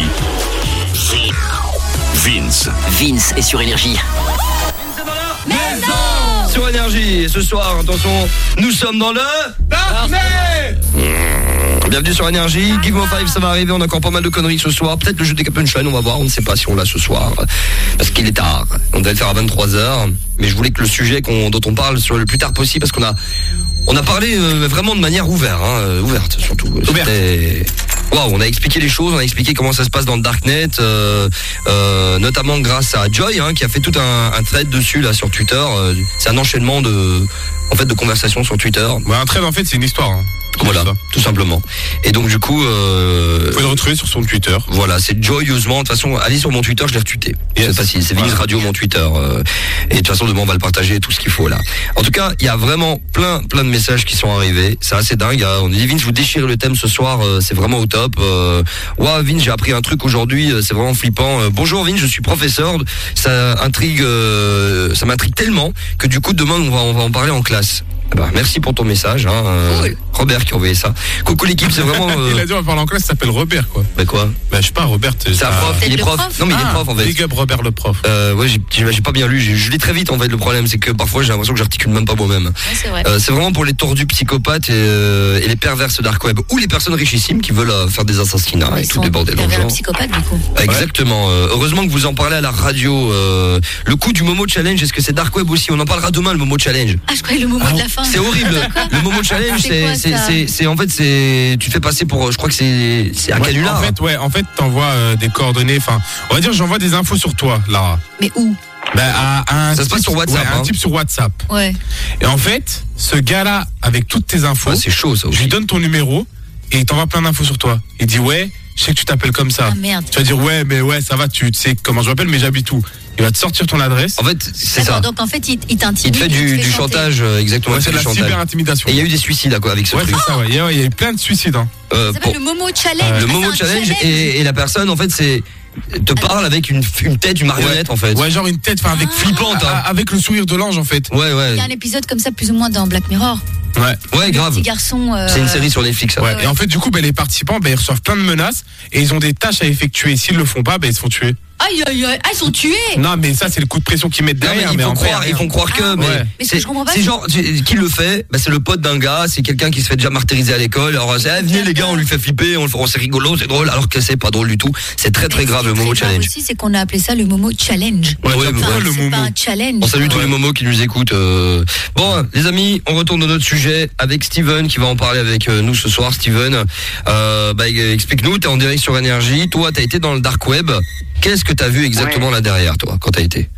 Vince. Vince est sur Énergie. sur Énergie. Et ce soir, attention, nous sommes dans le Darknet. Bienvenue sur Énergie. Give Me 5, ça va arriver. On a encore pas mal de conneries ce soir. Peut-être le jeu des Punchline, on va voir. On ne sait pas si on l'a ce soir. Parce qu'il est tard. On devait le faire à 23h. Mais je voulais que le sujet dont on parle soit le plus tard possible. Parce qu'on a parlé vraiment de manière ouverte surtout. Waouh, on a expliqué les choses, on a expliqué comment ça se passe dans le Darknet, notamment grâce à Joy, qui a fait tout un thread dessus là sur Twitter. C'est un enchaînement de conversations sur Twitter. Ouais, un thread en fait c'est une histoire. Voilà, tout simplement. Et donc du coup, vous pouvez le retrouver sur son Twitter. Voilà, c'est joyeusement. De toute façon, allez sur mon Twitter, je l'ai retweeté. Yes. C'est facile, c'est Vince Radio mon Twitter. Et de toute façon, demain on va le partager, tout ce qu'il faut là. En tout cas, il y a vraiment plein de messages qui sont arrivés. C'est assez dingue. On dit Vince, vous déchirez le thème ce soir. C'est vraiment au top. Wow, Vince, j'ai appris un truc aujourd'hui. C'est vraiment flippant. Bonjour Vince, je suis professeur. Ça m'intrigue tellement que du coup demain on va en parler en classe. Bah, merci pour ton message, Robert qui a envoyé ça. Coucou l'équipe, c'est vraiment. Il a dit on va parler en classe, ça s'appelle Robert quoi. Bah quoi? Bah je sais pas, Robert. C'est un prof, il est prof. Non mais il est prof en fait. Big up Robert le prof. Ouais, j'ai pas bien lu, je lis très vite en fait. Le problème c'est que parfois j'ai l'impression que j'articule même pas moi-même. Ouais, c'est vrai. C'est vraiment pour les tordus psychopathes et les perverses dark web ou les personnes richissimes qui veulent faire des assassinats et tout des bordels dans le genre. Psychopathe du coup. Exactement. Heureusement que vous en parlez à la radio. Le coup du Momo Challenge, est-ce que c'est dark web aussi? On en parlera demain le Momo Challenge. Ah je croyais le Momo de la fin. C'est horrible. Le Momo Challenge, c'est en fait tu te fais passer pour, je crois que c'est un canular. En fait, t'envoies des coordonnées. Enfin, on va dire, j'envoie des infos sur toi, Lara. Mais où? Ça se passe sur WhatsApp. Un type sur WhatsApp. Ouais. Et en fait, ce gars-là, avec toutes tes infos, c'est chaud ça aussi. Je lui donne ton numéro et il t'envoie plein d'infos sur toi. Il dit ouais, je sais que tu t'appelles comme ça. Ah merde. Tu vas dire ouais, mais ouais, ça va, tu sais comment je m'appelle, mais j'habite où? Il va te sortir ton adresse. En fait, c'est ça. Donc en fait, il t'intimide. Il te fait du chantage, exactement. Ouais, c'est de la cyber-intimidation. Et il y a eu des suicides avec ce truc. C'est ça, ouais. Il y a eu plein de suicides. Ça s'appelle le Momo Challenge. Le Momo Challenge et la personne, en fait, te parle avec une tête, une marionnette en fait. Ouais, genre une tête, avec flippante, avec le sourire de l'ange en fait. Ouais. Il y a un épisode comme ça plus ou moins dans Black Mirror. Ouais, grave. Petit garçon. C'est une série sur Netflix. Ouais. Et en fait, du coup, les participants, ils reçoivent plein de menaces et ils ont des tâches à effectuer. S'ils le font pas, ils se font tuer. Aïe, ils sont tués. Non, mais ça, c'est le coup de pression qu'ils mettent derrière. Ils font croire que. Mais ce que je comprends pas, c'est genre, qui le fait? C'est le pote d'un gars, c'est quelqu'un qui se fait déjà martyriser à l'école. Alors, venez les gars, on lui fait flipper, c'est rigolo, c'est drôle, alors que c'est pas drôle du tout. C'est très grave le Momo Challenge. Aussi, c'est qu'on a appelé ça le Momo Challenge. C'est pas un challenge. On salue tous les momos qui nous écoutent. Bon, les amis, on retourne dans notre sujet avec Steven qui va en parler avec nous ce soir. Steven, explique-nous, t'es en direct sur Énergie. Toi, t'as été dans le dark web. Qu'est-ce que t'as vu exactement là derrière, toi, quand t'as été?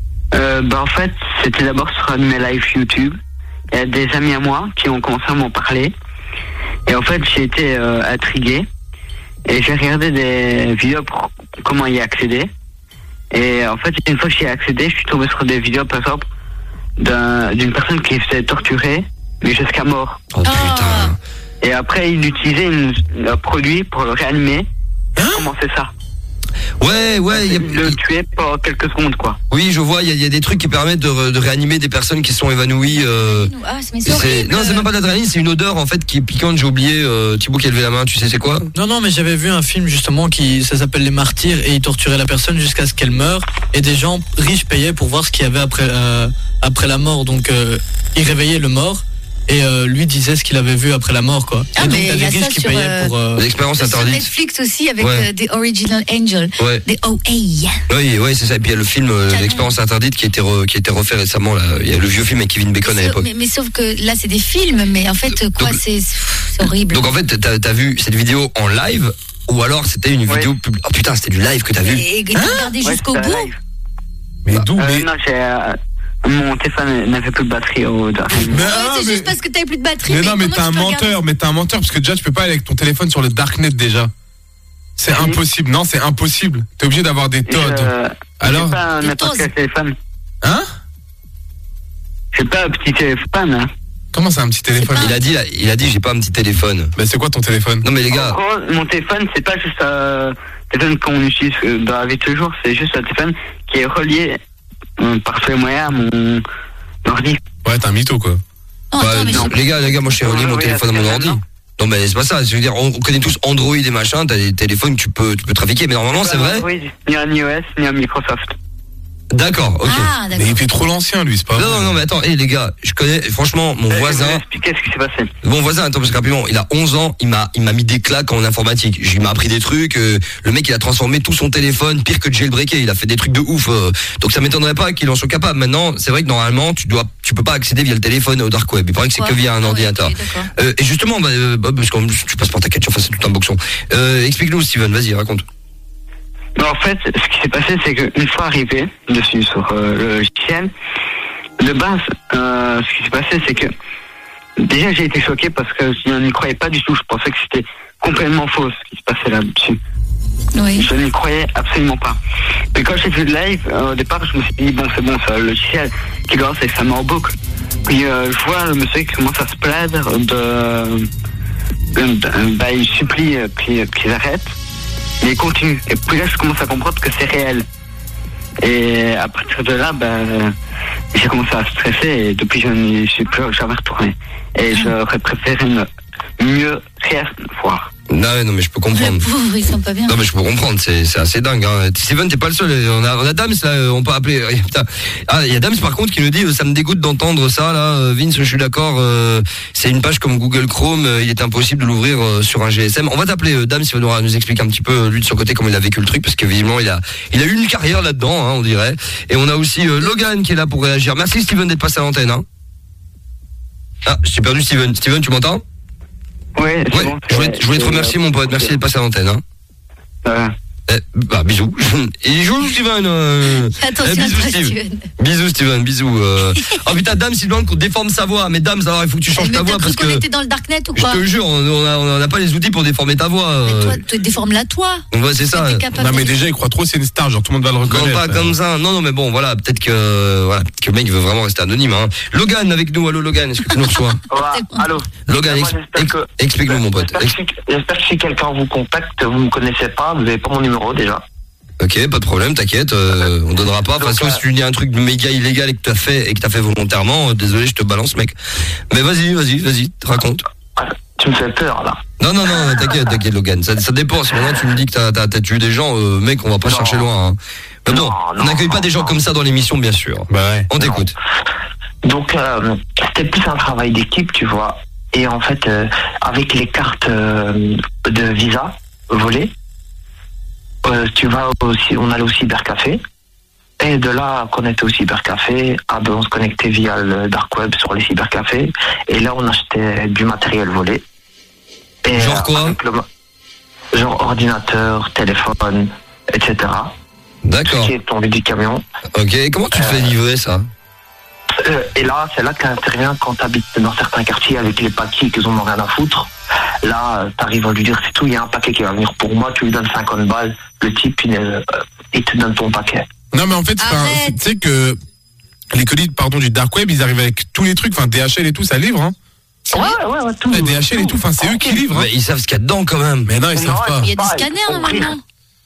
En fait, c'était d'abord sur un de mes lives YouTube. Il y a des amis à moi qui ont commencé à m'en parler. Et en fait, j'ai été intrigué. Et j'ai regardé des vidéos pour comment y accéder. Et en fait, une fois que j'y ai accédé, je suis tombé sur des vidéos, par exemple, d'une personne qui se faisait torturer, mais jusqu'à mort. Oh putain. Et après, il utilisait un produit pour le réanimer. Comment c'est ça? Ouais. Le tuer pour quelques secondes, quoi. Oui, je vois, il y a des trucs qui permettent de réanimer des personnes qui sont évanouies. Non, c'est même pas d'adrénaline, c'est une odeur en fait qui est piquante. J'ai oublié. Thibaut qui a levé la main, tu sais c'est quoi? Non, mais j'avais vu un film justement ça s'appelle Les Martyrs et ils torturaient la personne jusqu'à ce qu'elle meure et des gens riches payaient pour voir ce qu'il y avait après la mort. Donc ils réveillaient le mort. Et lui disait ce qu'il avait vu après la mort, quoi. Ah, et donc, mais il y a ça qui sur payaient pour l'expérience interdite. Sur Netflix aussi avec The Original Angel. Ouais. The OA. Oui, c'est ça. Et puis il y a le film L'expérience interdite qui a été refait récemment. Là. Il y a le vieux film avec Kevin Bacon à l'époque. Mais sauf que là, c'est des films, mais en fait, c'est horrible. Donc en fait, t'as vu cette vidéo en live ou alors c'était une vidéo publique? Oh putain, c'était du live que t'as vu. Et t'as regardé jusqu'au bout? Mais d'où? Non, mon téléphone n'avait plus de batterie c'est juste parce que t'avais plus de batterie. Mais non, mais t'es un menteur, parce que déjà tu peux pas aller avec ton téléphone sur le darknet déjà. C'est impossible. Non, c'est impossible. T'es obligé d'avoir des Todd. Alors. J'ai pas n'importe quel téléphone. Hein? J'ai pas un petit téléphone. Comment c'est un petit téléphone? Il a dit j'ai pas un petit téléphone. Mais c'est quoi ton téléphone? Non mais les gars. En gros, mon téléphone c'est pas juste un téléphone qu'on utilise dans la vie de tous les jours, c'est juste un téléphone qui est relié par tous les moyens à mon ordi. Ouais, t'es un mytho quoi. Les gars, moi je suis relié mon téléphone à mon ordi. Non mais c'est pas ça, je veux dire, on connaît tous Android et machin, t'as des téléphones que tu peux trafiquer, mais normalement c'est vrai. Android, ni un iOS, ni un Microsoft. D'accord, ok. Ah, d'accord. Mais il fait trop l'ancien, lui, c'est pas vrai. Non, mais attends, les gars, je connais, franchement, mon voisin. Expliquez ce qui s'est passé. Mon voisin, attends, parce que rapidement, il a 11 ans, il m'a mis des claques en informatique. Il m'a appris des trucs, le mec, il a transformé tout son téléphone, pire que jailbreaker, il a fait des trucs de ouf. Donc ça m'étonnerait pas qu'il en soit capable. Maintenant, c'est vrai que normalement, tu peux pas accéder via le téléphone au dark web. Il paraît que c'est que via un ordinateur. Okay, et justement, parce que tu passes par ta quête, enfin, c'est tout un boxon. Explique-nous, Steven, vas-y, raconte. En fait, ce qui s'est passé, c'est qu'une fois arrivé dessus sur le logiciel, de base, ce qui s'est passé, c'est que déjà j'ai été choqué parce que je n'y croyais pas du tout. Je pensais que c'était complètement faux ce qui se passait là-dessus. Oui. Je n'y croyais absolument pas. Mais quand j'ai vu le live, au départ, je me suis dit, bon, c'est bon, c'est le logiciel qui lance et ça met en boucle. Puis je vois le monsieur qui commence à se plaindre il supplie qu'ils arrêtent. Mais il continue. Et puis là, je commence à comprendre que c'est réel. Et à partir de là, j'ai commencé à stresser et depuis, je n'y suis plus jamais retourné. Et j'aurais préféré mieux rien voir. Non, mais je peux comprendre. Ils sont pas bien. Non, mais je peux comprendre, c'est assez dingue. Hein. Steven, t'es pas le seul. On a Dams, là, on peut appeler. Il y a Dams, par contre, qui nous dit ça me dégoûte d'entendre ça, là. Vince, je suis d'accord. C'est une page comme Google Chrome. Il est impossible de l'ouvrir sur un GSM. On va t'appeler Dams, il va nous expliquer un petit peu, lui, de son côté, comment il a vécu le truc, parce que, visiblement, il a eu une carrière là-dedans, hein, on dirait. Et on a aussi Logan qui est là pour réagir. Merci, Steven, d'être passé à l'antenne. Hein. Ah, j'ai perdu Steven. Steven, tu m'entends? Ouais, bon, je voulais te remercier, mon pote. Merci d'être passé à l'antenne. Hein. Bisous. Il joue, Steven. Attention, bisous, Steven. Bisous. Oh putain, Dame, il demande qu'on déforme sa voix. Mais Dame, alors il faut que tu changes ta voix parce que. qu'on était dans le darknet ou quoi? Je te jure, on n'a pas les outils pour déformer ta voix. Mais toi, déforme-la toi. Ouais, c'est ça. Non, mais déjà, il croit trop, c'est une star. Genre, tout le monde va le reconnaître. Non, pas comme ça. Non, mais bon, voilà. Peut-être que le mec veut vraiment rester anonyme. Hein. Logan avec nous. Allô, Logan. Est-ce que tu nous reçois? Allô. Logan, explique-nous, mon pote. J'espère que si quelqu'un vous contacte, vous ne me connaissez pas, vous n'avez pas mon numéro déjà. Ok, pas de problème, t'inquiète, on donnera pas. De toute façon, si tu dis un truc méga illégal et que t'as fait volontairement, désolé, je te balance, mec. Mais vas-y, raconte. Tu me fais peur, là. Non, t'inquiète, Logan. Ça dépend. Si maintenant tu me dis que t'as tué des gens, mec, on va pas chercher loin. Hein. Mais bon, on n'accueille pas des gens comme ça dans l'émission, bien sûr. Bah ouais. On t'écoute. Donc, c'était plus un travail d'équipe, tu vois. Et en fait, avec les cartes de Visa volées, on allait au cybercafé. Et de là, qu'on était au cybercafé, on se connectait via le dark web sur les cybercafés. Et là, on achetait du matériel volé. Et genre quoi? Genre ordinateur, téléphone, etc. D'accord. Tout qui est tombé du camion. Ok, et comment tu te fais livrer ça? Et là, c'est là qu'intervient quand tu habites dans certains quartiers avec les paquets qu'ils en ont rien à foutre. Là, t'arrives à lui dire c'est tout, il y a un paquet qui va venir pour moi, tu lui donnes 50 balles, le type, il te donne ton paquet. Non, mais en fait, tu sais que les colis, du dark web, ils arrivent avec tous les trucs, enfin, DHL et tout, ça livre, hein. Ouais, tout. DHL et tout, enfin, c'est eux qui livrent. Mais ils savent ce qu'il y a dedans quand même. Mais non, ils savent pas. Il y a des scanners normalement.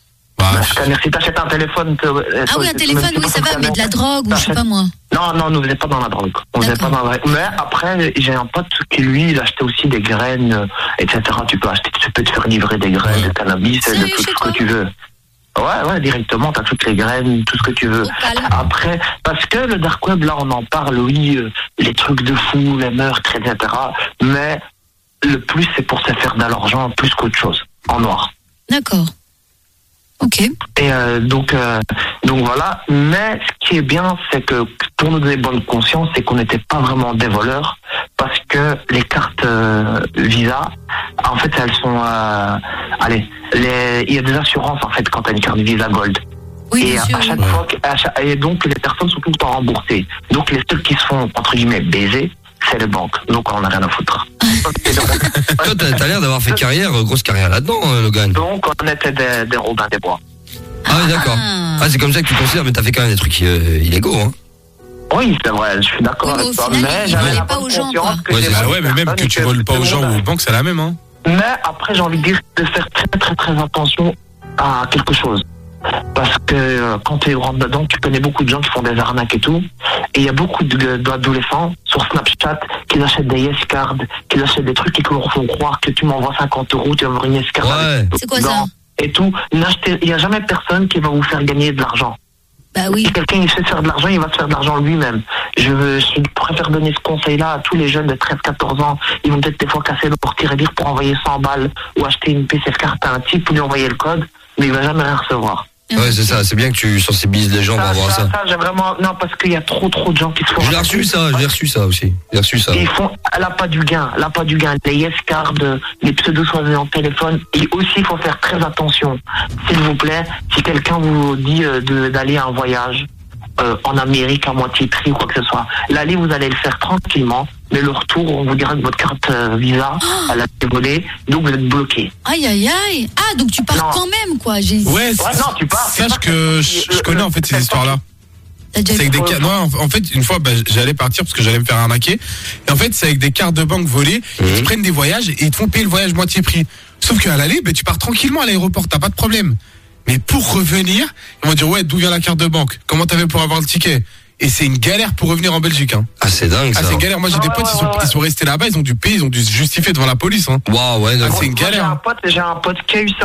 Si t'achètes un téléphone... un téléphone, oui, ça va, mais de la drogue ou je sais pas moi. Non, nous, vous n'êtes pas dans la drogue. Mais après, j'ai un pote qui, lui, il achetait aussi des graines, etc. Tu peux te faire livrer des graines de cannabis, de tout ce que tu veux. Ouais, directement, t'as toutes les graines, tout ce que tu veux. Après, parce que le dark web, là, on en parle, oui, les trucs de fou, les meurtres, etc. Mais le plus, c'est pour se faire de l'argent plus qu'autre chose, en noir. D'accord. Ok. Et donc voilà. Mais ce qui est bien, c'est que pour nous donner bonne conscience, c'est qu'on n'était pas vraiment des voleurs, parce que les cartes Visa, en fait, elles sont, il y a des assurances en fait quand t'as une carte Visa Gold. Oui, et à chaque fois, et donc les personnes sont tout le temps remboursées. Donc les seuls qui se font entre guillemets baiser, c'est les banques. Donc on n'a rien à foutre. Toi, t'as l'air d'avoir fait grosse carrière là-dedans, Logan. Donc on était des Robins des Bois. Ah oui, d'accord. C'est comme ça que tu considères, mais t'as fait quand même des trucs illégaux, hein. Oui, c'est vrai, je suis d'accord avec toi. Mais j'avais pas aux gens, quoi. Ouais, mais même que tu voles pas aux gens ou aux banques, c'est la même, hein. Mais après, j'ai envie de dire de faire très très très attention à quelque chose. Parce que quand tu rentres dedans, tu connais beaucoup de gens qui font des arnaques et tout. Et il y a beaucoup d'adolescents sur Snapchat qui achètent des yes cards, qui achètent des trucs qui leur font croire que tu m'envoies 50 €, tu vas avoir une yes card. C'est quoi ça? Et tout. Il n'y a jamais personne qui va vous faire gagner de l'argent. Bah oui. Si quelqu'un il sait faire de l'argent, il va se faire de l'argent lui-même. Je préfère donner ce conseil-là à tous les jeunes de 13-14 ans. Ils vont peut-être des fois casser leur tirelire pour envoyer 100 balles ou acheter une PC carte à un type pour lui envoyer le code, mais il va jamais rien recevoir. Ouais, c'est ça, c'est bien que tu sensibilises les gens par rapport à ça. Ça, j'ai vraiment. Non, parce qu'il y a trop de gens qui se font. J'ai reçu ça aussi. J'ai reçu ça. Ils font l'appât du gain. Les yes cards, les pseudos soi-disant téléphone. Et aussi, il faut faire très attention. S'il vous plaît, si quelqu'un vous dit d'aller à un voyage en Amérique à moitié prix ou quoi que ce soit, l'aller, vous allez le faire tranquillement. Mais le retour, on vous dira que votre carte Visa, elle a été volée, donc vous êtes bloqué. Aïe, aïe, aïe. Ah, donc tu pars quand même, quoi. Ouais, non, tu pars. Sache que je connais en fait ces histoires-là. C'est avec des cartes. Non, en fait, une fois, j'allais partir parce que j'allais me faire arnaquer. Et en fait, c'est avec des cartes de banque volées. Ils te prennent des voyages et ils te font payer le voyage moitié prix. Sauf qu'à l'aller, tu pars tranquillement à l'aéroport, t'as pas de problème. Mais pour revenir, ils vont dire, ouais, d'où vient la carte de banque? Comment t'avais pour avoir le ticket? Et c'est une galère pour revenir en Belgique. Hein. Ah, c'est dingue ça. Ah, c'est une galère. Moi, j'ai des potes, ils sont restés là-bas, ils ont dû payer, ils ont dû se justifier devant la police. Hein. Waouh, ouais. C'est une galère. J'ai un pote qui a eu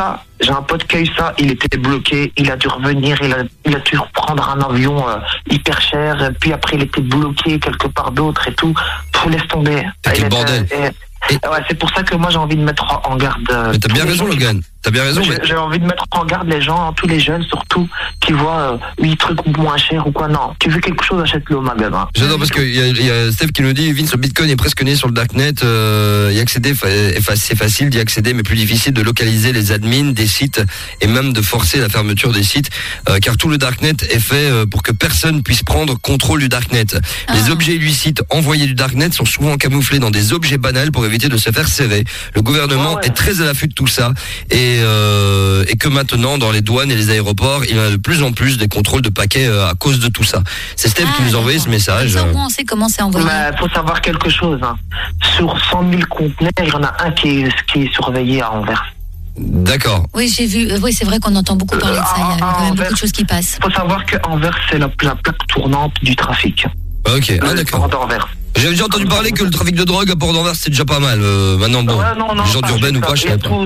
ça. Il était bloqué, il a dû revenir, il a dû reprendre un avion hyper cher. Puis après, il était bloqué quelque part d'autre et tout. Tout laisse tomber. Quel bordel. Ouais, c'est pour ça que moi j'ai envie de mettre en garde. Mais t'as bien raison, Logan. T'as bien raison. J'ai envie de mettre en garde les gens, tous les jeunes surtout, qui voient 8 trucs moins chers ou quoi. Non, tu veux quelque chose, achète-le au magasin. J'adore parce qu'il y a Steph qui nous dit, Vince, le Bitcoin est presque né sur le Darknet. Y accéder, c'est facile d'y accéder, mais plus difficile de localiser les admins des sites et même de forcer la fermeture des sites, car tout le Darknet est fait pour que personne puisse prendre contrôle du Darknet. Les objets illicites envoyés du Darknet sont souvent camouflés dans des objets banals pour éviter de se faire serrer. Le gouvernement est très à l'affût de tout ça et que maintenant dans les douanes et les aéroports il y en a de plus en plus des contrôles de paquets à cause de tout ça. C'est Steph qui nous a envoyé ce message. On sait comment c'est envoyé. Il faut savoir quelque chose. Hein. Sur 100 000 conteneurs, il y en a un qui est surveillé à Anvers. D'accord. Oui, j'ai vu. Oui, c'est vrai qu'on entend beaucoup parler de ça. Il y a quand même beaucoup de choses qui passent. Il faut savoir que Anvers, c'est la plaque tournante du trafic. Ok, d'accord. J'avais déjà entendu parler que le trafic de drogue à Port-d'Anvers c'était déjà pas mal. Maintenant bon, les gens d'urbaine ou pas, je sais pas.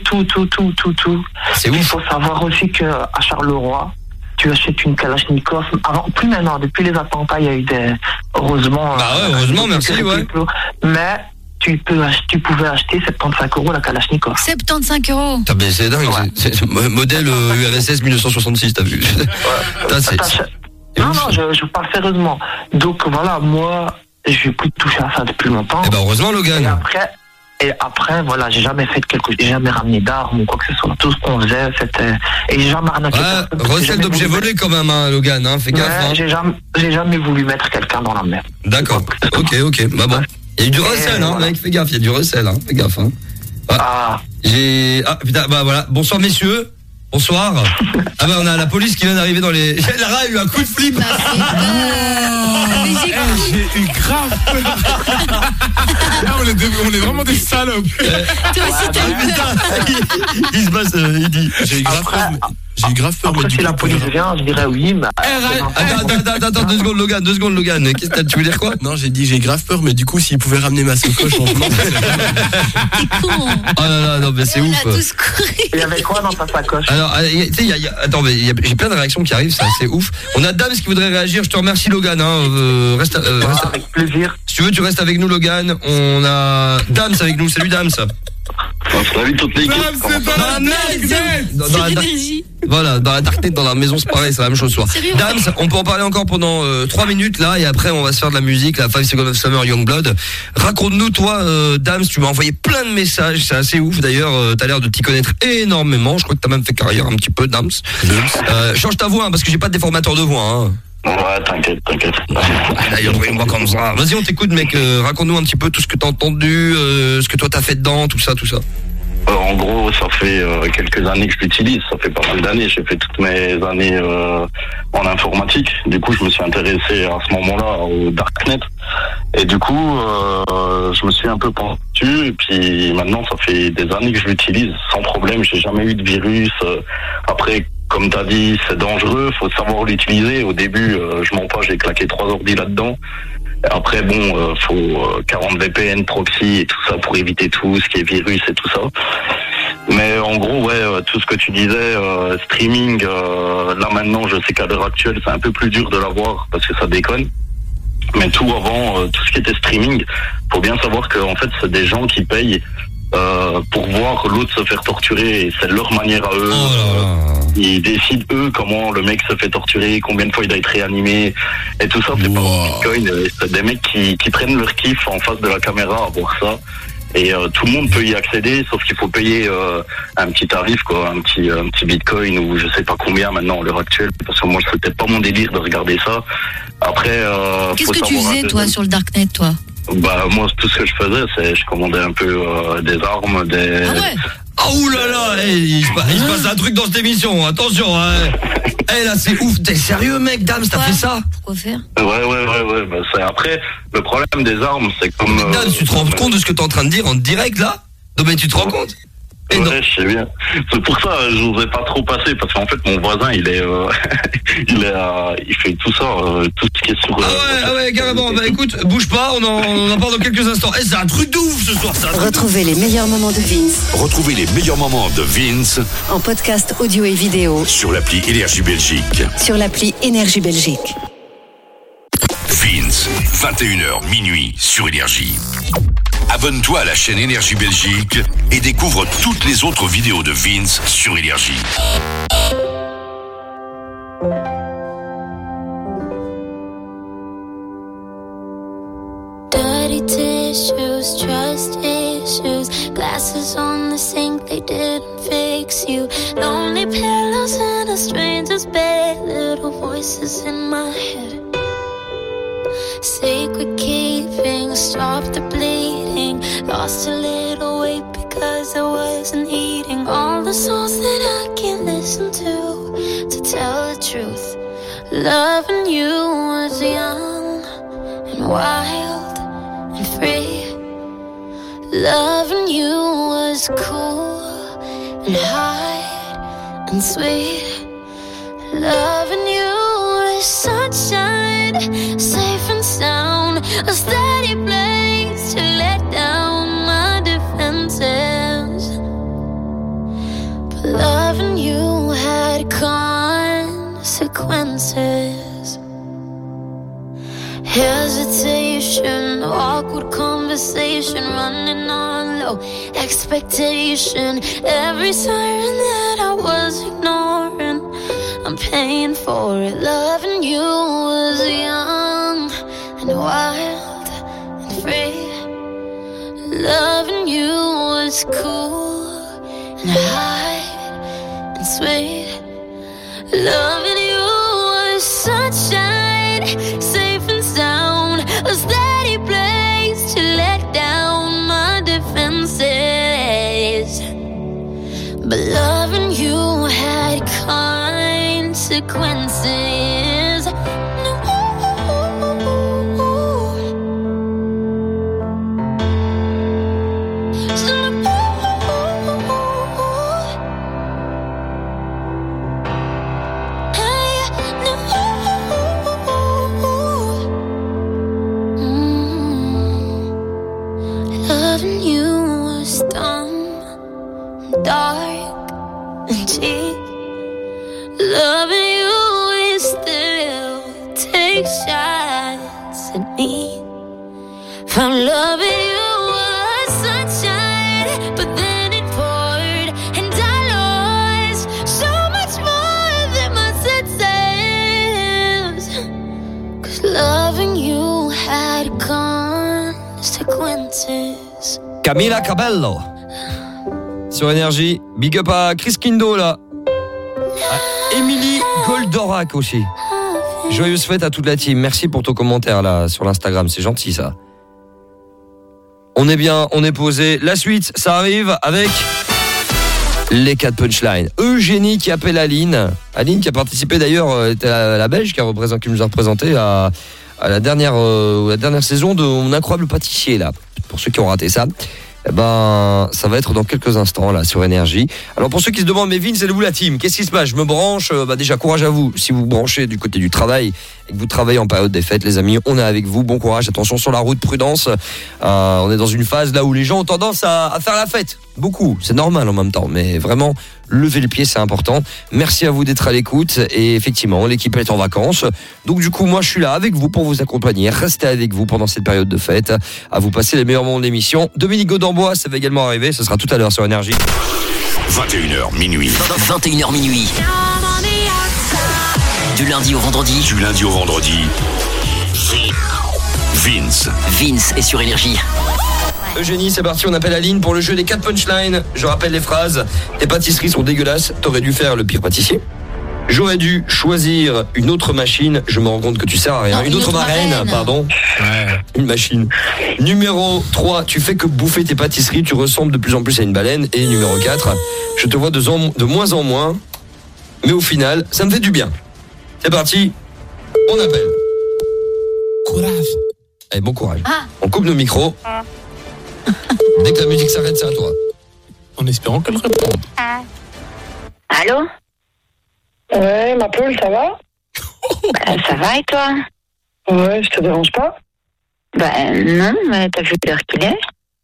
Tout. C'est ouf. Il faut savoir aussi que à Charleroi, tu achètes une Kalachnikov. Avant, plus maintenant, depuis les attentats, il y a eu des. Heureusement. Bah ouais, heureusement, merci, ouais. Mais tu pouvais acheter 75 € la Kalachnikov. 75 €. Ah ben c'est dingue. Ouais. C'est modèle URSS 1966, t'as vu. Non, je parle sérieusement. Donc voilà, moi, je vais plus toucher à ça depuis longtemps. Eh ben heureusement, Logan. Et après, voilà, j'ai jamais fait j'ai jamais ramené d'armes ou quoi que ce soit. Tout ce qu'on faisait, c'était. Et j'ai jamais arnaqué. Recel d'objets volés quand même, hein, Logan, hein, fais gaffe. Hein. J'ai jamais voulu mettre quelqu'un dans la mer. D'accord. Ok. Bah bon. Il y a eu du recel, hein, mec, fais gaffe, il y a du recel, hein, fais gaffe, hein. Putain, bah voilà. Bonsoir, messieurs. Bonsoir. Ah bah on a la police qui vient d'arriver dans les. Lara a eu un coup de flip. J'ai eu grave peur. On est vraiment des salopes. Toi aussi t'as eu peur. Il se passe, il dit. J'ai eu grave peur. Après, si la police vient, je dirais oui, mais. Attends, 2 secondes, Logan. Qu'est-ce que tu veux dire quoi? Non, j'ai dit j'ai grave peur, mais du coup, s'il pouvait ramener ma sacoche, franchement. T'es con. Oh non, mais c'est ouf. Il y avait quoi dans ta sacoche? Alors, tu sais, attends, mais j'ai plein de réactions qui arrivent, c'est assez ouf. On a Dams qui voudrait réagir. Je te remercie, Logan. Hein. Reste avec plaisir. Si tu veux, tu restes avec nous, Logan. On a Dams avec nous. Salut, Dams. Salut toute l'équipe. Voilà, dans la Darknet, dans la maison, c'est pareil, c'est la même chose. Dams, on peut en parler encore pendant 3 minutes là, et après on va se faire de la musique, la 5 Seconds of Summer, Youngblood. Raconte-nous, toi, Dams, tu m'as envoyé plein de messages, c'est assez ouf d'ailleurs. T'as l'air de t'y connaître énormément. Je crois que t'as même fait carrière un petit peu, Dams. Change ta voix, hein, parce que j'ai pas de déformateur de voix. Hein. Ouais, t'inquiète. Moi comme ça. Vas-y, on t'écoute, mec. Raconte-nous un petit peu tout ce que t'as entendu, ce que toi t'as fait dedans, tout ça. En gros, ça fait quelques années que je l'utilise. Ça fait pas mal d'années. J'ai fait toutes mes années en informatique. Du coup, je me suis intéressé à ce moment-là au Darknet. Et du coup, je me suis un peu penché dessus. Et puis maintenant, ça fait des années que je l'utilise sans problème. J'ai jamais eu de virus. Après, comme tu as dit, c'est dangereux, faut savoir l'utiliser. Au début, je mens pas, j'ai claqué 3 ordi là-dedans. Et après, bon, faut 40 VPN, proxy et tout ça pour éviter tout ce qui est virus et tout ça. Mais en gros, tout ce que tu disais, streaming, là maintenant, je sais qu'à l'heure actuelle, c'est un peu plus dur de l'avoir parce que ça déconne. Mais tout avant, tout ce qui était streaming, faut bien savoir que en fait, c'est des gens qui payent pour voir l'autre se faire torturer. Et c'est leur manière à eux. Ils décident eux comment le mec se fait torturer, combien de fois il doit être réanimé et tout ça. C'est pas un Bitcoin. C'est des mecs qui prennent leur kiff en face de la caméra à voir ça. Et tout le monde peut y accéder, sauf qu'il faut payer un petit tarif, quoi, un petit bitcoin ou je sais pas combien maintenant à l'heure actuelle, parce que moi c'est peut-être pas mon délire de regarder ça. Après, qu'est-ce que tu faisais toi sur le darknet, toi? Bah moi tout ce que je faisais, c'est je commandais un peu des armes, des. Ah ouais. Ah oulala, il se passe un truc dans cette émission, attention. Là c'est ouf, t'es sérieux mec, Dams, t'as fait ça? Pourquoi faire? Ouais. Bah, après, le problème des armes, c'est comme. Dams, tu te rends compte de ce que t'es en train de dire en direct là? Non mais tu te rends compte? Ouais, je sais bien. C'est pour ça je n'osais pas trop passer parce qu'en fait mon voisin il est il fait tout ça, tout ce qui est sur. Ah ouais carrément. Bah écoute, bouge pas, on en parle dans quelques instants. C'est un truc de ouf ce soir ça. Retrouvez les meilleurs moments de Vince. Retrouvez les meilleurs moments de Vince en podcast audio et vidéo sur l'appli Énergie Belgique. Sur l'appli Énergie Belgique. Vince, 21h minuit sur Énergie. Abonne-toi à la chaîne Énergie Belgique et découvre toutes les autres vidéos de Vince sur Énergie. Dirty tissues, trust issues, glasses on the sink, they didn't fix you. Lonely pillows in a stranger's bed, little voices in my head. Sacred keeping, stop the bleeding. Lost a little weight because I wasn't eating. All the songs that I can't listen to tell the truth. Loving you was young and wild and free. Loving you was cool and hard and sweet. Loving you was sunshine, safe and sound, a steady place to let down my defenses. But loving you had consequences. Hesitation, awkward conversation, running on low expectation. Every siren that I was ignoring, I'm paying for it. Loving you was young and wild and free. Loving you was cool and high and sweet. Loving you was sunshine, safe and sound, a steady place to let down my defenses. But loving you had consequences. Loving you was dumb, dark and cheap. Loving you is still take shots at me. Found loving you was sunshine, but then it poured and I lost so much more than my senses. 'Cause loving you had consequences. Camila Cabello sur Énergie. Big up à Chris Kindo là. À Émilie Goldorak aussi. Joyeuse fête à toute la team. Merci pour ton commentaire là sur l'Instagram, c'est gentil ça. On est bien, on est posé. La suite, ça arrive avec les 4 punchlines. Eugénie qui appelle Aline. Aline qui a participé d'ailleurs, était la Belge qui nous a représenté à la dernière saison de Mon Incroyable Pâtissier là. Pour ceux qui ont raté ça, ça va être dans quelques instants là sur Énergie. Alors pour ceux qui se demandent, mais Vince, c'est où la team? Qu'est-ce qui se passe? Je me branche. Déjà courage à vous si vous branchez du côté du travail et que vous travaillez en période des fêtes, les amis, on est avec vous. Bon courage, attention sur la route, prudence. On est dans une phase là où les gens ont tendance à faire la fête. Beaucoup, c'est normal en même temps, mais vraiment, levez le pied, c'est important. Merci à vous d'être à l'écoute. Et effectivement, l'équipe est en vacances. Donc du coup, moi, je suis là avec vous pour vous accompagner. Restez avec vous pendant cette période de fête. À vous passer les meilleurs moments de l'émission. Dominique Godambois, ça va également arriver. Ce sera tout à l'heure sur Énergie. 21h minuit. 21h minuit. Du lundi au vendredi. Vince est sur Énergie. Eugénie, c'est parti, on appelle Aline pour le jeu des 4 punchlines. Je rappelle les phrases. Tes pâtisseries sont dégueulasses, t'aurais dû faire le pire pâtissier. J'aurais dû choisir une autre machine, je me rends compte que tu sers à rien. Une autre marraine, pardon. Ouais. Une machine. Numéro 3, tu fais que bouffer tes pâtisseries, tu ressembles de plus en plus à une baleine. Et numéro 4, je te vois de moins en moins, mais au final, ça me fait du bien. C'est parti, on appelle. Courage. Allez, bon courage. On coupe nos micros. Dès que la musique s'arrête, c'est à toi. En espérant qu'elle réponde. Allô? Ouais, ma poule, ça va? Ça va et toi? Ouais, je te dérange pas? Non, mais t'as vu l'heure qu'il est?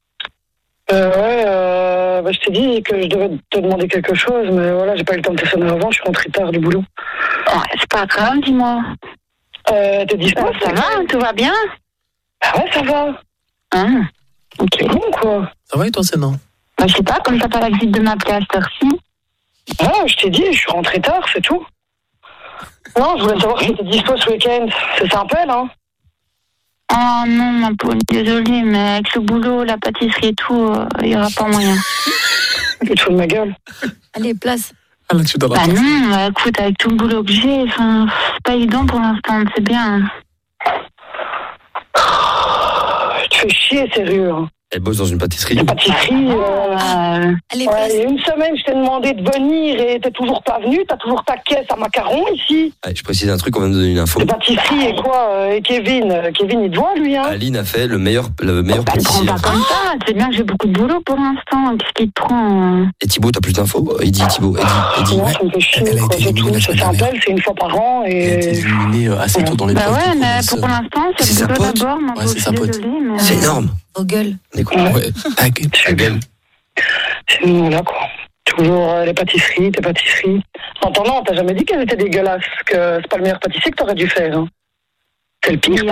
Je t'ai dit que je devais te demander quelque chose, mais voilà, j'ai pas eu le temps de te sonner avant, je suis rentré tard du boulot. Ouais, c'est pas grave, dis-moi. T'es dispo? Ça va, tout va bien? Ah ouais, ça va. Ok. Bon, quoi. Ça va et toi, c'est non? Je sais pas, comme t'as pas la visite de m'appeler à cette heure-ci. Ah, je t'ai dit, je suis rentré tard, c'est tout. Non, je voulais savoir si t'étais dispo ce week-end. C'est sympa, hein? Oh non, ma pauvre, désolée, mais avec le boulot, la pâtisserie et tout, il y aura pas moyen. Tu te fous de ma gueule. Allez, place. Non, écoute, avec tout le boulot que j'ai, c'est pas évident pour l'instant, c'est bien. Tu fais chier, sérieux. Elle bosse dans une pâtisserie. Une pâtisserie, il y a une semaine, je t'ai demandé de venir et t'es toujours pas venu. T'as toujours ta caisse à macarons ici. Allez, je précise un truc, on vient de donner une info. De pâtisserie et quoi? Et Kevin, il te voit, lui, hein? Aline a fait le meilleur pâtissier. Prends pas comme ça, c'est bien que j'ai beaucoup de boulot pour l'instant. Qu'est-ce qui te prend? Et Thibaut, t'as plus d'infos? Thibaut. Non, ça me fait chier. Elle a été éliminée la semaine dernière. C'est une fois par an et... Elle a été éliminée assez tôt dans les ouais, mais pour l'instant, c'est le boulot d'abord. Ouais, c'est sa pote. C'est énorme. Au gueule. Ouais. À gueule. Sinon, là, quoi. Toujours les pâtisseries, tes pâtisseries. En attendant, t'as jamais dit qu'elles étaient dégueulasses, que c'est pas le meilleur pâtissier que t'aurais dû faire, hein. C'est le pire.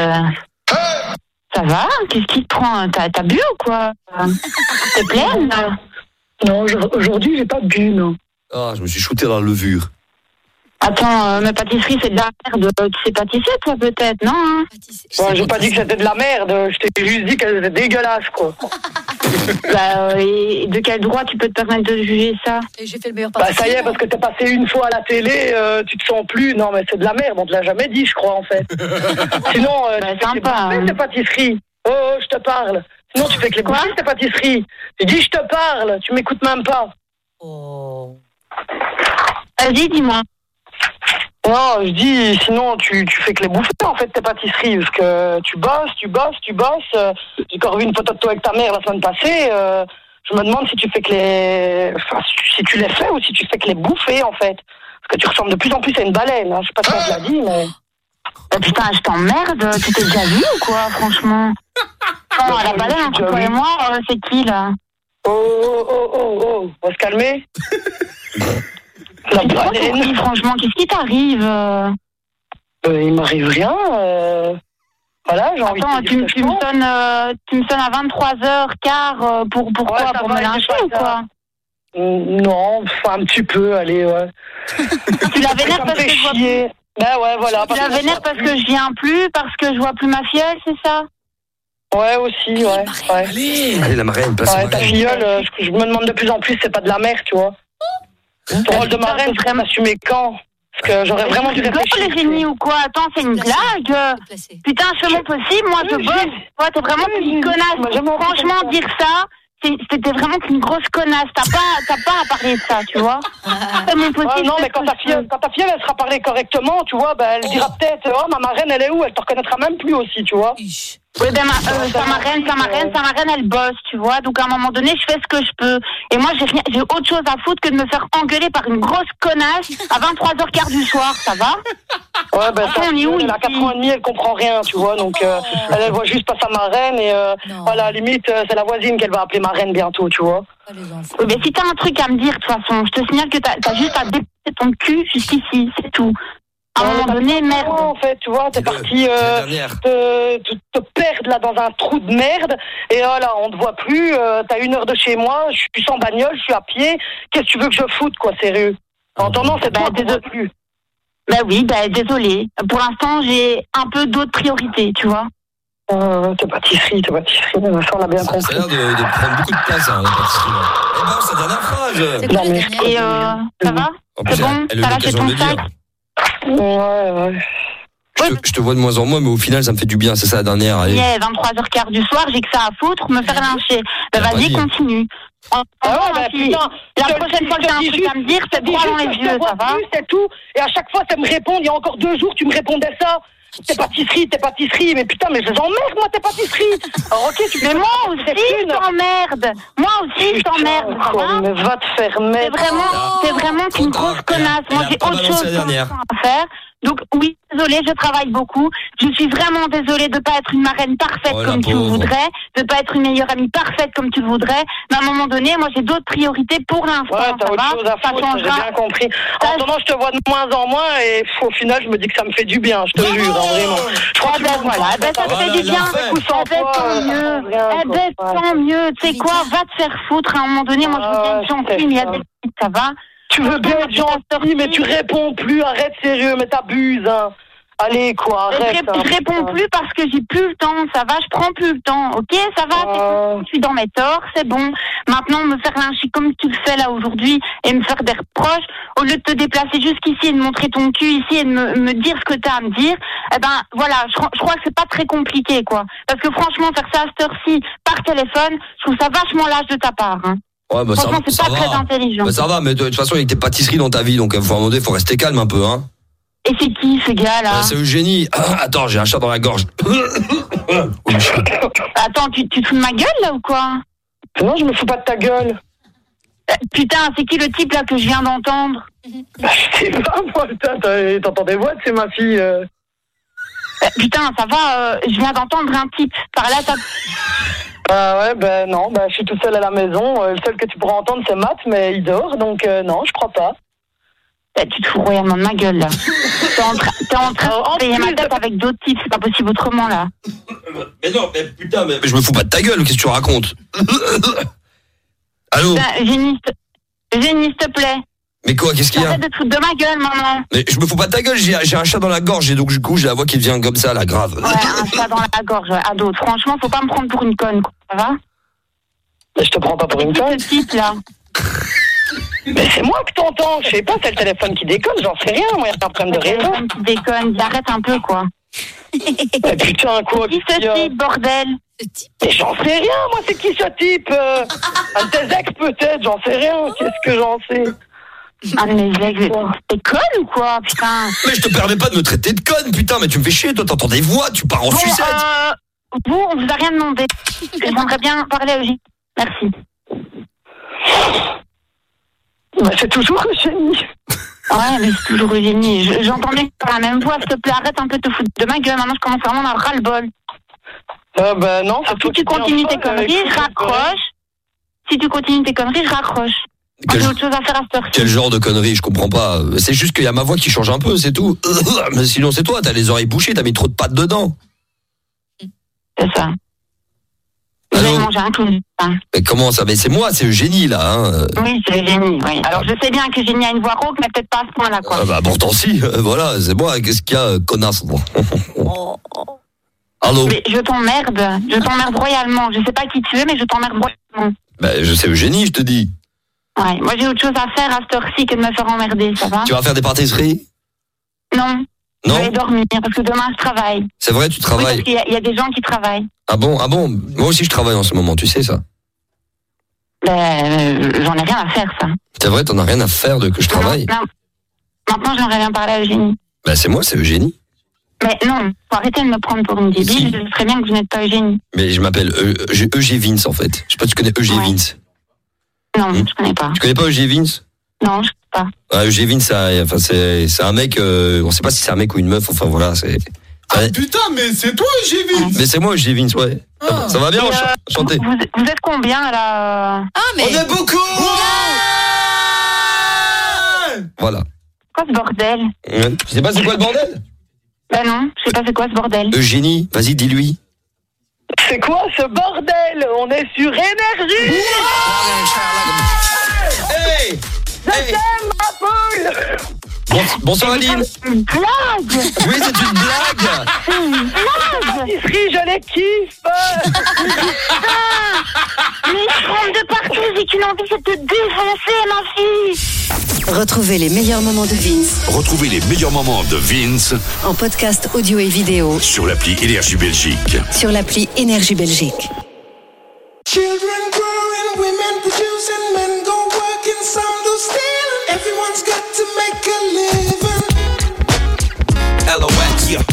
Ça va? Qu'est-ce qui te prend? T'as bu ou quoi? T'es pleine? Non, aujourd'hui, j'ai pas bu, non. Ah, je me suis shooté dans la levure. Attends, mes pâtisseries, c'est de la merde. Tu sais pâtisser, toi, peut-être, non? Ouais, j'ai pas dit que c'était de la merde. Je t'ai juste dit qu'elle était dégueulasse, quoi. Et de quel droit tu peux te permettre de juger ça? Et j'ai fait le meilleur pâtissier. Ça y est, parce que t'es passé une fois à la télé, tu te sens plus. Non, mais c'est de la merde. On te l'a jamais dit, je crois, en fait. Sinon, tu fais tes pâtisseries. Oh, je te parle. Sinon, tu fais que les bouffées, tes pâtisseries. Je dis, je te parle. Tu m'écoutes même pas. Oh. Vas-y, dis-moi. Non, je dis, sinon, tu fais que les bouffer, en fait, tes pâtisseries, parce que tu bosses. J'ai encore vu une photo de toi avec ta mère la semaine passée. Je me demande si tu fais que les... Enfin, si tu les fais ou si tu fais que les bouffer, en fait. Parce que tu ressembles de plus en plus à une baleine, hein. Je sais pas si on te l'a dit, mais... Putain, je t'emmerde. Tu t'es déjà vu ou quoi, franchement? Non, la baleine, entre toi et moi, c'est qui, là? Oh, on va se calmer. La baleine. Franchement, qu'est-ce qui t'arrive? Il m'arrive rien. Voilà, j'ai envie de te dire tu me sonnes à 23h15 pourquoi? Pour me lyncher ou quoi? Non, enfin un petit peu, allez, ouais. Tu la vénères parce que je vois plus. Ben ouais, voilà. Tu la vénères parce que je viens plus, parce que je vois plus ma filleule, c'est ça? Ouais, aussi, ouais. Allez, la marraine, place ta filleule, je me demande de plus en plus, c'est pas de la mère, tu vois. Ton rôle de marraine, c'est vraiment assumer quand? Parce que j'aurais vraiment dû réfléchir. Les génies ou quoi? Attends, c'est une blague? Putain, je fais mon possible, moi je bosse. Toi, t'es vraiment une connasse. Franchement, dire ça, c'était vraiment une grosse connasse. T'as pas à parler de ça, tu vois? C'est mon possible. Non, mais quand ta filleule, elle sera parlée correctement, tu vois, elle dira peut-être, oh, ma marraine, elle est où? Elle te reconnaîtra même plus aussi, tu vois? Oui, ben sa marraine, elle bosse, tu vois. Donc à un moment donné, je fais ce que je peux. Et moi, j'ai autre chose à foutre que de me faire engueuler par une grosse connasse à 23h15 du soir, ça va? Ouais, ben ça, on est où, elle a 4 ans et demi, elle comprend rien, tu vois. Donc elle voit juste pas sa marraine et voilà, à la limite, c'est la voisine qu'elle va appeler marraine bientôt, tu vois. Oui, mais si t'as un truc à me dire, de toute façon, je te signale que t'as juste à déposer ton cul jusqu'ici, c'est tout. À un moment donné, merde. En fait, tu vois, t'es parti te perdre là dans un trou de merde. Et là, on te voit plus. T'as 1 heure de chez moi. Je suis sans bagnole, je suis à pied. Qu'est-ce que tu veux que je foute, quoi, sérieux? En attendant, c'est toi qu'on voit plus. Bah oui, désolé. Pour l'instant, j'ai un peu d'autres priorités, tu vois. T'es pâtisserie. Ça, on a bien compris. Ça a l'air de prendre beaucoup de place, hein, la pâtisserie. Eh ben, c'est la dernière phrase. Et ça va? C'est bon? T'as lâché ton sac? Ouais. Je te vois de moins en moins, mais au final, ça me fait du bien, c'est ça la dernière. Allez. 23h15 du soir, j'ai que ça à foutre, me faire lyncher. Vas-y, continue. La prochaine fois que t'as un truc à me dire, c'est droit dans les yeux, ça va? C'est tout. Et à chaque fois, ça me répond. Il y a encore 2 jours, tu me répondais ça. T'es pâtisserie. Mais putain, mais je les emmerde, moi, tes pâtisseries. Alors, ok, mais moi aussi, je t'emmerde. Moi aussi, je t'emmerde, ça va? Mais va te faire mettre. T'es vraiment une grosse connasse. Moi, j'ai autre chose à faire. Donc, oui, désolée, je travaille beaucoup. Je suis vraiment désolée de pas être une marraine parfaite comme tu le voudrais, de pas être une meilleure amie parfaite comme tu le voudrais. Mais à un moment donné, moi, j'ai d'autres priorités pour l'instant. Ouais, t'as autre chose à foutre, j'ai bien compris. En attendant, je te vois de moins en moins et au final, je me dis que ça me fait du bien, je te jure, vraiment. Je crois que ça te fait du bien. Tant mieux. Tu sais quoi, va te faire foutre. À un moment donné, moi, je veux bien être gentille, mais il y a des limites, ça va? Tu veux bien être gentil, mais tu réponds plus. Arrête, sérieux, mais t'abuses, hein. Allez, quoi, arrête. Je réponds plus parce que j'ai plus le temps, ça va, je prends plus le temps, ok? Ça va, je suis dans mes torts, c'est bon. Maintenant, me faire lyncher comme tu le fais là aujourd'hui et me faire des reproches, au lieu de te déplacer jusqu'ici et de montrer ton cul ici et de me dire ce que t'as à me dire, eh ben, voilà, je crois que c'est pas très compliqué, quoi. Parce que franchement, faire ça à cette heure-ci, par téléphone, je trouve ça vachement lâche de ta part, hein. Ouais, bah franchement, c'est pas très intelligent. Bah, ça va, mais de toute façon, il y a que tes pâtisseries dans ta vie, donc à un moment donné, faut rester calme un peu, hein. Et c'est qui ce gars là? C'est Eugénie. Attends, j'ai un chat dans la gorge. Attends, tu te fous de ma gueule là ou quoi? Non, je me fous pas de ta gueule. Putain, c'est qui le type là que je viens d'entendre? Je sais pas, moi, putain, t'entends des voix, c'est ma fille. Putain, ça va, je viens d'entendre un type. Par là, t'as... Ouais, ben non, je suis toute seule à la maison. Le seul que tu pourras entendre, c'est Matt, mais il dort, donc non, je crois pas. Tu te fous royalement de ma gueule, là. T'es en train de payer ma tête avec d'autres types, c'est pas possible autrement, là. Mais non, mais putain, mais je me fous pas de ta gueule, qu'est-ce que tu racontes? Allô? Génie, s'il te plaît. Mais quoi, qu'est-ce qu'il y a? Arrête de te foutre de ma gueule, maman. Mais je me fous pas de ta gueule, j'ai un chat dans la gorge, et donc du coup, j'ai la voix qui devient comme ça, là, grave. Ouais, un chat dans la gorge, à d'autres. Franchement, faut pas me prendre pour une conne, quoi. Ça va? Mais je te prends pas pour une conne. Ce type, là. Mais c'est moi que t'entends, je sais pas, c'est le téléphone qui déconne, j'en sais rien, moi, il y a un problème de réseau. Le téléphone qui déconne, arrête un peu, quoi. Mais putain, quoi, qui ce type, bordel? Mais j'en sais rien, moi, c'est qui ce type? Un de tes ex, peut-être, j'en sais rien, qu'est-ce que j'en sais? Un de mes ex, t'es conne ou quoi, putain? Mais je te permets pas de me traiter de conne, putain, mais tu me fais chier, toi, t'entends des voix, tu pars en sucette. Vous, on vous a rien demandé. J'aimerais bien parler à Eugénie. Merci. Bah, c'est toujours Eugénie. Ouais, mais c'est toujours Eugénie. J'entendais par la même voix, s'il te plaît, arrête un peu de te foutre de ma gueule. Maintenant, je commence vraiment à ras-le-bol. Bah non, si tu continues tes conneries, je raccroche. Si tu continues tes conneries, je raccroche. J'ai autre chose à faire à cette heure. Quel genre de conneries, je comprends pas. C'est juste qu'il y a ma voix qui change un peu, c'est tout. Mais sinon, c'est toi, t'as les oreilles bouchées, t'as mis trop de pâtes dedans. C'est ça. Vous avez mangé un clown. Mais comment ça? Mais c'est moi, c'est Eugénie, là. Hein. Oui, c'est Eugénie, oui. Alors, je sais bien que Eugénie a une voix rauque, mais peut-être pas à ce point-là, quoi. Bah, pourtant, si. Voilà, c'est moi. Qu'est-ce qu'il y a, connasse? Allô? Mais je t'emmerde royalement. Je sais pas qui tu es, mais je t'emmerde royalement. Bah, je sais Eugénie, je te dis. Ouais, moi, j'ai autre chose à faire à cette heure-ci que de me faire emmerder, ça va? Tu vas faire des pâtisseries? Non. Non? Je vais dormir, parce que demain, je travaille. C'est vrai, tu travailles? Oui, parce qu'il y a des gens qui travaillent. Ah bon? Moi aussi, je travaille en ce moment, tu sais ça? J'en ai rien à faire, ça. C'est vrai, t'en as rien à faire de que je travaille? Non. Maintenant, j'aimerais bien parler à Eugénie. Bah, c'est moi, c'est Eugénie. Mais non, faut arrêter de me prendre pour une débile. Je sais très bien que vous n'êtes pas Eugénie. Mais je m'appelle Eugé Vince, en fait. Je sais pas si tu connais Eugé Vince. Non, je connais pas. Tu connais pas Eugé Vince? Non, je sais pas. Eugé Vince, c'est un mec, on sait pas si c'est un mec ou une meuf, enfin voilà, c'est... Ah putain, mais c'est toi Eugé Vince. Mais c'est moi Eugé Vince, ouais. Ça va bien, chanter. Vous êtes combien, là? Ah, mais... On est beaucoup. Voilà. Quoi ce bordel? Tu sais pas c'est quoi le bordel? Bah non, je sais pas c'est quoi ce bordel. Eugénie, vas-y, dis-lui. C'est quoi ce bordel? On est sur Énergie. Hey, je t'aime, ma poule. Bonsoir Aline. C'est une blague. Oui, c'est une blague. C'est une blague. Pâtisserie, je les kiffe. Mais je rentre de partout, j'ai qu'une envie, c'est de te défoncer, ma fille. Retrouvez les meilleurs moments de Vince. Retrouvez les meilleurs moments de Vince en podcast audio et vidéo sur l'appli Énergie Belgique. Sur l'appli Énergie Belgique. Children growing, women producing, men go working, some do stealing. Everyone's got to make a living. LOX, yeah.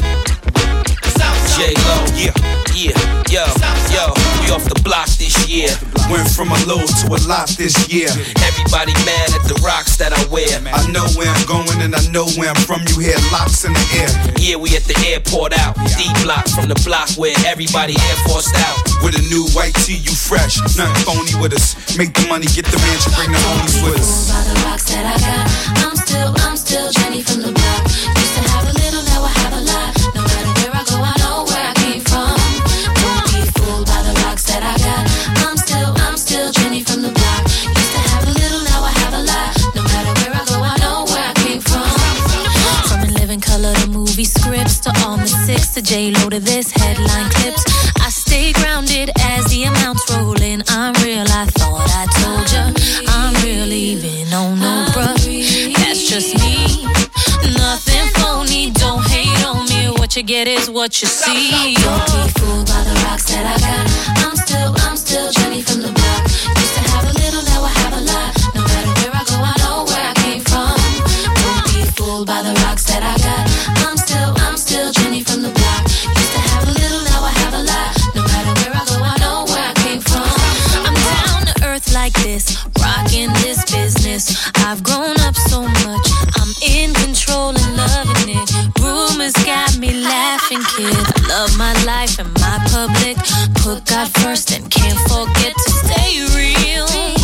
J-Lo, yeah, yo, we off the block this year. Went from a low to a lot this year. Everybody mad at the rocks that I wear. I know where I'm going and I know where I'm from. You hear locks in the air. Yeah, we at the airport out. D-block from the block where everybody Air Forced out. With a new white tee, you fresh. Nothing phony with us. Make the money, get the mansion, bring the homies with us. By the rocks that I got, I'm still Jenny from the block. Used to have a little, now I have a lot. No matter where I go, I know where I came from. Don't be fooled by the rocks that I got. I'm still Jenny from the block. Used to have a little, now I have a lot. No matter where I go, I know where I came from. From In Living Color to movie scripts to all the six to J-Lo to this headline clips. I stay grounded as the amounts roll in. I'm real, I thought I told ya. I'm real even on no bruh. That's just me. Nothing phony, don't hate on me. What you get is what you see. Don't be fooled by the rocks that I got. I'm still Jenny from the block. Used to have a little, now I have a lot. No matter where I go, I know where I came from. Don't be fooled by the rocks that I got. I'm still Jenny from the block. Used to have a little, now I have a lot. No matter where I go, I know where I came from. I'm down to earth like this, rocking this business. I've grown up so much, I'm in control and loving it. Rumors got me laughing, kid. I love my life and my public. Put God first and can't forget to stay real.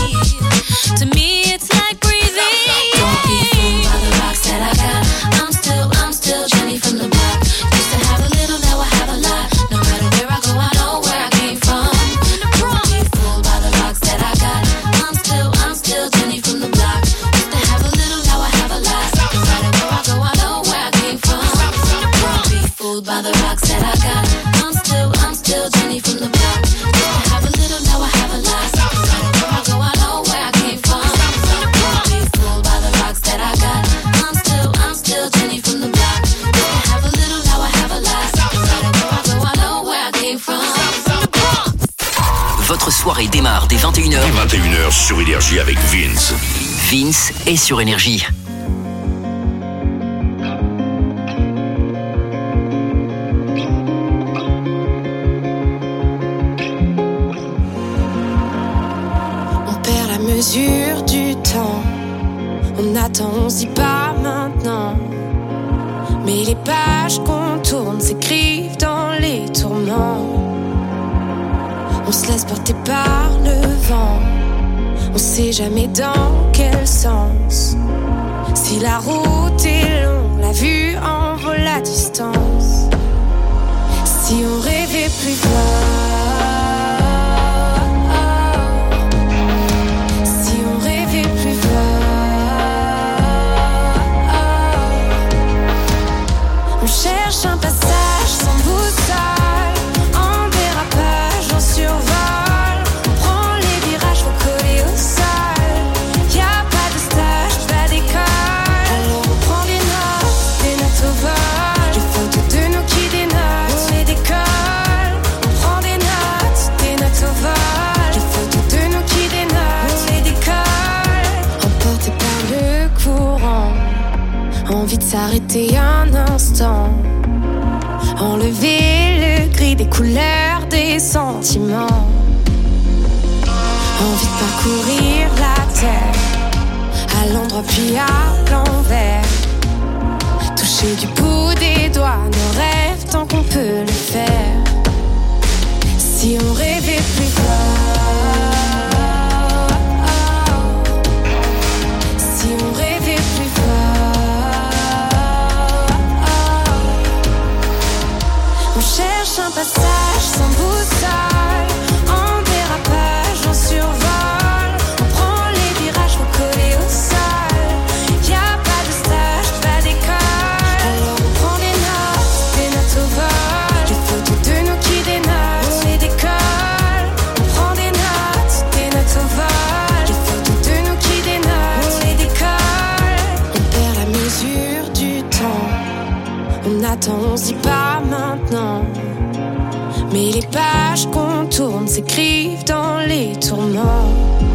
To me, it's like breathing. Don't be fooled by the rocks that I got. I'm still Jenny from the block. Used to have a little, now I have a lot. No matter where I go, I know where I came from. Don't be fooled by the rocks that I got. I'm still Jenny from the block. Used to have a little, now I have a lot. No matter where I go, I know where I came from. Don't be fooled by the rocks that I got. I'm still Jenny from the block. Used to have a little, now I have a lot. No matter where I go, I know where I came from. Don't be fooled by the rocks that I got. I'm still Jenny from the block. Used to have a little, now I have a lot. No matter where I go, I know where I came from. Votre soirée démarre dès 21h. 21h sur Énergie avec Vince. Vince est sur Énergie. On perd la mesure du temps. On attend, on se dit pas maintenant. Mais les pages qu'on tourne s'écrivent dans les tourments. On se laisse porter par le vent. On sait jamais dans quel sens. Si la route est longue, la vue en vaut la distance. Si on rêvait plus fort, si on rêvait plus fort, on cherche un passage sans boussole, en dérapage, en survol. On prend les virages, faut coller au sol. Y'a pas de stage, pas d'école. Alors on prend des notes au vol. Des photos de nous qui dénotent, on les décolle. On prend des notes au vol. Des photos de nous qui dénotent, on les décolle. Emporté par le courant, envie de s'arrêter un instant. Enlever le gris des couleurs des sentiments. Envie de parcourir la terre, à l'endroit puis à l'envers. Toucher du bout des doigts nos rêves tant qu'on peut le faire. Si on rêvait plus fort, si on rêvait plus fort, on cherche un passage sans boussole, en dérapage, en survol, on prend les virages recollés au sol, y a pas de stage, pas d'école, alors on prend des notes au vol, les photos de nous qui dénotent, on les décolle, on prend des notes au vol, les photos de nous qui dénotent, on les décolle, on perd la mesure du temps, on attend, on se dit pas maintenant. Mais les pages qu'on tourne s'écrivent dans les tourments.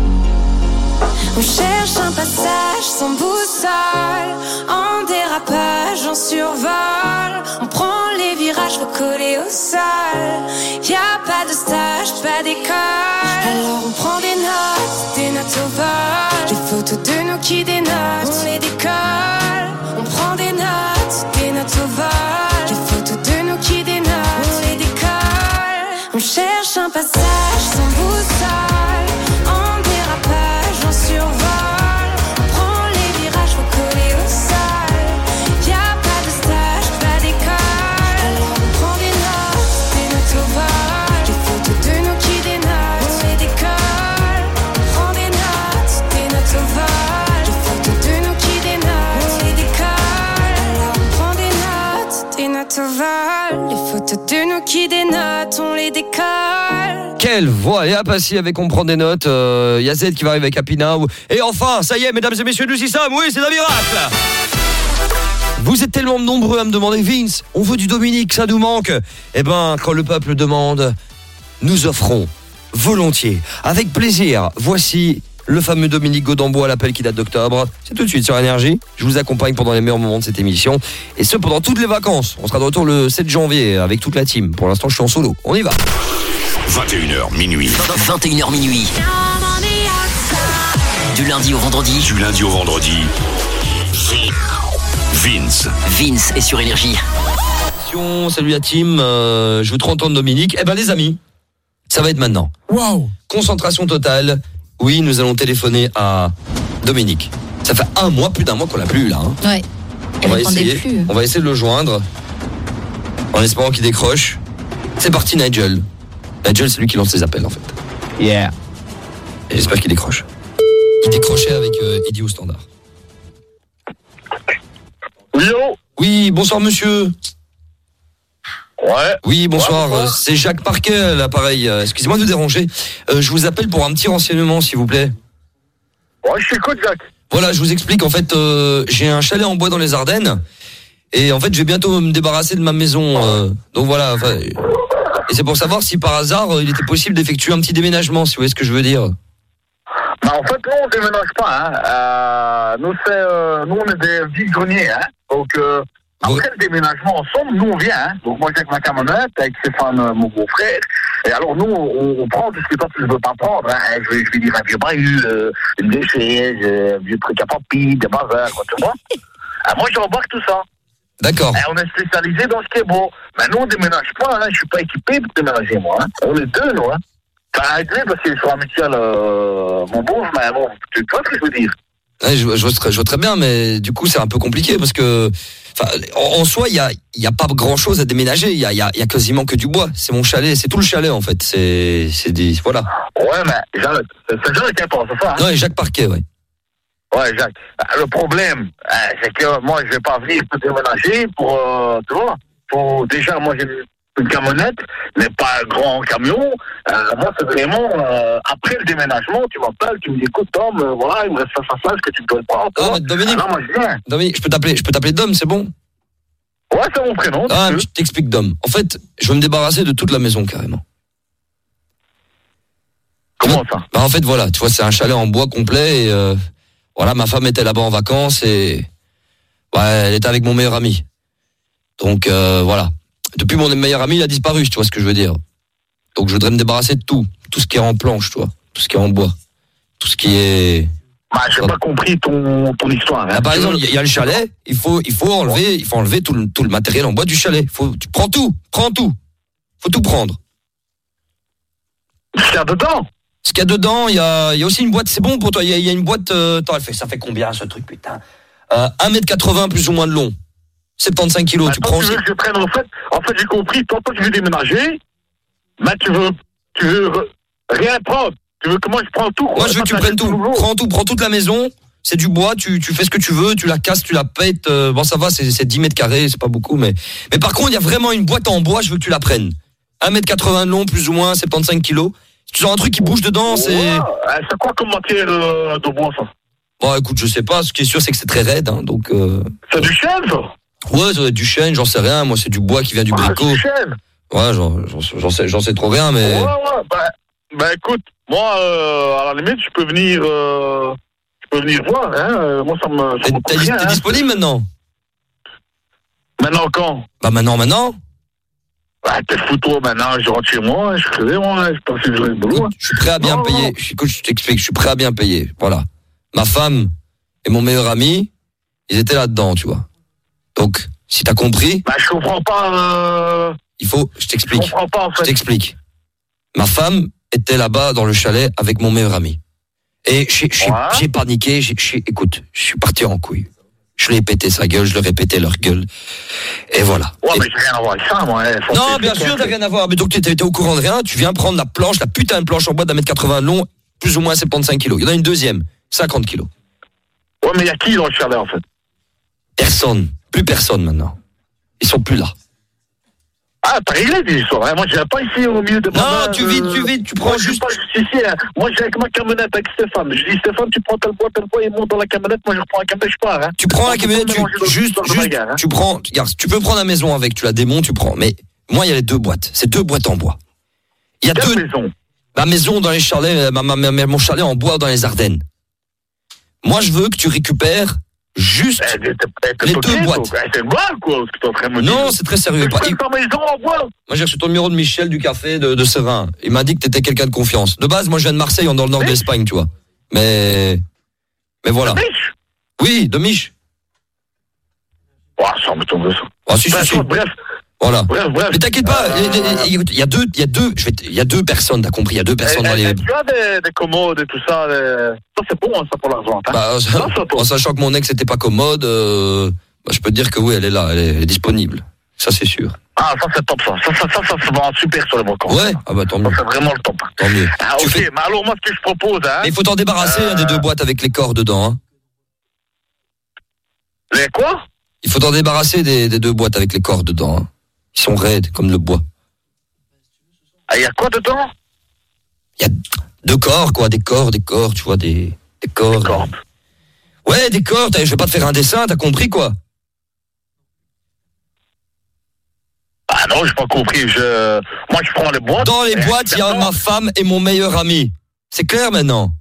On cherche un passage sans boussole, en dérapage, en survol. On prend les virages recollés au sol. Y a pas de stage, pas d'école. Alors on prend des notes au vol. Les photos de nous qui dénotent, on les décolle. On prend des notes au vol. Les photos de nous qui dénotent, on les décolle. On cherche un passage sans boussole, en dérapage, en survol. On prend les virages recollés au sol. Y a pas de stage, pas d'école. Alors on prend des notes au vol. Les photos de nous qui dénotent, on les décolle. On prend des notes au vol. Les photos de nous qui dénotent, on les décolle. Alors on prend des notes au vol. Les photos de nous qui dénotent, on les décolle. Quelle voix! Et à Passy avec On prend des notes. Y a Z qui va arriver avec Happy Now. Et enfin, ça y est, mesdames et messieurs, nous y sommes. Oui, c'est un miracle! Vous êtes tellement nombreux à me demander, Vince, on veut du Dominique, ça nous manque. Eh ben, quand le peuple demande, nous offrons volontiers, avec plaisir. Voici le fameux Dominique Godambois, l'appel qui date d'octobre. C'est tout de suite sur Énergie. Je vous accompagne pendant les meilleurs moments de cette émission. Et ce, pendant toutes les vacances. On sera de retour le 7 janvier avec toute la team. Pour l'instant, je suis en solo. On y va. 21h minuit. 21h minuit. Du lundi au vendredi. Du lundi au vendredi. Vince. Vince est sur Énergie. Salut la team. Je veux trop entendre Dominique. Eh ben les amis, ça va être maintenant. Waouh. Concentration totale. Oui, nous allons téléphoner à Dominique. Ça fait plus d'un mois qu'on l'a plus là. Hein. Ouais. On va essayer de le joindre. En espérant qu'il décroche. C'est parti Nigel. Nigel, c'est lui qui lance les appels en fait. Yeah. Et j'espère qu'il décroche. Il décrochait avec Eddie au standard. Oui, bonsoir monsieur. Ouais. Oui, bonsoir. C'est Jacques Parquet à l'appareil. Excusez-moi de vous déranger. Je vous appelle pour un petit renseignement, s'il vous plaît. Ouais, je t'écoute, Jacques. Voilà, je vous explique. En fait, j'ai un chalet en bois dans les Ardennes. Et en fait, je vais bientôt me débarrasser de ma maison. Donc voilà. Et c'est pour savoir si par hasard, il était possible d'effectuer un petit déménagement, si vous voyez ce que je veux dire. Bah, en fait, nous, on déménage pas. Hein. Nous, on est des vides-greniers. Hein. Donc, après le déménagement ensemble, nous, on vient. Hein. Donc, moi, j'ai avec ma camionnette, avec Stéphane, mon beau-frère. Et alors, nous, on prend tout ce que toi, tu ne veux pas prendre. Hein. Je vais dire un vieux bahut, une vieille chaise, un vieux truc à papy, des bazars, quoi, tu vois. Moi, j'embarque tout ça. D'accord. On est spécialisé dans ce qui est beau. Mais nous, on déménage pas. Hein. Je suis pas équipé pour déménager, moi. Hein. On est deux, nous. Hein. Enfin, avec lui, parce qu'il est sur un mutuel, mon beau, mais bon, tu vois ce que je veux dire. Ouais, je vois très bien, mais du coup, c'est un peu compliqué parce que, en soi, il y a pas grand chose à déménager. Il y a quasiment que du bois. C'est mon chalet, c'est tout le chalet en fait. C'est voilà. Ouais, mais c'est Jacques qui pense ça. Hein. Ouais, Jacques Parquet, ouais. Ouais, Jacques. Le problème, c'est que moi, je vais pas venir pour déménager pour, tu vois. Déjà, moi, j'ai une camionnette, mais pas un grand camion. Moi, c'est vraiment, après le déménagement, tu m'appelles, tu me dis, écoute, Dom, voilà, il me reste ça, ce que tu dois prendre. Ah, Dominique. Alors, moi, je viens. Dominique, je peux t'appeler Dom, c'est bon? Ouais, c'est mon prénom. Ah, je t'explique, Dom. En fait, je veux me débarrasser de toute la maison, carrément. Comment ça? Bah, en fait, voilà, tu vois, c'est un chalet en bois complet et, voilà, ma femme était là-bas en vacances et, ouais, elle était avec mon meilleur ami. Donc, voilà. depuis mon meilleur ami, il a disparu, tu vois ce que je veux dire. Donc je voudrais me débarrasser de tout ce qui est en planche, tu vois, tout ce qui est en bois, tout ce qui est... Bah, j'ai pas compris ton histoire. Hein. Par exemple, il y a le chalet, il faut enlever tout le matériel en bois du chalet. Tu prends tout. Faut tout prendre. Ce qu'il y a dedans. Ce qu'il y a dedans, il y a aussi une boîte, c'est bon pour toi, il y a une boîte, ça fait combien ce truc, putain 1m80 plus ou moins de long. 75 kilos, bah, tu prends. Tu veux que je prenne, en fait, j'ai compris, toi tu veux déménager, mais tu veux rien prendre. Tu veux que moi je prends tout, quoi. Moi je veux que tu prennes tout. Prends toute la maison, c'est du bois, tu fais ce que tu veux, tu la casses, tu la pètes, bon ça va, c'est 10 mètres carrés, c'est pas beaucoup, mais par contre il y a vraiment une boîte en bois, je veux que tu la prennes. 1m80 de long, plus ou moins, 75 kilos. Si tu as un truc qui bouge dedans, c'est... C'est quoi comme matière de bois, ça? Bon, écoute, je sais pas. Ce qui est sûr, c'est que c'est très raide, hein, donc... C'est du chêne, ça? Ouais, ça doit être du chêne, j'en sais rien. Moi, c'est du bois qui vient du bricot. Du chêne? Ouais, j'en sais trop rien, mais... Ouais, bah écoute, moi, à la limite, je peux venir voir, hein. Moi, ça me T'es disponible maintenant? Maintenant quand? Bah maintenant. Bah, t'es fou, toi, maintenant, je rentre chez moi, je crevais, moi, je pense que je vais le boulot. Je suis prêt à bien payer. Écoute, je t'explique, je suis prêt à bien payer. Voilà. Ma femme et mon meilleur ami, ils étaient là-dedans, tu vois. Donc, si t'as compris... Bah, je comprends pas... Je t'explique. Je comprends pas, en fait. Je t'explique. Ma femme était là-bas dans le chalet avec mon meilleur ami. Et j'ai paniqué, écoute, je suis parti en couille. Je lui ai pété sa gueule, je leur ai pété leur gueule. Et voilà. Ouais, mais j'ai rien à voir avec ça, moi. Non, bien sûr, t'as rien à voir. Mais donc, t'étais au courant de rien. Tu viens prendre la putain de planche en bois d'1m80 long, plus ou moins 75 kilos. Il y en a une deuxième, 50 kilos. Ouais, mais il y a qui dans le chalet, en fait? Personne. Plus personne, maintenant. Ils sont plus là. Ah, t'as réglé des histoires, hein. Moi, je viens pas ici au milieu de... Non, tu vides, tu prends moi, juste... Je suis pas juste ici, hein. Moi, j'ai avec ma camionnette avec Stéphane. Je dis, Stéphane, tu prends tel bois, il monte dans la camionnette, moi, je reprends la camionnette, je pars, hein. Tu prends la camionnette, tu prends... Regarde, tu peux prendre la maison avec, tu la démontes, tu prends. Mais moi, il y a les 2 boîtes. C'est 2 boîtes en bois. Il y a 2... maison? Ma maison dans les chalets, mon chalet en bois dans les Ardennes. Moi, je veux que tu récupères... Juste les 2 boîtes. C'est mal, quoi, ce que t'es en train de me dire. Non, c'est très sérieux. Moi, j'ai reçu ton numéro de Michel du café de Serein. Il m'a dit que t'étais quelqu'un de confiance. De base, moi, je viens de Marseille, dans le nord de l'Espagne, tu vois. Mais voilà. De Mich? Oui, de Mich. Ça me tombe de ça. Ah, si. Bref. Voilà. Bref. Mais t'inquiète pas, il y a 2 personnes, t'as compris, il y a 2 personnes dans les... Tu as des commodes et tout ça, ça c'est bon, ça pour l'argent. En sachant que mon ex était pas commode, je peux te dire que oui, elle est là, elle est disponible. Ça c'est sûr. Ah, ça c'est top, ça se vend super sur les Balkans. Ouais, tant mieux. Ça c'est vraiment le top. Tant mieux. Ah, ok, mais alors moi ce que je propose, hein... Mais il faut t'en débarrasser des 2 boîtes avec les corps dedans, hein. Les quoi? Il faut t'en débarrasser des 2 boîtes avec les corps dedans, hein. Ils sont raides, comme le bois. Ah, il y a quoi dedans? Il y a 2 corps, quoi, des corps, tu vois, des corps. Des cordes. Ouais, des corps, je vais pas te faire un dessin, t'as compris, quoi? Ah non, j'ai pas compris, moi je prends les boîtes. Dans les boîtes, il y a ma femme et mon meilleur ami. C'est clair, maintenant?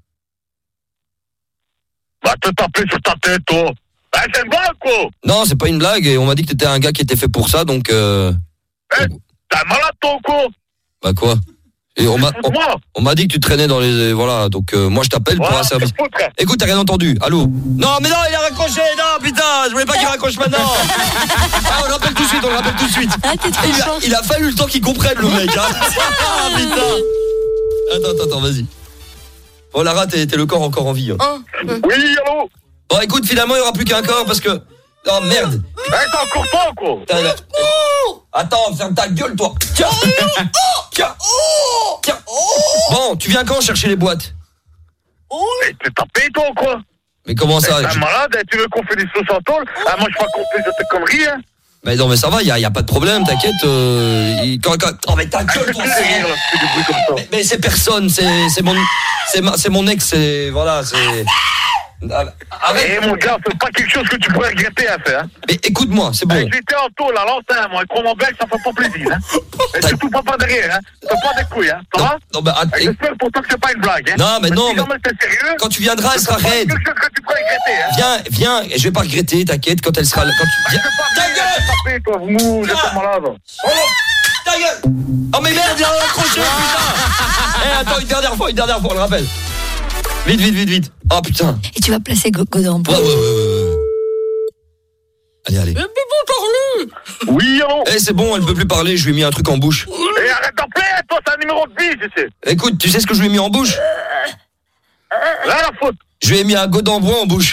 Bah, te taper sur ta tête, toi. Ah, c'est une blague, quoi. Non, c'est pas une blague, et on m'a dit que t'étais un gars qui était fait pour ça, donc... t'es un malade, toi, quoi. Bah, quoi? Et on m'a dit que tu traînais dans les... Voilà, donc moi je t'appelle pour un service. Écoute, t'as rien entendu, allô? Non, mais non, il a raccroché, non, putain, je voulais pas qu'il raccroche maintenant. On le rappelle tout de suite, il a fallu le temps qu'il comprenne, le mec, hein. Ah, putain. Attends, vas-y. Oh, Lara, t'es le corps encore en vie. Hein. Oui, allô? Bon, écoute, finalement, il n'y aura plus qu'un corps parce que... Oh, merde. T'es encore pas, quoi. Attends, ferme ta gueule, toi. Tiens. Bon, tu viens quand chercher les boîtes? Mais t'es tapé, toi, quoi? Mais comment ça? T'es un malade, tu veux qu'on fait des sauces en tôle? Ah, moi, je suis pas compris de tes conneries, hein. Mais non, mais ça va, y a pas de problème, t'inquiète. Oh, mais ta gueule, toi, mais c'est personne, c'est mon ex, c'est... Voilà, c'est... mon gars, c'est pas quelque chose que tu pourrais regretter à faire. Mais écoute-moi, c'est bon. J'étais en tôle à l'ancien, moi, avec mon bec, ça fait pas plaisir. Et surtout pas derrière, ça fait pas des couilles, ça va? Non, bah, j'espère pourtant que c'est pas une blague. Non, mais non, mais sérieux, quand tu viendras, elle sera raide. C'est quelque chose que tu pourrais regretter. Viens, je vais pas regretter, t'inquiète, quand elle sera là. Ta gueule! Toi, vous êtes malade. Ta gueule! Oh mais merde, il a accroché, putain! Attends, une dernière fois, on le rappelle. Vite. Oh putain. Et tu vas placer Godin en bois. Ouais. Allez. Mais bon, parle-lui. Oui, allô? C'est bon, elle peut plus parler, je lui ai mis un truc en bouche. Et arrête d'appeler, toi, c'est un numéro de vie, tu sais. Écoute, tu sais ce que je lui ai mis en bouche? Là, la faute. Je lui ai mis un Godin en bois en bouche.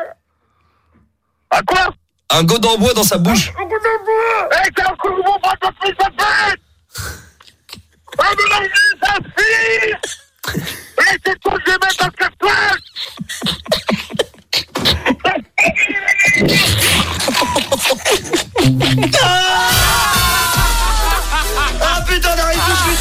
À quoi? Un Godin en bois dans sa bouche. Un Godin en bois? C'est un coup de bois, pas de fils, ça fait! Ah, mais la vie, ça fille! Et c'est toi que je vais mettre dans le carton! Ah putain, n'arrive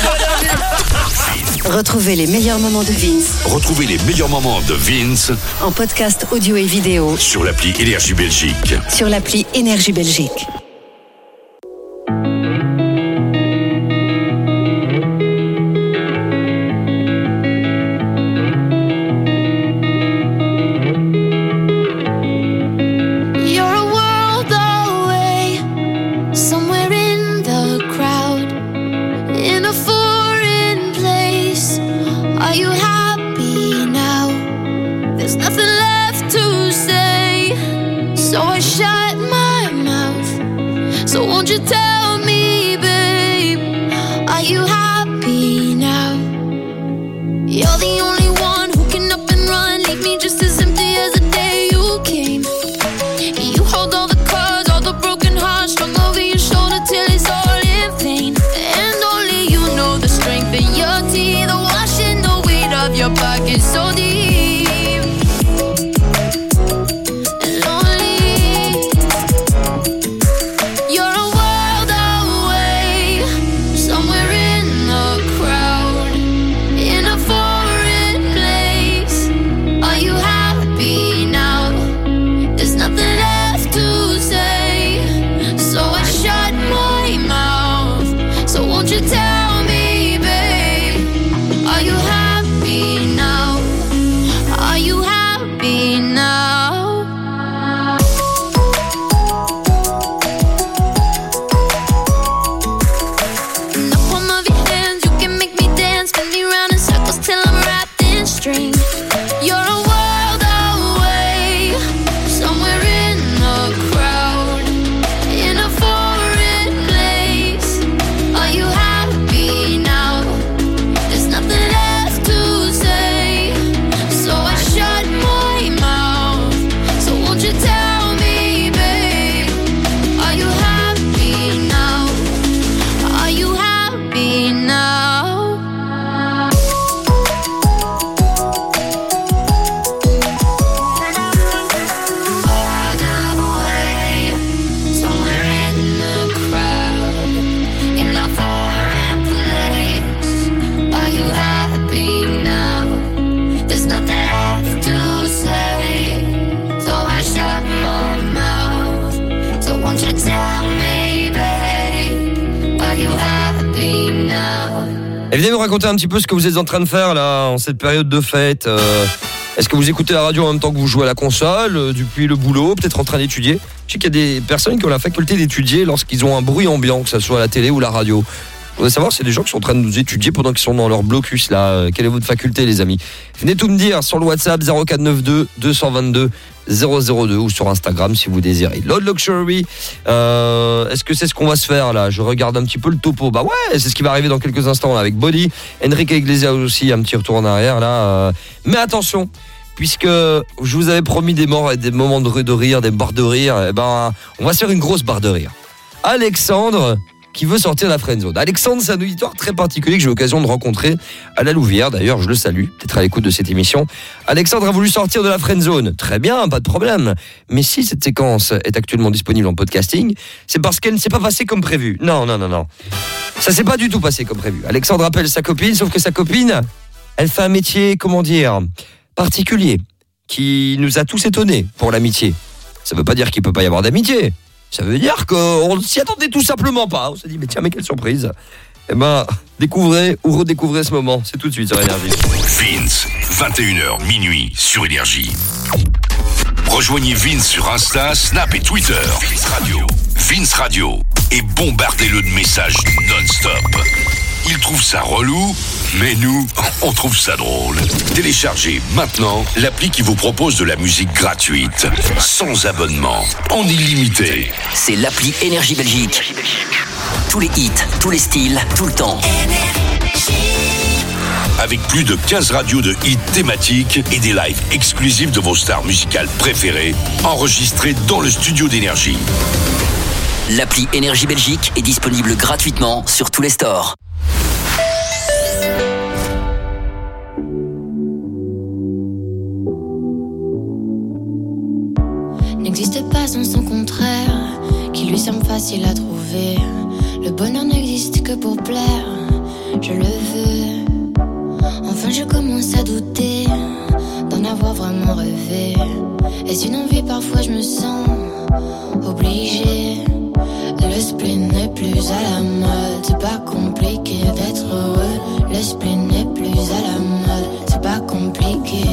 plus. Retrouvez les meilleurs moments de Vince. Retrouvez les meilleurs moments de Vince En podcast audio et vidéo. sur l'appli Énergie Belgique. Sur l'appli Énergie Belgique. You're a world away, somewhere in the crowd, in a foreign place. Are you happy now? There's nothing left to say, so I shut my mouth. So won't you tell me, babe, are you happy now? You're the only one who can up and run, leave me just as empty as the day you came. You hold all the cards, all the broken hearts strung over your shoulder till it's all in vain. And only you know the strength in your teeth, the washing the weight of your pocket so deep. And lonely, you're a world away, somewhere in the crowd, in a foreign place. Are you happy now? There's nothing left to say, so I shut my mouth. So won't you tell me, babe, are you happy now? Are you happy now? In the palm of your hands, you can make me dance, spin me round in circles till I'm wrapped in string. You're a world away, somewhere in the crowd, in a foreign place. Are you happy now? There's nothing left to say, so I shut my mouth. So won't you tell me, babe, are you happy now? Are you happy now? Somewhere in the crowd, in a foreign place. Are you happy now? There's nothing left to say, so I shut my mouth. So won't you tell me, babe, are you happy now? Et venez nous raconter un petit peu ce que vous êtes en train de faire là en cette période de fête. Est-ce que vous écoutez la radio en même temps que vous jouez à la console, depuis le boulot, peut-être en train d'étudier? Je sais qu'il y a des personnes qui ont la faculté d'étudier lorsqu'ils ont un bruit ambiant, que ce soit à la télé ou la radio. Je voudrais savoir, c'est des gens qui sont en train de nous étudier pendant qu'ils sont dans leur blocus là. Quelle est votre faculté, les amis? Venez tout me dire sur le WhatsApp 0492 222 002 ou sur Instagram si vous désirez. Lord Luxury, est-ce que c'est ce qu'on va se faire là? Je regarde un petit peu le topo. Bah ouais, c'est ce qui va arriver dans quelques instants là, avec Body. Enrique Iglesias aussi, un petit retour en arrière là. Mais attention, puisque je vous avais promis des moments de rire, des barres de rire, eh ben, on va se faire une grosse barre de rire. Alexandre, qui veut sortir de la friendzone. Alexandre, c'est un auditeur très particulier que j'ai eu l'occasion de rencontrer à la Louvière. D'ailleurs, je le salue, peut-être à l'écoute de cette émission. Alexandre a voulu sortir de la friendzone. Très bien, pas de problème. Mais si cette séquence est actuellement disponible en podcasting, c'est parce qu'elle ne s'est pas passée comme prévu. Non. Ça s'est pas du tout passé comme prévu. Alexandre appelle sa copine, sauf que sa copine, elle fait un métier, comment dire, particulier. qui nous a tous étonnés pour l'amitié. Ça veut pas dire qu'il peut pas y avoir d'amitié. Ça veut dire qu'on s'y attendait tout simplement pas. On s'est dit, mais tiens, mais quelle surprise. Eh ben, découvrez ou redécouvrez ce moment. C'est tout de suite sur Énergie. Vince, 21h minuit sur Énergie. Rejoignez Vince sur Insta, Snap et Twitter. Vince Radio. Et bombardez-le de messages non-stop. Il trouve ça relou, mais nous, on trouve ça drôle. Téléchargez maintenant l'appli qui vous propose de la musique gratuite, sans abonnement, en illimité. C'est l'appli Énergie Belgique. Tous les hits, tous les styles, tout le temps. Avec plus de 15 radios de hits thématiques et des lives exclusifs de vos stars musicales préférées, enregistrés dans le studio d'Énergie. L'appli Énergie Belgique est disponible gratuitement sur tous les stores. N'existe pas sans son contraire, qui lui semble facile à trouver. Le bonheur n'existe que pour plaire, je le veux. Enfin je commence à douter d'en avoir vraiment rêvé. Est-ce une envie? Parfois je me sens obligée. Le spleen n'est plus à la mode, c'est pas compliqué d'être heureux. Le spleen n'est plus à la mode, c'est pas compliqué.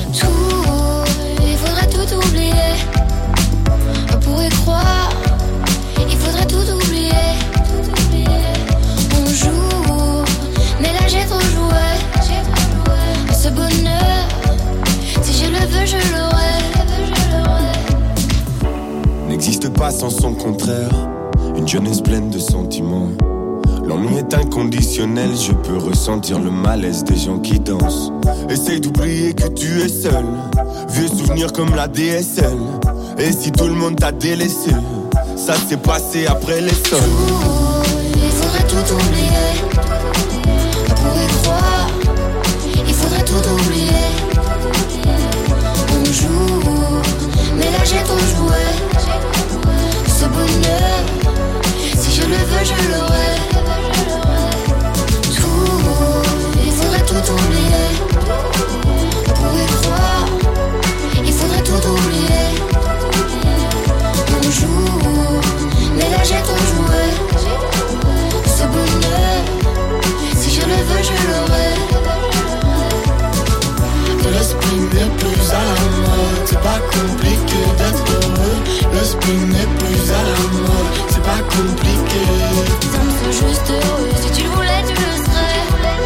Il faudrait tout oublier. On pourrait croire, il faudrait tout oublier. On joue, mais là j'ai trop joué. Ce bonheur, si je le veux, je l'aurai. N'existe pas sans son contraire. Une jeunesse pleine de sentiments. L'ennui est inconditionnel, je peux ressentir le malaise des gens qui dansent. Essaye d'oublier que tu es seul. Vieux souvenirs comme la DSL. Et si tout le monde t'a délaissé, ça s'est passé après les sols. Il faudrait tout oublier. On pourrait croire, il faudrait tout oublier. On joue, mais là j'ai trop joué. Ce bonheur, si je le veux, je l'aurai. Il faudrait tout oublier. On pourrait croire, il faudrait tout oublier. On joue, mais là j'ai trop joué. Ce bonheur, si je le veux, je l'aurai. Le spleen n'est plus à la mode, c'est pas compliqué d'être heureux. Le spleen n'est plus à la mode, c'est pas compliqué. Ça me fait juste heureux, si tu le voulais, tu le serais.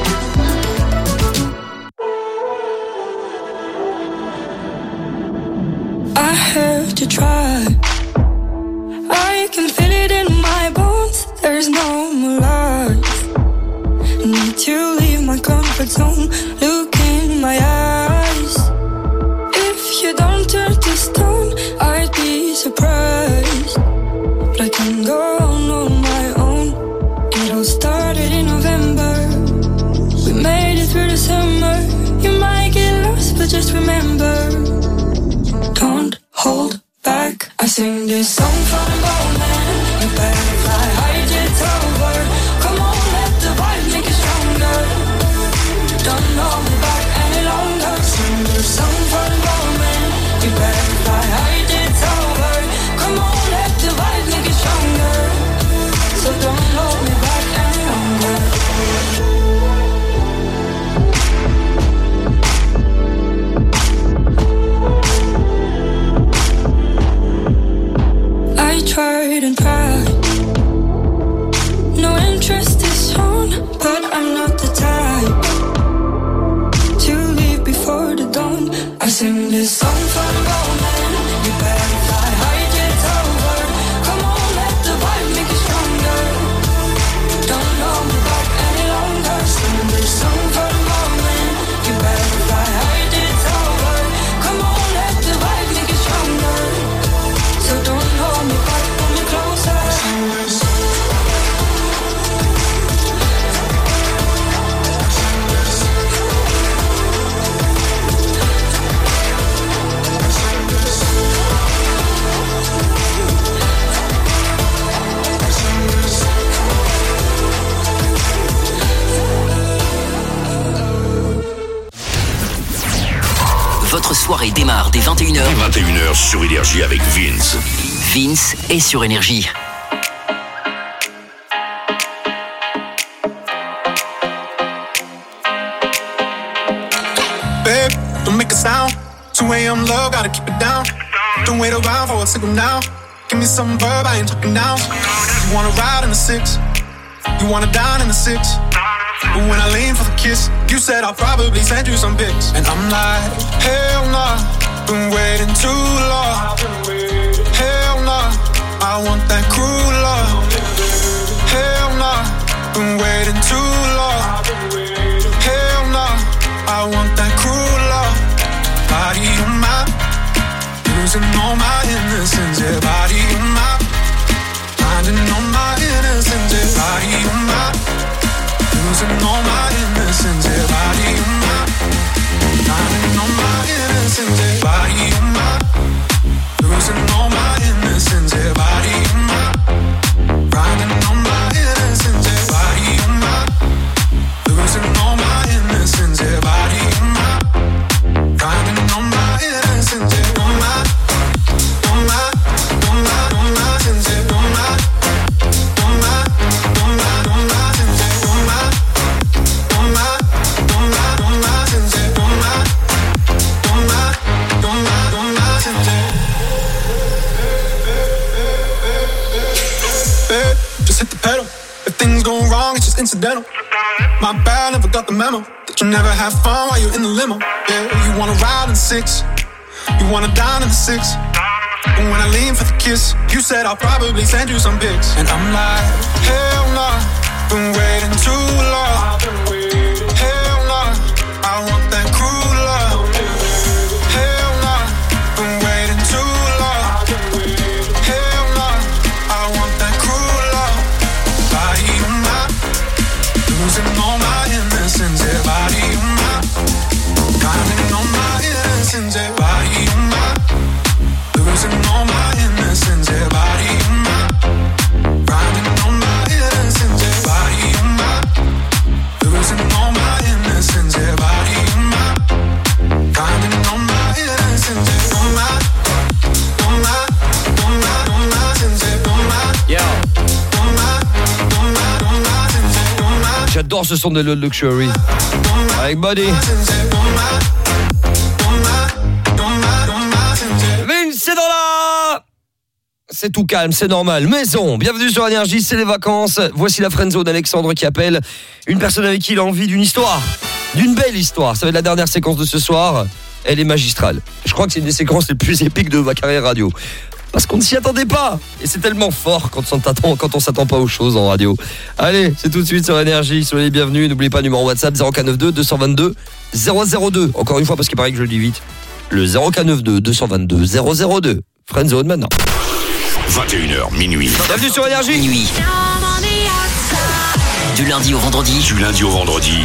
I have to try. I can feel it in my bones. There's no more life. Need to leave my comfort zone. Look in my eyes. If you don't turn to stone, I'd be surprised. But I can go on my own. It all started in November. We made it through the summer. You might get lost, but just remember, don't hold back. I sing this song for the moment. You better fly high, it's over. Come on, let the vibe make it stronger. Don't hold me back any longer. Sing this song for the moment. You better fly high, it's over. Come on, let the vibe make it stronger. So don't hold me back any longer. I tried and tried. No interest is shown, but I'm not the type to leave before the dawn. I sing this song for the moment. You better fly high, it's over. Come on, let the vibe make it stronger. Don't hold me back any longer. Sing this song for the moment. You better fly high, it's over. Come on, let the vibe make it stronger. So don't hold me back, pull me closer. Votre soirée démarre dès 21h. 21h sur Énergie avec Vince. Vince est sur Énergie. Babe, don't make a sound. 2 a.m. low, gotta keep it down. Don't wait around for a signal now. Give me some verb, I ain't talking now. You wanna ride in the 6, you wanna dine in the 6. But when I lean for the kiss, you said I'll probably send you some pics. And I'm like, hell nah, been waiting too long. Hell nah, I want that cruel love. Hell nah, been waiting too long. Hell nah, I want that cruel love. Body on my, losing all my innocence. Yeah, body on my, finding all my innocence. Yeah, body on my, losing all my innocence. Yeah, body on my, finding all my innocence. Yeah, body on my, losing all my innocence. Yeah, body on my, finding all my innocence. Yeah, body on my, losing all my innocence. Yeah, body on my, finding all my innocence. Yeah, on my, on my, on my, on my innocence. Yeah, on my, on my, on my, on my innocence. Yeah, on my, on my, on my, on my innocence. Yeah, on my, on my, on my, on my innocence. Babe, just hit the pedal. If things go wrong, it's just incidental. My bad, never got the memo that you never have fun while you're in the limo. Yeah, you wanna ride in the 6, you wanna dine in the 6. And when I lean for the kiss, you said I'll probably send you some pics. And I'm like, hell nah, been waiting too long. Hell nah, I want that cruel love. Hell nah, been waiting too long. Hell nah, I want that cruel love. Body on my, losing all my innocence. Yeah, body on my, finding all my innocence. Yeah, body on my, losing all my innocence. Yeah, body on my, finding all my innocence. Yeah, body on my, losing all my innocence. Yeah, body on my, finding all my innocence. Yeah, on my, on my, on my, on my innocence. Yeah, on my, on my, on my, on my innocence. On my. J'adore ce son de Loud Luxury avec Body. Vince, c'est dans la... C'est tout calme, c'est normal. Maison, bienvenue sur Énergie, c'est les vacances. Voici la friendzone, Alexandre qui appelle une personne avec qui il a envie d'une histoire. D'une belle histoire. Ça va être la dernière séquence de ce soir. Elle est magistrale. Je crois que c'est une des séquences les plus épiques de ma carrière radio. Parce qu'on ne s'y attendait pas. Et c'est tellement fort quand on s'attend pas aux choses en radio. Allez, c'est tout de suite sur Énergie. Soyez les bienvenus. N'oubliez pas le numéro WhatsApp 0492 222 002. Encore une fois parce qu'il paraît que je le dis vite. Le 0492 222 002. Friendzone maintenant. 21h minuit. Bienvenue sur Énergie. Minuit. Du lundi au vendredi. Du lundi au vendredi.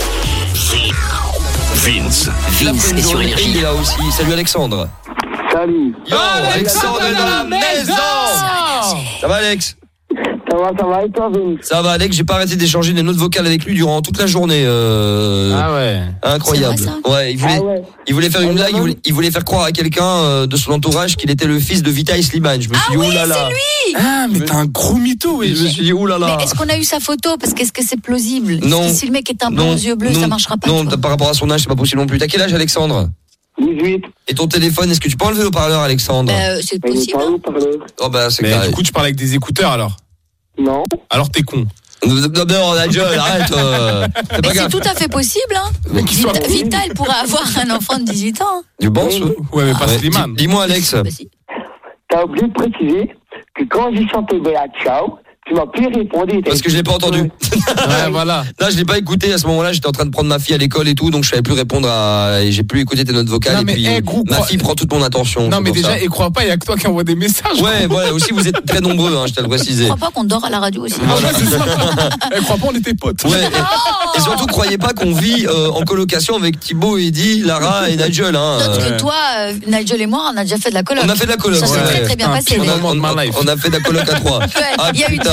Vince. Vince est sur Énergie. Il est là aussi. Salut Alexandre. Salut. Yo, Alexandre est dans la maison. Ça va Alex? Ça va et toi Vince? Ça va Alex, j'ai pas arrêté d'échanger des notes vocales avec lui durant toute la journée. Ah ouais. Incroyable. Ouais, il voulait faire une blague, il voulait faire croire à quelqu'un de son entourage qu'il était le fils de Vita et Slimane. Je me suis dit oui, oulala. c'est lui. Ah mais t'es un gros mytho. Je me suis dit oulala. Mais est-ce qu'on a eu sa photo? Parce qu'est-ce que c'est plausible? Non. Si le mec est un blond aux yeux bleus, ça marchera pas. Non, par rapport à son âge, c'est pas possible non plus. T'as quel âge Alexandre? 18. Et ton téléphone, est-ce que tu peux enlever le haut-parleur Alexandre? C'est possible. Oh bah c'est mais carré. Du coup tu parles avec des écouteurs alors? Non. Alors t'es con. Non, Nigel, arrête. Mais c'est tout à fait possible, hein. Vita, elle pourrait avoir un enfant de 18 ans. Du bon, ouais, mais pas Slimane. Dis-moi, Alex. T'as oublié de préciser que quand j'ai chanté Bella Ciao, tu m'as plus répondu. Parce que je l'ai pas entendu. Ouais, voilà. Là, je l'ai pas écouté à ce moment-là. J'étais en train de prendre ma fille à l'école et tout, donc je savais plus répondre et j'ai plus écouté tes notes vocales. Non, et puis ma fille prend toute mon attention. Non, mais déjà, et crois pas, il y a que toi qui envoie des messages. Ouais, voilà. Aussi, vous êtes très nombreux, je te le préciser. Je crois pas qu'on dort à la radio aussi. Voilà. Elle croit pas, on était potes. Ouais. Et surtout, croyez pas qu'on vit en colocation avec Thibaut, Eddy, Lara et Nigel. Parce que toi, Nigel et moi, on a déjà fait de la coloc. On a fait de la coloc. Ça s'est très très bien passé. On a fait de la coloc à 3. Il y a eu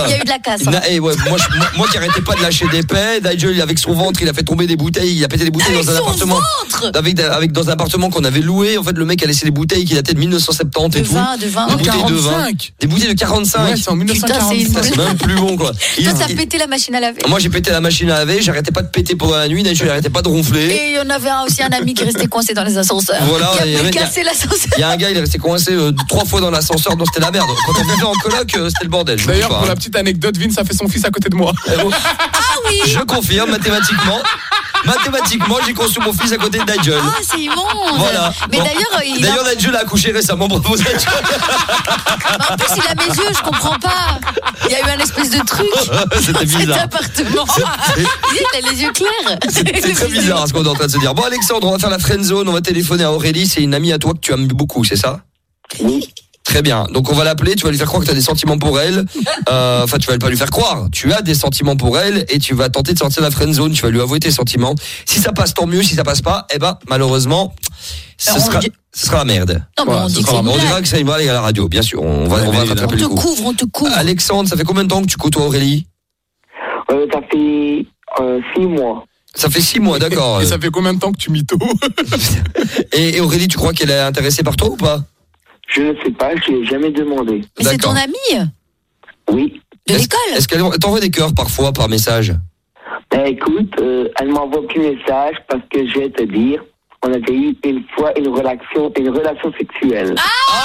voilà. Il y a eu de la casse. Hein. Et ouais, moi qui arrêtais pas de lâcher des pets, Nigel avec son ventre, il a fait tomber des bouteilles, il a pété des bouteilles dans un appartement. Dans un appartement qu'on avait loué, en fait le mec a laissé des bouteilles qui dataient de 1970 et tout. De vin. Des bouteilles de vin. Des bouteilles de 45. Ouais, c'est en 1945. C'est même plus bon quoi. Toi t'as pété la machine à laver. Moi j'ai pété la machine à laver, j'arrêtais pas de péter pendant la nuit, Nigel arrêtait pas de ronfler. Et il y en avait aussi un ami qui restait coincé dans les ascenseurs. Voilà, il a cassé l'ascenseur. Il y a un gars, il est resté coincé 3 fois dans l'ascenseur, donc c'était la merde. Quand on vivait en coloc, c'était le bordel. D'ailleurs, pour la petite anecdote, Vince a fait son fils à côté de moi. Ah oui. Je confirme, mathématiquement, j'ai conçu mon fils à côté de Nigel. Ah, c'est immonde. Voilà. Mais bon. D'ailleurs, Nigel a accouché récemment, bravo Nigel. En plus, il a mes yeux, je comprends pas. Il y a eu un espèce de truc. C'était bizarre. Cet appartement. Il a les yeux clairs. C'est très bizarre ce qu'on est en train de se dire. Bon, Alexandre, on va faire la friend zone, on va téléphoner à Aurélie, c'est une amie à toi que tu aimes beaucoup, c'est ça? Oui. Très bien. Donc on va l'appeler, tu vas lui faire croire que tu as des sentiments pour elle. Enfin, tu vas pas lui faire croire. Tu as des sentiments pour elle et tu vas tenter de sortir de la friend zone, tu vas lui avouer tes sentiments. Si ça passe, tant mieux. Si ça passe pas, malheureusement, ce sera la merde. Non, mais on dira que ça ira aller à la radio, bien sûr. On va t'attraper le coup. On te couvre. Alexandre, ça fait combien de temps que tu côtoies Aurélie? Ça fait 6 mois. Ça fait 6 mois, d'accord. Et ça fait combien de temps que tu mytho? Et Aurélie, tu crois qu'elle est intéressée par toi ou pas? Je ne sais pas, je ne l'ai jamais demandé. Mais c'est ton amie? Oui. De l'école? Est-ce qu'elle t'envoie des cœurs parfois par message? Écoute, elle m'envoie plus de messages parce que je vais te dire, on a eu une fois une relation sexuelle.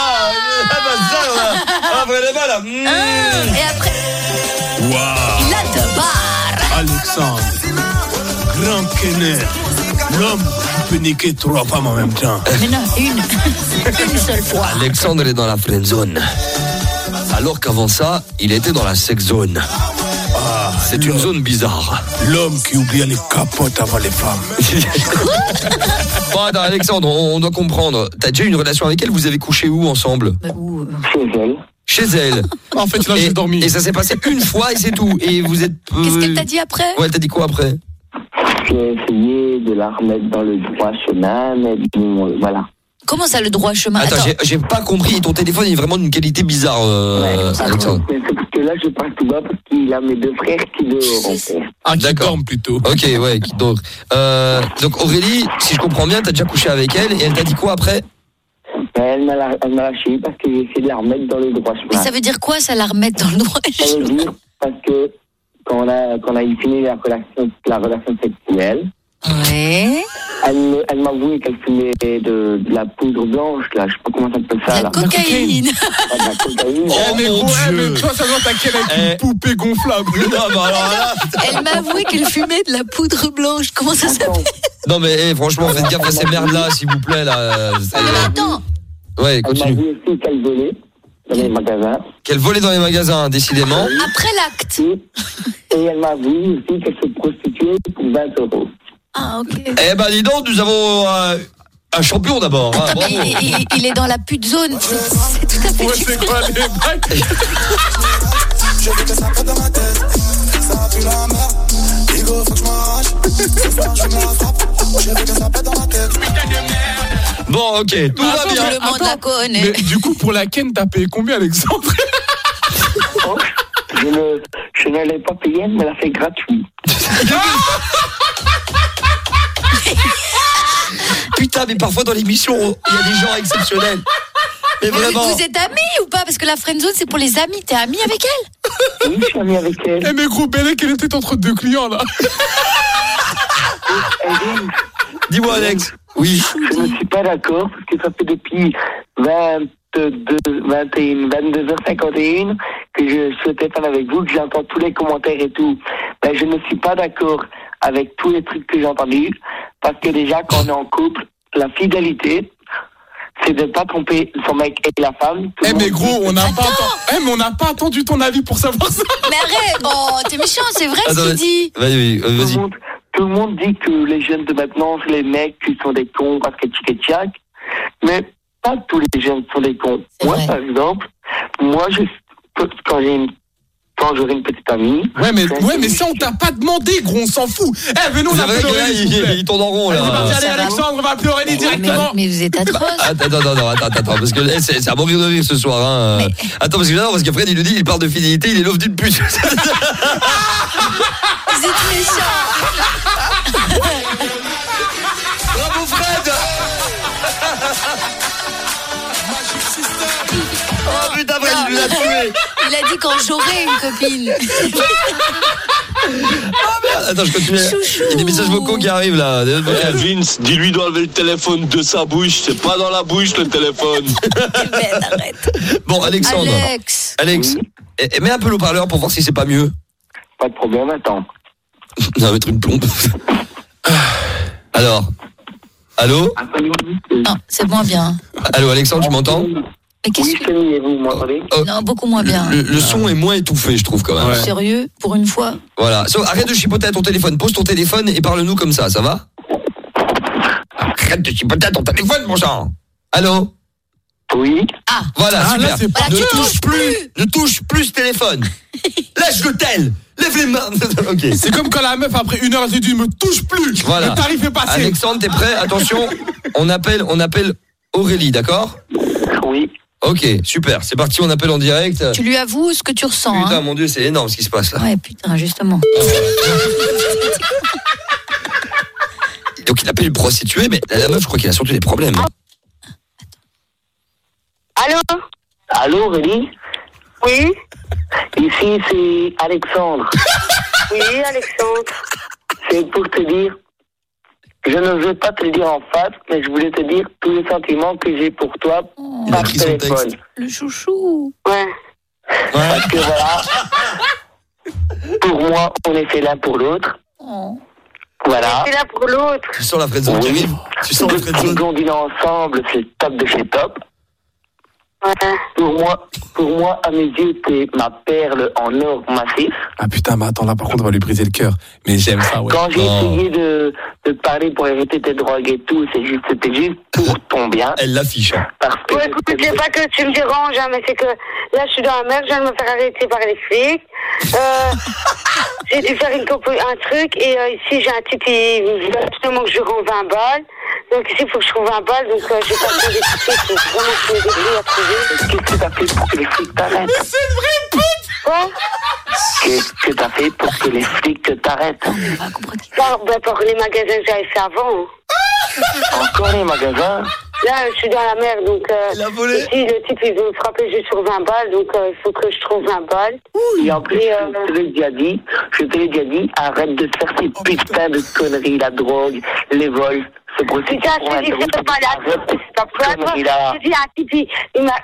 Vraiment là. Et après? Waouh. Là de barre. Alexandre, grand kenner, l'homme qui peut niquer 3 femmes en même temps. Mais non, une seule fois. Alexandre est dans la friend zone. Alors qu'avant ça, il était dans la sex zone. C'est une zone bizarre. L'homme qui oubliait les capotes avant les femmes. Bon, attends, Alexandre, on doit comprendre. T'as déjà eu une relation avec elle? Vous avez couché où ensemble? Chez elle. Chez elle. En fait, là, j'ai dormi. Et ça s'est passé une fois et c'est tout. Et vous êtes. Qu'est-ce qu'elle t'a dit après? Ouais, elle t'a dit quoi après? J'ai essayé de la remettre dans le droit chemin, mais voilà. Comment ça, le droit chemin? Attends, j'ai pas compris. Ton téléphone est vraiment d'une qualité bizarre, Alexandre. Mais c'est parce que là, je parle tout bas parce qu'il a mes 2 frères qui dorment. Ah, qui dorment plutôt. Ok, ouais, qui dorment. Donc Aurélie, si je comprends bien, t'as déjà couché avec elle et elle t'a dit quoi après? Elle m'a lâché parce que j'ai essayé de la remettre dans le droit chemin. Mais ça veut dire quoi, ça, la remettre dans le droit chemin? Ça veut dire parce que quand on a fini la relation sexuelle, ouais. Elle m'a avoué qu'elle fumait de la poudre blanche, là, je sais pas comment ça s'appelle ça. La cocaïne. De la cocaïne. Oh mais gros, mais toi ça doit t'inquiéter avec une poupée gonflable. Non, mais alors là... Elle m'a avoué qu'elle fumait de la poudre blanche. Comment ça s'appelle? Non mais franchement, faites gaffe à ces merdes là, s'il vous plaît là. Attends. Ouais, continue. Elle m'a avoué aussi qu'elle volait dans les magasins. Qu'elle volait dans les magasins, décidément. Après l'acte. Et elle m'a avoué aussi qu'elle se prostituait pour 20 €. Ah, ok. Eh ben dis donc, nous avons un champion d'abord. Hein, bravo. Il est dans la pute zone. C'est tout à fait ouais, c'est quoi les bacs? Je veux que ça pète dans ma tête. Ça pue la merde. Digo, faut que je m'arrache. Ce soir, je me rattrape. Je veux que ça pète dans ma tête. Bon, ok, tout va bien. Le monde la connaît. Mais du coup, pour la Ken, t'as payé combien, Alexandre? Je ne l'ai pas payé, mais elle a fait gratuit. Putain, mais parfois dans l'émission, il y a des gens exceptionnels. Mais vraiment. Vous êtes amis ou pas? Parce que la friendzone, c'est pour les amis. T'es ami avec elle? Oui, je suis ami avec elle. Eh mais gros, Bellec, elle était entre 2 clients là. Dis-moi, Alex. Oui. Je ne suis pas d'accord parce que ça fait depuis 22h51 que je souhaitais faire avec vous, que j'entends tous les commentaires et tout. Ben, je ne suis pas d'accord avec tous les trucs que j'ai entendus parce que déjà, quand on est en couple, la fidélité, c'est de ne pas tromper son mec et la femme. Eh mais gros, on n'a pas attendu ton avis pour savoir ça. Mais arrête, oh, t'es méchant, c'est vrai ce qu'il dit. Vas-y. Tout le monde dit que les jeunes de maintenant, les mecs, qui sont des cons parce que tchic-tchac, mais pas tous les jeunes sont des cons. Moi, par exemple, quand j'ai une quand j'aurai une petite amie. Ouais, mais ça, on t'a pas demandé, gros, on s'en fout. Eh, venez, on a appelé Aurélie. Il tourne en rond, là. Allez, Alexandre, on va appeler Aurélie directement. Mais vous êtes atroce. Attends, parce que c'est à mourir de rire ce soir, hein. Mais... Attends, parce que Fred, il nous dit, il parle de fidélité, il est l'offre d'une pute. Vous êtes méchants. Bravo, Fred. Oh putain, Fred, il nous a tué. Il a dit quand j'aurai une copine. Oh merde. Attends, je continue. Chouchou. Il y a des messages vocaux qui arrivent là. Vince, dis-lui d'enlever le téléphone de sa bouche. C'est pas dans la bouche le téléphone. Ben, arrête. Bon, Alexandre. Alex, mets un peu l'eau-parleur pour voir si c'est pas mieux. Pas de problème, attends. On va mettre une plombe. Alors. Allô? Non, c'est moins bien. Allô, Alexandre, tu m'entends? Oui, c'est mieux, et vous m'entendez? Non, beaucoup moins bien. Le son est moins étouffé, je trouve, quand même. Ouais. Sérieux? Pour une fois? Voilà. Arrête de chipoter à ton téléphone. Pose ton téléphone et parle-nous comme ça va? Arrête de chipoter à ton téléphone, mon sang. Allô? Oui. Ah. Voilà, super. Là, c'est pas Ne touche plus ce téléphone. Lâche le tel. Lève les mains. Ok. C'est comme quand la meuf, après 1 heure, elle se dit, me touche plus. Voilà. Le tarif est passé. Alexandre, t'es prêt? Attention. On appelle Aurélie, d'accord? Oui. Ok, super, c'est parti, on appelle en direct. Tu lui avoues ce que tu ressens. Putain, hein. mon Dieu, c'est énorme ce qui se passe là. Ouais, putain, justement. Donc il appelle une prostituée, mais la meuf, je crois qu'il a surtout des problèmes. Allô? Allô, Aurélie? Oui? Ici, c'est Alexandre. Oui, Alexandre. C'est pour te dire, je ne veux pas te le dire en face, mais je voulais te dire tous les sentiments que j'ai pour toi par téléphone. Le chouchou. Ouais. Parce que voilà, pour moi, on est fait l'un pour l'autre. Oh. Voilà. C'est là pour l'autre. Tu sens la friendzone qui arrive? Tu sens la friendzone? Blondine ensemble, c'est top de chez top. Ouais. Pour moi, à mes yeux, t'es ma perle en or massif. Ah putain, mais attends, là par contre, on va lui briser le cœur. Mais j'aime ça, ouais. Quand j'ai essayé de te parler pour arrêter tes drogues et tout, c'était juste pour ton bien. Elle l'affiche. Hein. Parce que Ouais, écoute, c'est pas que tu me déranges, hein, mais c'est que là, je suis dans la merde, je viens de me faire arrêter par les flics. J'ai dû faire un truc, et ici, j'ai un type qui veut absolument que je rende 20 balles. Donc ici, il faut que je trouve 20 balles, donc j'ai pas le temps d'écouter, c'est vraiment que je me débrouille à trouver. Qu'est-ce que t'as fait pour que les flics t'arrêtent? Mais c'est une vraie pute! Quoi? Qu'est-ce que t'as fait pour que les flics t'arrêtent? Par les magasins que j'avais fait avant. Encore les magasins? Là, je suis dans la merde, donc il a volé. ici, le type, il veut me frapper juste sur 20 balles, donc il faut que je trouve 20 balles. Et en plus, je te l'ai déjà dit, arrête de faire ces putains de conneries, la drogue, les vols. C'est pour ça putain, je te dis, c'est pas la drogue, c'est pas quoi. Je te dis, un type, il m'a...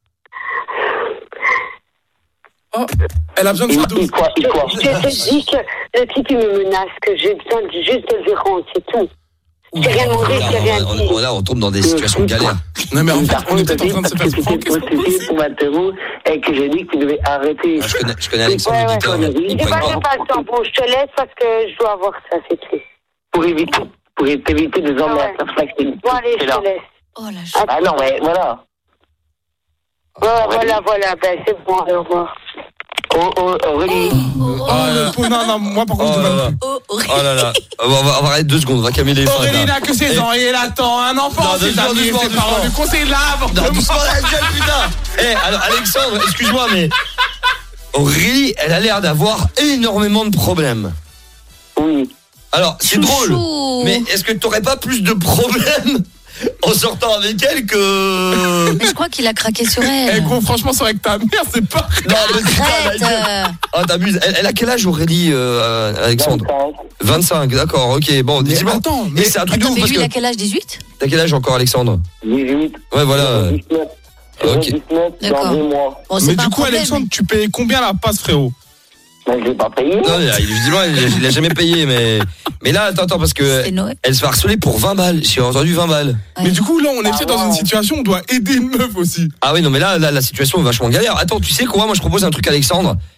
Oh, elle a besoin de sa douce. Je te dis que le type, il me menace, que j'ai besoin juste de le rendre, c'est tout. J'ai rien demandé, j'ai rien dit. Là, on tombe dans des situations de galère. Non, mais en fait, on était en train de se faire franquer. C'était pour 20 € et que j'ai dit que tu devais arrêter. Je connais Alexandre, l'auditeur. J'ai pas le temps. Bon, je te laisse parce que je dois avoir ça, c'est tout. Pour t'éviter des emmerdes. Bon, allez, je te laisse. Oh la Ah non, mais voilà. Voilà, ben c'est bon, au revoir. Aurélie. Non, moi par contre, je ne plus. Oh là là. On va arrêter 2 secondes, on va calmer les fans. Aurélie n'a que 16 ans et elle attend un enfant. C'est ses parents lui conseillent de la doucement la gueule, putain. Alors Alexandre, excuse-moi, mais Aurélie, elle a l'air d'avoir énormément de problèmes. Oui. Alors, c'est drôle, mais est-ce que t'aurais pas plus de problèmes en sortant avec elle que... Mais je crois qu'il a craqué sur elle. Eh gros, franchement, c'est vrai que ta mère, c'est pas... Non, mais arrête. Oh, t'abuses. Elle a quel âge, Aurélie, Alexandre? 25, d'accord, ok. Bon, dis-moi. Attends, mais c'est un truc de ouf Mais parce lui, que... il a quel âge? 18? T'as quel âge encore, Alexandre? 18. Ouais, voilà. 19. Ok. 19 dans 2 mois. Bon, mais du coup, Alexandre, tu payes combien la passe, frérot? Mais je l'ai pas payé. Non, il a jamais payé, mais là, attends, parce que elle se fait harceler pour 20 balles. J'ai entendu 20 balles. Mais du coup, là, on est peut-être dans une situation où on doit aider une meuf aussi. Ah oui, non, mais là, la situation est vachement galère. Attends, tu sais quoi? Moi, je propose un truc, Alexandre.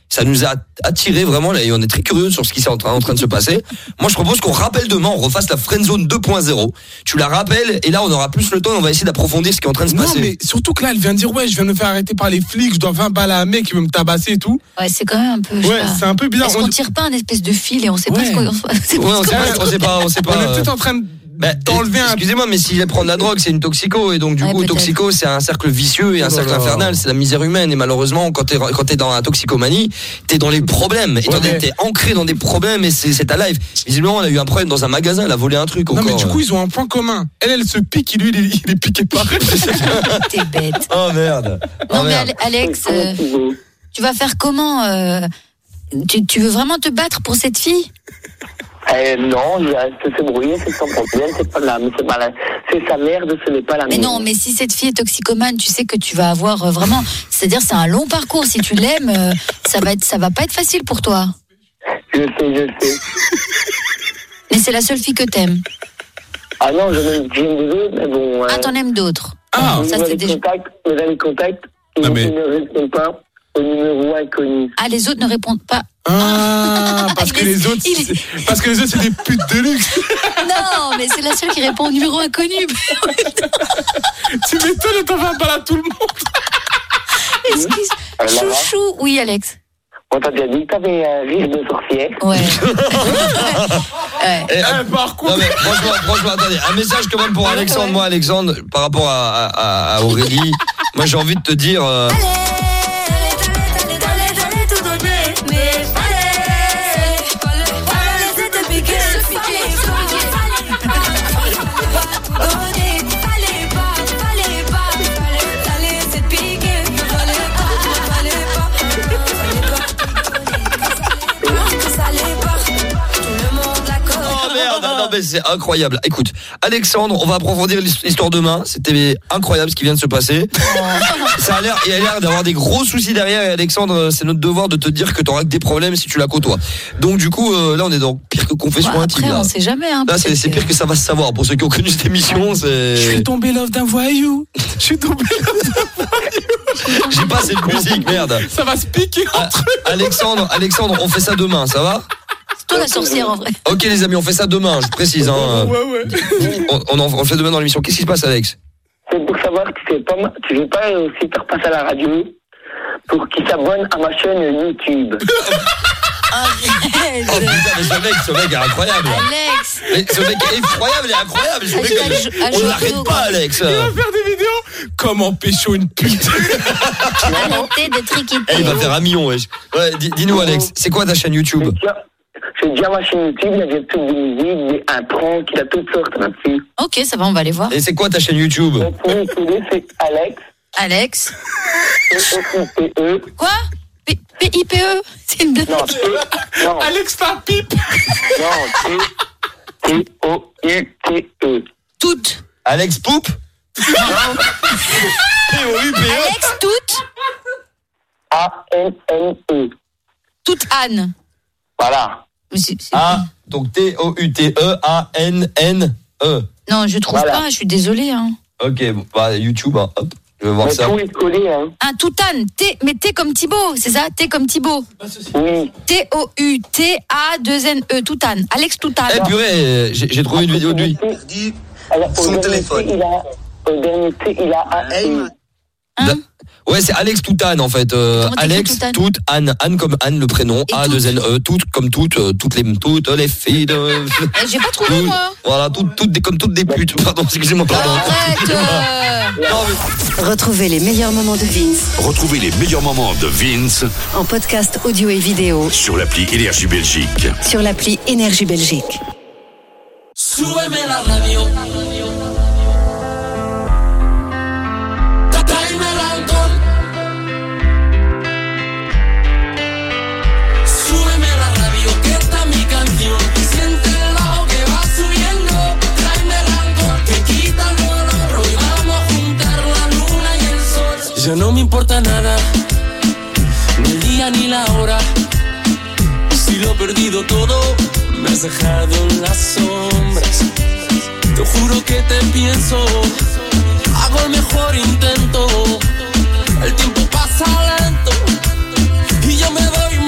Ça nous a attiré vraiment là, et on est très curieux sur ce qui est en train de se passer. Moi, je propose qu'on rappelle demain, on refasse la Friendzone 2.0. Tu la rappelles et là, on aura plus le temps et on va essayer d'approfondir ce qui est en train de se passer. Non, mais surtout que là, elle vient de dire ouais, je viens de me faire arrêter par les flics, je dois 20 balles à un mec qui veut me tabasser et tout. Ouais, c'est quand même un peu. Ouais, c'est un peu bizarre. Est-ce qu'on tire pas un espèce de fil et on sait pas ce qu'on. On sait pas. On est peut-être en train de. D'enlever excusez-moi, mais si elle prend de la drogue, c'est une toxico et donc du coup, toxico, c'est un cercle vicieux et un cercle infernal, c'est la misère humaine et malheureusement, quand t'es dans la toxicomanie, t'es dans les problèmes. Et t'es ancré dans des problèmes et c'est ta life. Visiblement, elle a eu un problème dans un magasin, elle a volé un truc. Non, mais du coup, ils ont un point commun. Elle se pique, lui, il est piqué par elle. T'es bête. Oh merde. Non, mais Alex, tu vas faire comment tu veux vraiment te battre pour cette fille? Non, il peut se brouiller, c'est son problème, c'est pas la, c'est sa merde, ce n'est pas la mienne. Mais non, mais si cette fille est toxicomane, tu sais que tu vas avoir vraiment, c'est-à-dire c'est un long parcours. Si tu l'aimes, ça va pas être facile pour toi. Je sais. Mais c'est la seule fille que t'aimes. Ah non, j'aime des autres, mais bon. Ah, t'en aimes d'autres. Ah, ça c'est déjà. Mes amis contacts, ils ne répondent pas au numéro inconnu. Ah, les autres ne répondent pas. Ah, parce que les autres, c'est des putes de luxe. Non, mais c'est la seule qui répond au numéro inconnu. Tu m'étonnes, t'en vas pas là tout le monde. Excuse. Chouchou, oui, Alex. On t'a déjà dit que t'avais un risque de sorcière. Ouais. Par contre. Non mais franchement, attendez, un message quand même pour Alexandre. Moi, Alexandre, par rapport à Aurélie, moi j'ai envie de te dire. Non mais c'est incroyable. Écoute, Alexandre, on va approfondir l'histoire demain. C'était incroyable ce qui vient de se passer. Ça a l'air d'avoir des gros soucis derrière. Et Alexandre, c'est notre devoir de te dire que t'auras que des problèmes si tu la côtoies. Donc du coup, là on est dans pire que confession intime. Après, on sait jamais. Hein, là c'est pire que ça va se savoir. Pour ceux qui ont connu cette émission, c'est. Je suis tombé love d'un voyou. J'ai pas cette musique, merde. Ça va se piquer entre eux. Alexandre, on fait ça demain, ça va? C'est toi la sorcière en vrai. Ok les amis, on fait ça demain, je précise. Hein. Ouais. On le fait demain dans l'émission. Qu'est-ce qui se passe, Alex? C'est pour savoir que tu veux pas aussi faire passer à la radio pour qu'ils s'abonnent à ma chaîne YouTube. Oh putain, mais ce mec est incroyable. Alex. Mais ce mec est effroyable et incroyable. Ce mec, on l'arrête pas, Alex. Il va faire des vidéos. Comment pécho une pute. Arrêtez de triqueter. Il va faire un million, wesh. Ouais, dis-nous, Alex, c'est quoi ta chaîne YouTube? J'ai déjà ma chaîne YouTube, il y a des trucs de musique, des intros, il a toutes sortes là-dessus. Ok, ça va, on va aller voir. Et c'est quoi ta chaîne YouTube? C'est Alex. P-I-P-E. Quoi? P-I-P-E? C'est une blague. Non. Alex, ta pipe. Non, T-O-U-T-E. Toutes. Alex Poupe? T-O-U-P-E. Alex Toutes. A-N-N-E. Toute Anne. Voilà. Donc T-O-U-T-E-A-N-N-E. Non, je trouve pas, je suis désolée. Hein. Ok, bah YouTube, hein, hop, je vais voir ça. Tout est collé, hein. Toute Anne, mais T comme Thibaut, c'est ça? T comme Thibaut. Oui. T-O-U-T-A-2-N-E, Toute Anne. Alex Toute Anne. Eh purée, j'ai trouvé une vidéo de lui. Son téléphone. Au dernier T, il a un E. Ouais, c'est Alex Toutane en fait. Alex Toute Anne, Anne comme Anne le prénom, A 2 N E, toutes comme toutes les filles de. J'ai pas trouvé moi. Voilà, comme toutes des putes. Pardon, excusez-moi, pardon. Arrête. Retrouvez les meilleurs moments de Vince. Retrouvez les meilleurs moments de Vince en podcast audio et vidéo sur l'appli Énergie Belgique. Sur l'appli Énergie Belgique. Súbeme la radio. Ya no me importa nada, ni el día ni la hora. Si lo he perdido todo, me has dejado en las sombras. Te juro que te pienso, hago el mejor intento. El tiempo pasa lento y yo me doy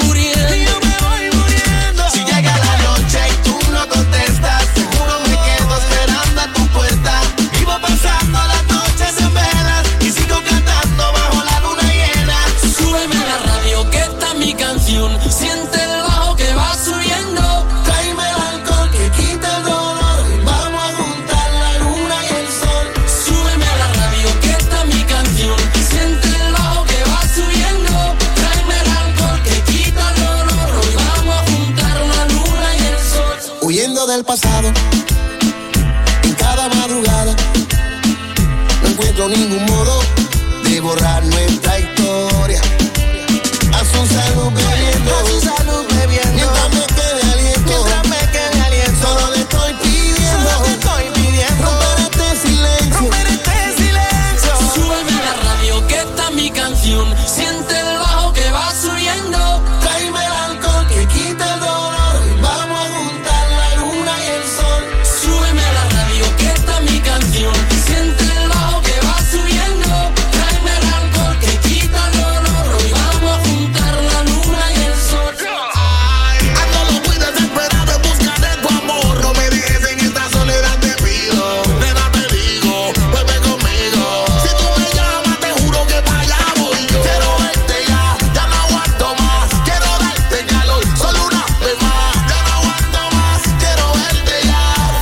pasado. En cada madrugada no encuentro ningún modo de borrar nuestra historia. A su salud bebiendo, mientras me quede aliento, solo le estoy pidiendo, romper este silencio, Súbeme la radio que está mi canción, siente el bajo que va subiendo, tráeme el alcohol que quita el dolor, vamos a juntar la luna y el sol. Súbeme la radio que está mi canción, siente el bajo que va subiendo, tráeme el alcohol que quita el dolor, hoy vamos a juntar la luna y el sol. Ando loco y desesperado en busca de tu amor. No me dejes en esta soledad, te pido. Nena, te digo, vuelve conmigo. Si tú me llamas, te juro que para allá voy yo. Quiero verte ya no aguanto más. Quiero darte calor, solo una vez más. Ya no aguanto más, quiero verte ya.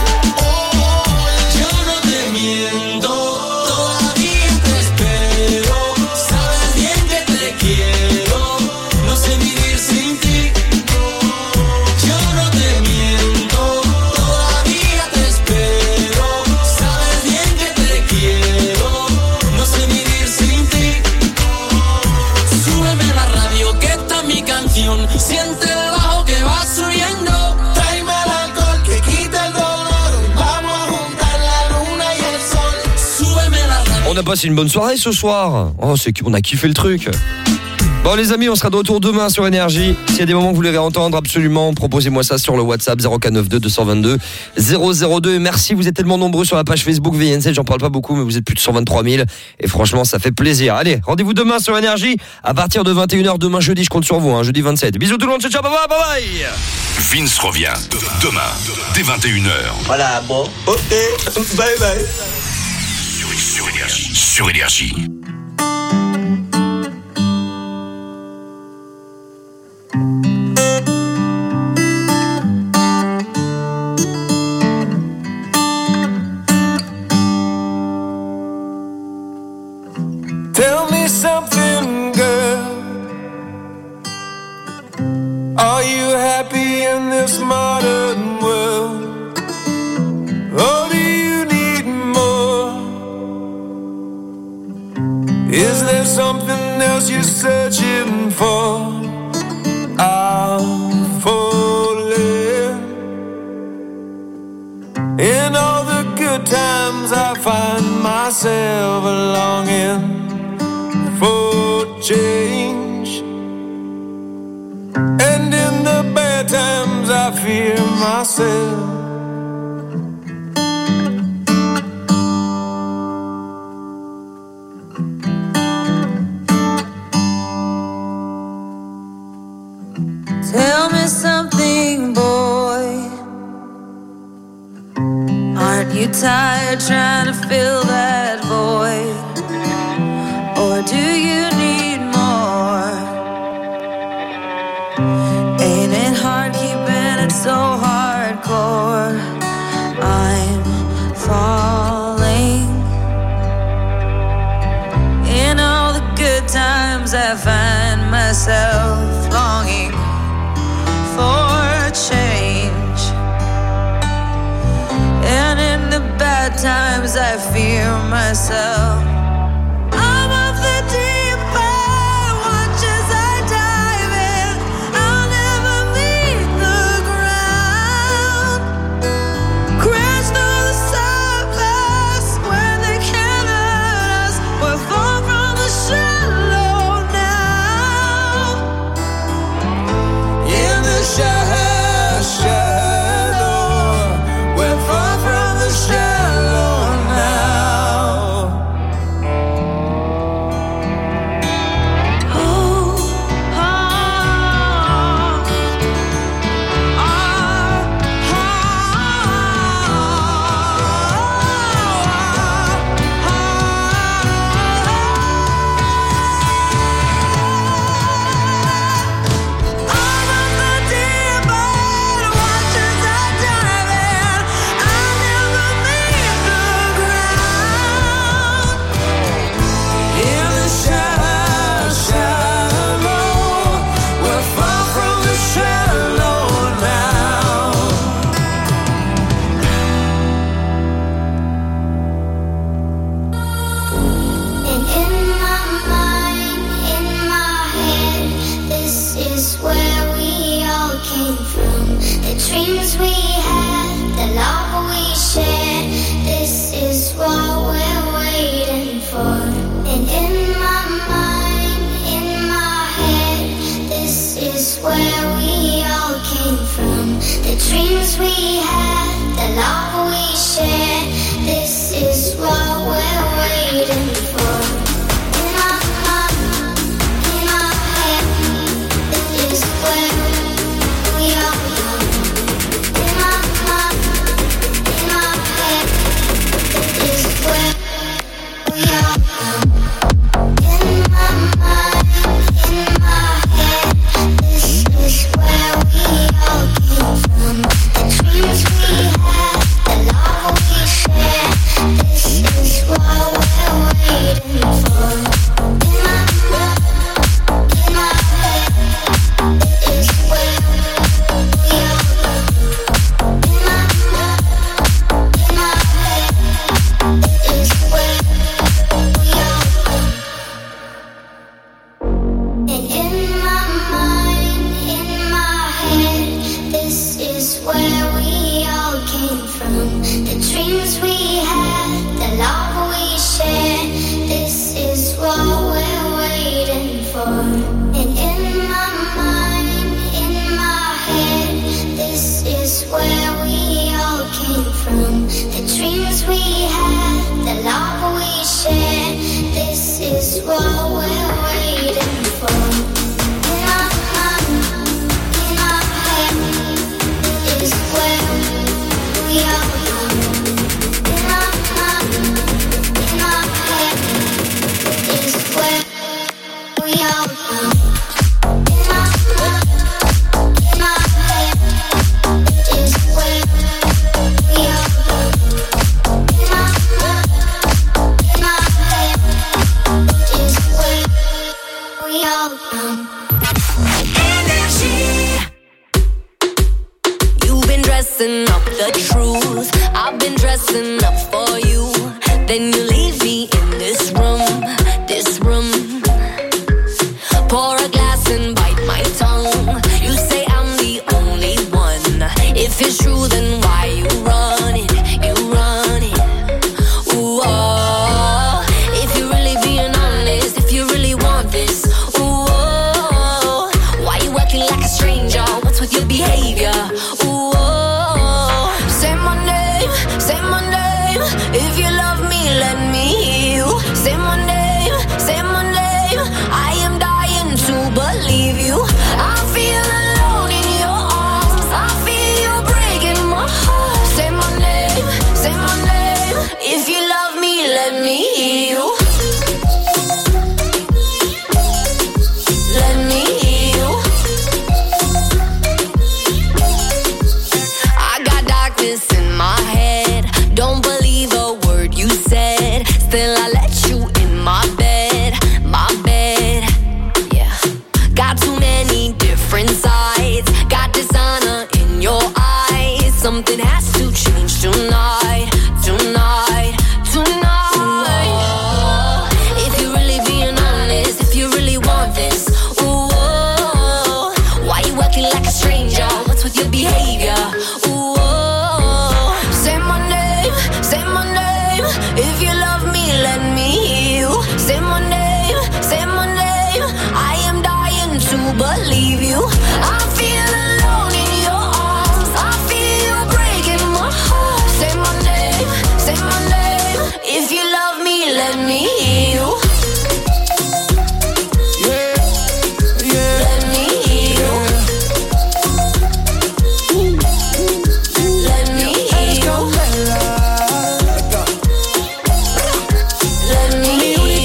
Yo no te miento, todavía te espero, sabes bien que te quiero, no sé vivir sin ti. Yo no te miento, todavía te espero, sabes bien que te quiero, no sé vivir sin ti. Súbeme la radio que está mi canción, siente el bajo que va subiendo, Tráeme el alcohol que quita el dolor, vamos a juntar la luna y el sol. súbeme la radio. On a passé une bonne soirée ce soir. Oh, on a kiffé le truc. Bon les amis, on sera de retour demain sur Énergie. S'il y a des moments que vous voulez réentendre, absolument, proposez-moi ça sur le WhatsApp 0492 222 002. Et merci, vous êtes tellement nombreux sur la page Facebook VNC, j'en parle pas beaucoup, mais vous êtes plus de 123 000. Et franchement, ça fait plaisir. Allez, rendez-vous demain sur Énergie à partir de 21h demain jeudi, je compte sur vous, jeudi 27. Bisous tout le monde, ciao, bye bye. Vince revient demain dès 21h. Voilà, bon, ok, bye bye. Sur Énergie. Tell me something, girl. Are you happy in this modern world? Or do you need more? Is there something else you're searching for? I'm falling. In all the good times I find myself longing for change, and in the bad times I fear myself. Tell me something, boy. Aren't you tired trying to fill that void? Or do you need more? Ain't it hard keeping it so hardcore? I'm falling. In all the good times I find myself longing for change, and in the bad times I fear myself. I'm of the deep end, watch as I dive in. I'll never meet the ground. Crash through the surface where they can't hurt us. We're far from the shallow now. In the shadow, we're far from the shallow now. dreams we had, the love we shared, this is what we're waiting for. And in my mind, in my head, this is where we all came from. The dreams we had, the love we shared, this is what we're waiting for. In my mind, in my head, this is where we all come. In my mind, in my head, this is where we all come. In my mind, in my head, this is where we all came from. The dreams we had, the love we shared, this is what we're waiting for. In my mind, in my head, this is where we all come. In my mind, in my head, this is where we all come. And in my mind, in my head, this is where we all came from. The dreams we had, the love we shared, this is what we're waiting for. And in my mind, in my head, this is where we all came from. The dreams we had, the love we shared, this is what we're waiting for. In my mind, in my head, this is where we all come. In my mind, in my head, this is where we all come. In my mind, in my head, this is where we all come. In my mind, in my head, this is where we all come. You've been dressing up the truth. I've been dressing up for you. Then you leave me in this room, this room. Pour a glass and bite my tongue. You say I'm the only one. If it's true, then why you run it? You run it. Ooh, oh. If you're really being honest, if you really want this, ooh, oh. Why you acting like a stranger? What's with your behavior? Ooh, oh. Say my name, say my name. If you love me, let me hear you. Say my name, say my name. I am dying to believe you. I feel alone in your arms. I feel you breaking my heart. Say my name, say my name. If you love me, let me hear you. Let me hear you. I got darkness in my head. Don't believe a word you said. Still I let you in my bed, my bed. Yeah. Got too many different sides. Got dishonor in your eyes. Something has to change tonight, tonight, tonight. Ooh, if you're really being honest, if you really want this, ooh, oh. Why you acting like a stranger? What's with your behavior? Ooh, oh. Say my name, say my name. If you love me, let me hear you. Say my name, say my name. I am dying to believe you. I feel alone in your arms. I feel you breaking my heart. Say my name, say my name. If you love me, let me hear you. Let me hear you. Let me hear you. Let me hear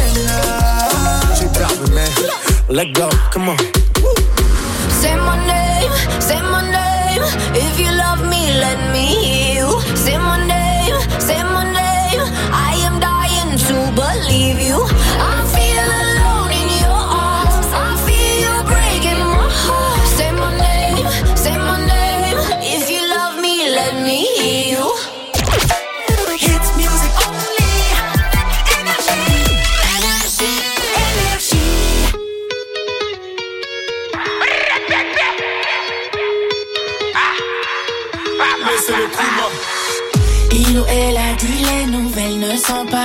you. Let go, come on. Say my name, say my name. If you love me, let me hear you. Say my name, say my name. I am dying to believe you. I feel alone in your arms. I feel you breaking my heart. Say my name, say my name. If you love me, let me hear you. Hits music only. Energy, energy, energy.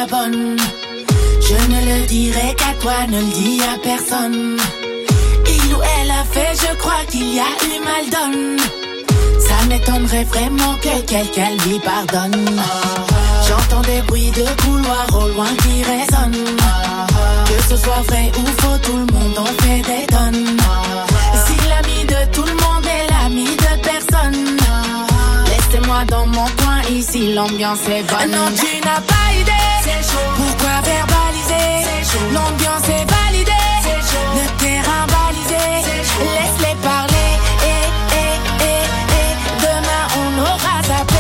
pas bonne. Je ne le dirai qu'à toi, ne le dis à personne. Il ou elle a fait, je crois qu'il y a eu mal donne. Ça m'étonnerait vraiment que quelqu'un lui pardonne. J'entends des bruits de couloir au loin qui résonnent. Que ce soit vrai ou faux, tout le monde en fait des tonnes. Si l'ami de tout le monde est l'ami de personne, laissez-moi dans mon coin, ici l'ambiance est bonne. Non, tu n'as pas idée, c'est chaud. Pourquoi verbaliser, c'est chaud. L'ambiance est validée, c'est chaud. Le terrain balisé, laisse-les parler. Demain on aura zappé.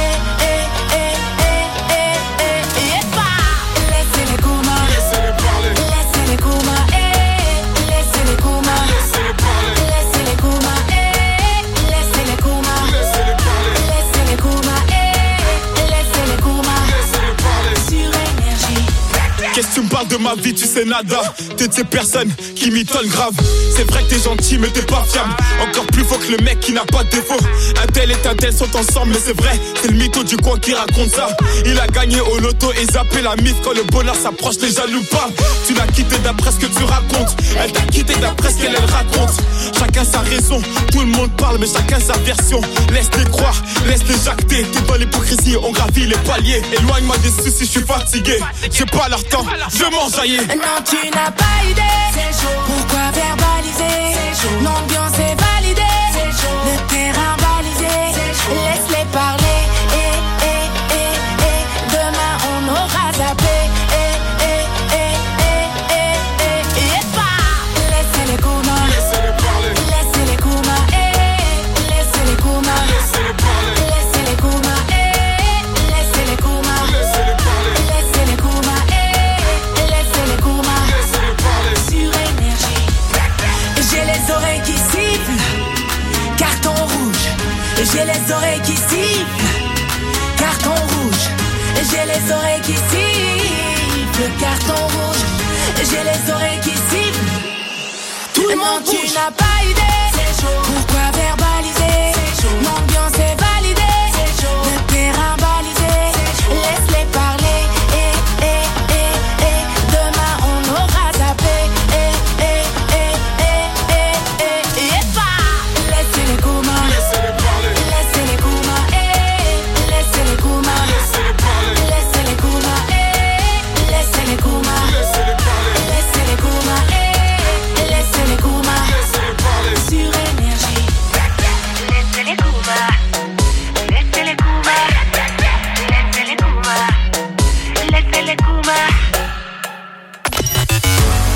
Laissez-les coumas, laissez-les parler. Laissez-les coumas, laissez-les coumas. Laissez-les parler. Laissez-les coumas, laissez-les coumas. Laissez-les parler. Laissez-les coumas, laissez-les coumas. Laissez-les parler. Sur énergie. Qu'est-ce que tu me parles de ma vie, tu sais nada. T'es de ces personnes qui m'étonnent grave. C'est vrai que t'es gentil mais t'es pas fiable. Encore plus faux que le mec qui n'a pas de défaut. Un tel et un tel sont ensemble mais c'est vrai. C'est le mytho du coin qui raconte ça. Il a gagné au loto et zappé la mythe. Quand le bonheur s'approche les jaloux pas. Tu l'as quitté d'après ce que tu racontes. Elle t'a quitté d'après ce qu'elle raconte. Chacun sa raison, tout le monde parle mais chacun sa version. Laisse-les croire, laisse-les jacter. T'es dans l'hypocrisie, on gravit les paliers. Éloigne-moi des soucis, je suis fatigué. J'ai pas leur temps, je m'enjaillis. Non, tu n'as pas idée, c'est chaud. Pourquoi verbaliser, c'est chaud. L'ambiance est validée, c'est chaud. Le terrain balisé, c'est chaud. Laisse-les parler. Demain on aura zappé. Laissez-les coumas, laissez-les parler. Laissez-les coumas, laissez-les coumas. Laissez-les parler. Laissez-les coumas, laissez-les coumas. Laissez-les parler. Laissez-les coumas, laissez-les coumas. Laissez-les parler. Sur énergie. J'ai les oreilles qui sifflent, carton rouge. J'ai les oreilles qui sifflent, carton rouge. J'ai les oreilles qui sifflent, carton rouge. J'ai les oreilles qui sifflent. Tout le monde tu n'as pas idée, c'est chaud. Pourquoi verbaliser, c'est chaud. L'ambiance est validée, c'est chaud. Le terrain